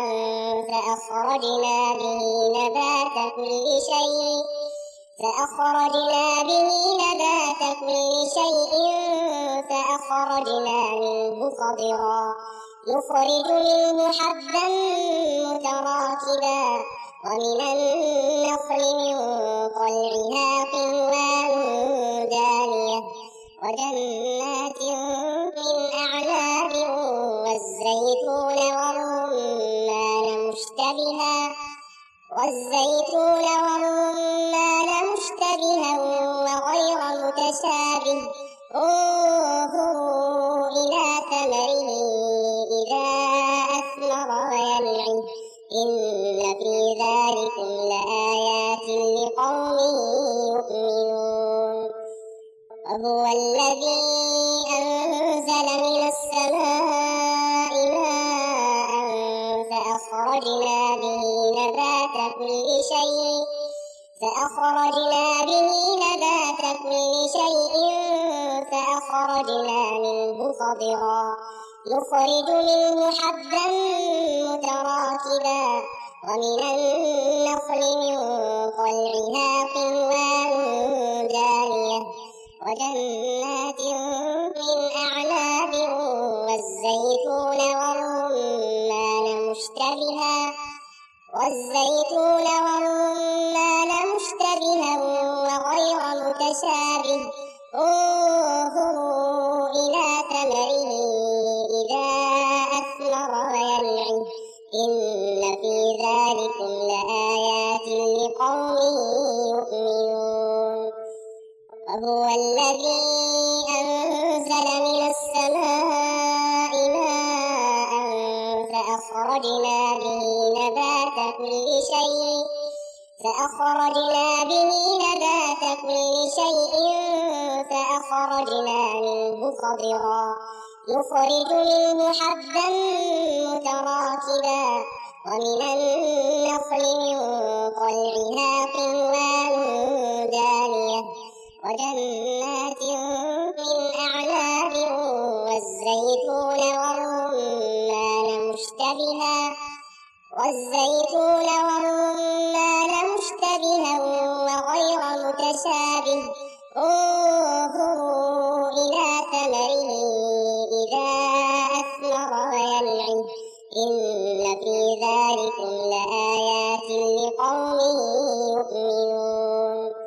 فأخرجنا به نبات كل شيء فأخرجنا منه خضرا نخرج منه حبا متراكبا ومن النخل من طلعها قنوان دانية وجنات من أعناب والزيتون والرمان مشتبها وغير متشابه انظروا إلى ثمره إذا أثمر وينعه إن في ذلكم لآيات لقوم يؤمنون وهو الذي أنزل من السماء ماء فأخرجنا به نبات كل شيء فأخرجنا منه خضرا نخرج منه حبا متراكبا ومن النخل من طلعها قنوان دانية وجنات من أعناب والزيتون والرمان مشتبها وغير متشابه انظروا إلى ثمره إذا أثمر وينعه إن في ذلكم لآيات لقوم يؤمنون وهو الذي أنزل من السماء ماء فأخرجنا به نبات كل فأخرجنا منه خضرا نخرج منه حبا متراكبا ومن النخل من طلعها قنوان دانية وجنات من أعناب والزيتون والرمان مشتبها وغير متشابه انظروا إلى ثمره إذا أثمر وينعه إن في ذلكم لآيات لقوم يؤمنون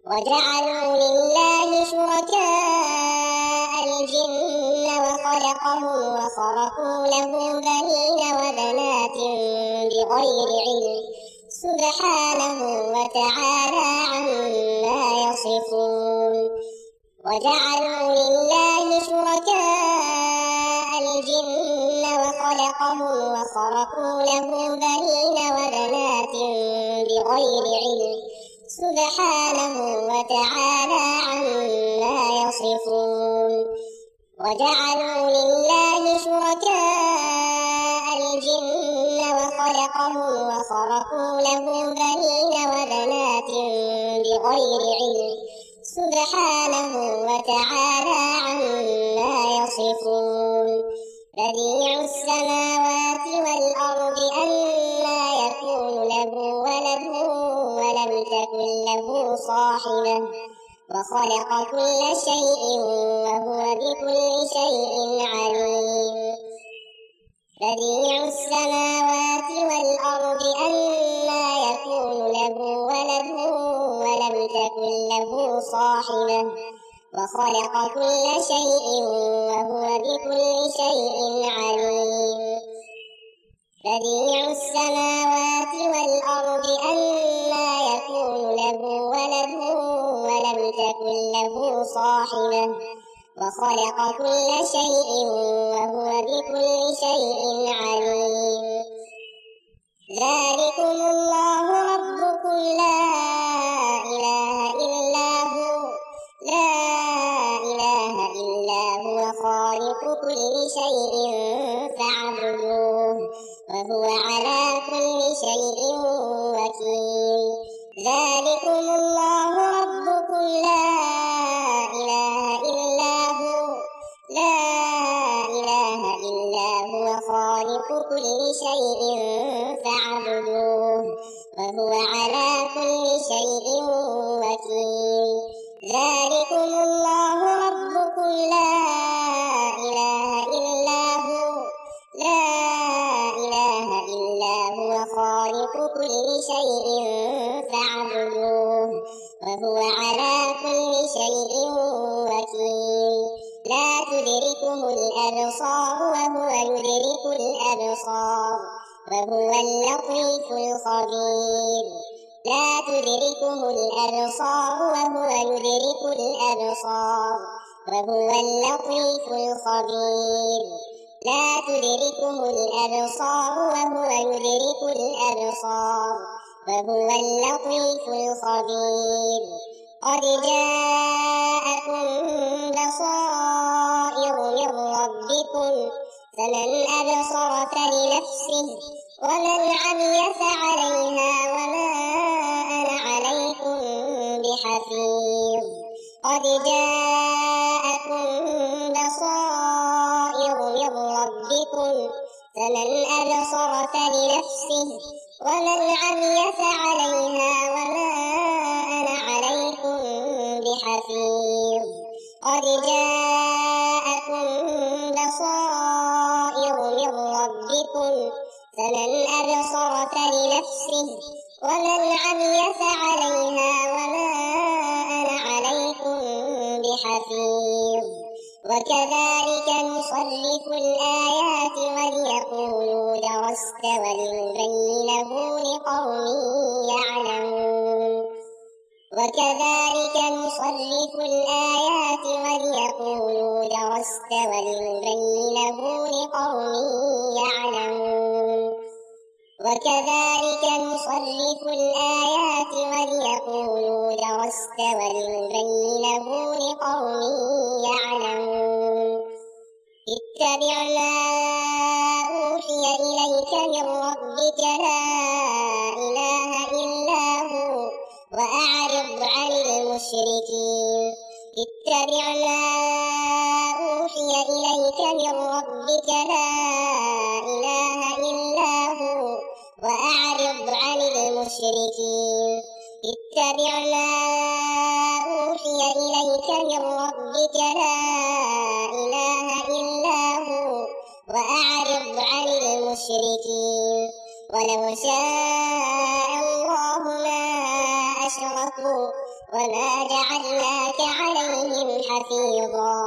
وجعلوا لله شركاء الجن وخلقهم وخلقهم وخرقوا له بنين وبنات بغير علم سبحانه وتعالى عما يصفون وجعلوا لله شركاء الجن وخلقهم وخرقوا له بنين وبنات بغير علم سبحانه وتعالى عما يصفون وجعلوا لله شركاء الجن وخلقهم وخرقوا له بنين وبنات بغير علم سبحانه وتعالى عما يصفون بديع السماوات والأرض أنى يكون له ولد ولم تكن له صاحبة وخلق كل شيء وهو بكل شيء عليم بديع السماوات والأرض أنى يكون له ولد ولم تكن له صاحبة وخلق كل شيء وهو بكل شيء عليم بديع السماوات والأرض أنى يكون له ولد ولم تكن له صاحبة وخلق كل شيء وهو بكل شيء عليم ذلكم الله ربكم لا إله إلا هو خالق كل شيء فاعبدوه وهو على كل شيء وكيل ذلكم الله ربكم لا إله إلا هو خالق كل شيء فاعبدوه وهو على كل شيء وكيل ذلكم الله ربكم لا إله إلا هو خالق كل شيء فاعبدوه وهو على كل شيء وكيل لا تدركه الأبصار وهو يدرك الأبصار وهو اللطيف الخبير لا تدركه الأبصار وهو يدرك الأبصار وهو اللطيف الخبير لا تدركه الأبصار وهو يدرك الأبصار وهو اللطيف الخبير قد جاءكم بصائر من ربكم فمن أبصر فلنفسه ومن عمي فعليها وما أنا عليكم بحفيظ قد جاءكم بصائر من ربكم فمن أبصر فلنفسه ومن عمي فعليها وما أنا عليكم بحفيظ قد جاءكم بصائر من ربكم فمن أبصر فلنفسه ومن عمي فعليها وما أنا عليكم بحفيظ وكذلك نصرف الآيات وليقولوا درست ولنبينه لقوم يعلمون وكذلك نصرف الآيات وليقولوا درست ولنبينه لقوم يعلمون وكذلك نصرف الآيات وليقولوا درست ولنبينه لقوم يعلمون اتبع ما أوحي إليك من ربك لا إله إلا هو وأعرض عن المشركين اتبع ما أوحي إليك من ربك لا إله إلا هو وأعرض عن المشركين اتبع ما أوحي إليك من ربك لا إله إلا هو وأعرض عن المشركين ولو شاء الله ما أشركوا وما جعلناك عليهم حفيظا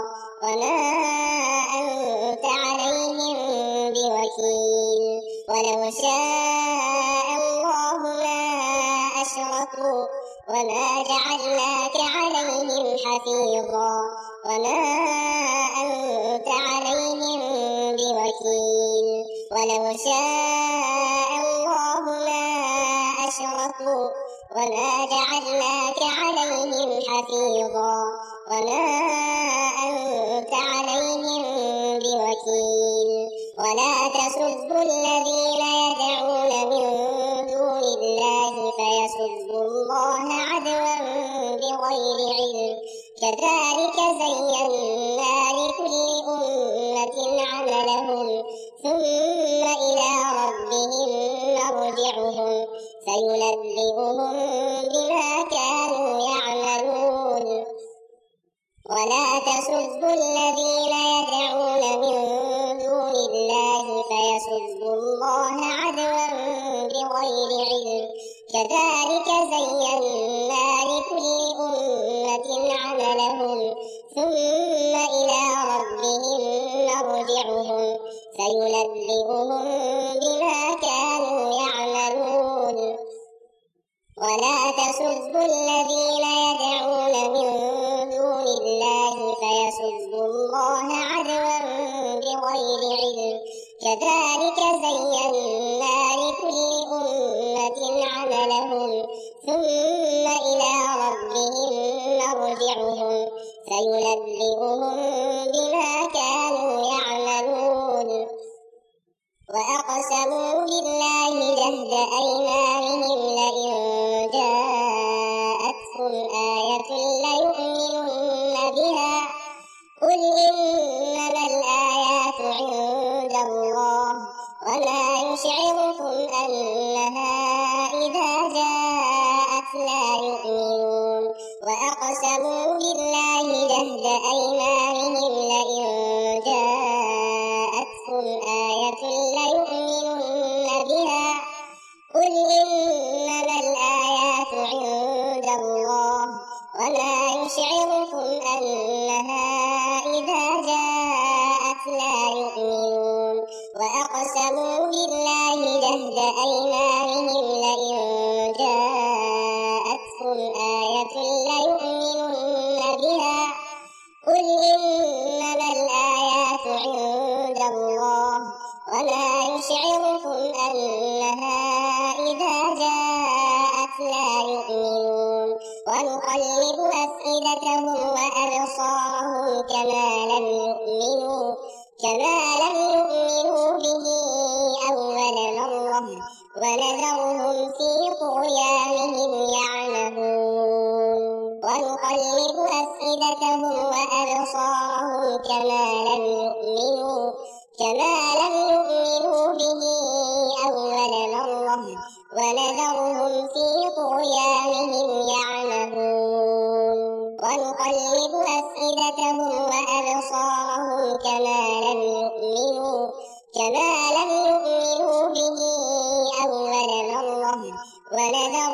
وما أنت عليهم بوكيل ولو شاء الله ما أشركوا وما جعلناك عليهم حفيظا وما أنت عليهم بوكيل ولو شاء الله ما أشركوا وما جعلناك عليهم حفيظا وما أنت عليهم بوكيل ولا تسبوا الذين يدعون من دون الله فيسبوا الله عدوا بغير علم كذلك زينا لكل أمة عملهم ثم إلى ربهم مرجعهم فينبئهم بما كانوا يعملون ولا تسبوا الذين يدعون من دون الله فيسبوا الله عدوا بغير علم كذلك زينا لكل أمة عملهم ثم إلى ربهم مرجعهم فينبئهم بما كانوا يعملون ولا تسبوا الذين يدعون من دون الله فيسبوا الله عدوا بغير علم كذلك زينا لكل أمة عملهم ثم إلى ربهم مرجعهم فينبئهم بما كانوا يعملون وأقسموا بالله جهد أيمانهم لئن جاءتهم آية ليؤمنن بها قل إنما الآيات عند الله وما يشعركم أنها إذا جاءت لا يؤمنون وأقسموا بالله جهد أيمانهم لئن جاءتهم آية ليؤمنن بها قل إنما الآيات عند الله وما يشعركم أنها إذا جاءت لا يؤمنون وأقسموا بالله جهد أيمانهم لئن جاءتهم آية ليؤمنن بها قل إنما الآيات عند الله وما يشعركم أنها إذا جاءت لا يؤمنون ونقلب أفئدتهم وأبصارهم كما لم يؤمنوا به أول مرة ونذرهم في طغيانهم يعمهون ونقلب أفئدتهم وأبصارهم كما لم يؤمنوا به أول مرة ونذرهم في طغيانهم يعمهون ونقلب أفئدتهم وأبصارهم كما لم يؤمنوا به أول مرة ونذرهم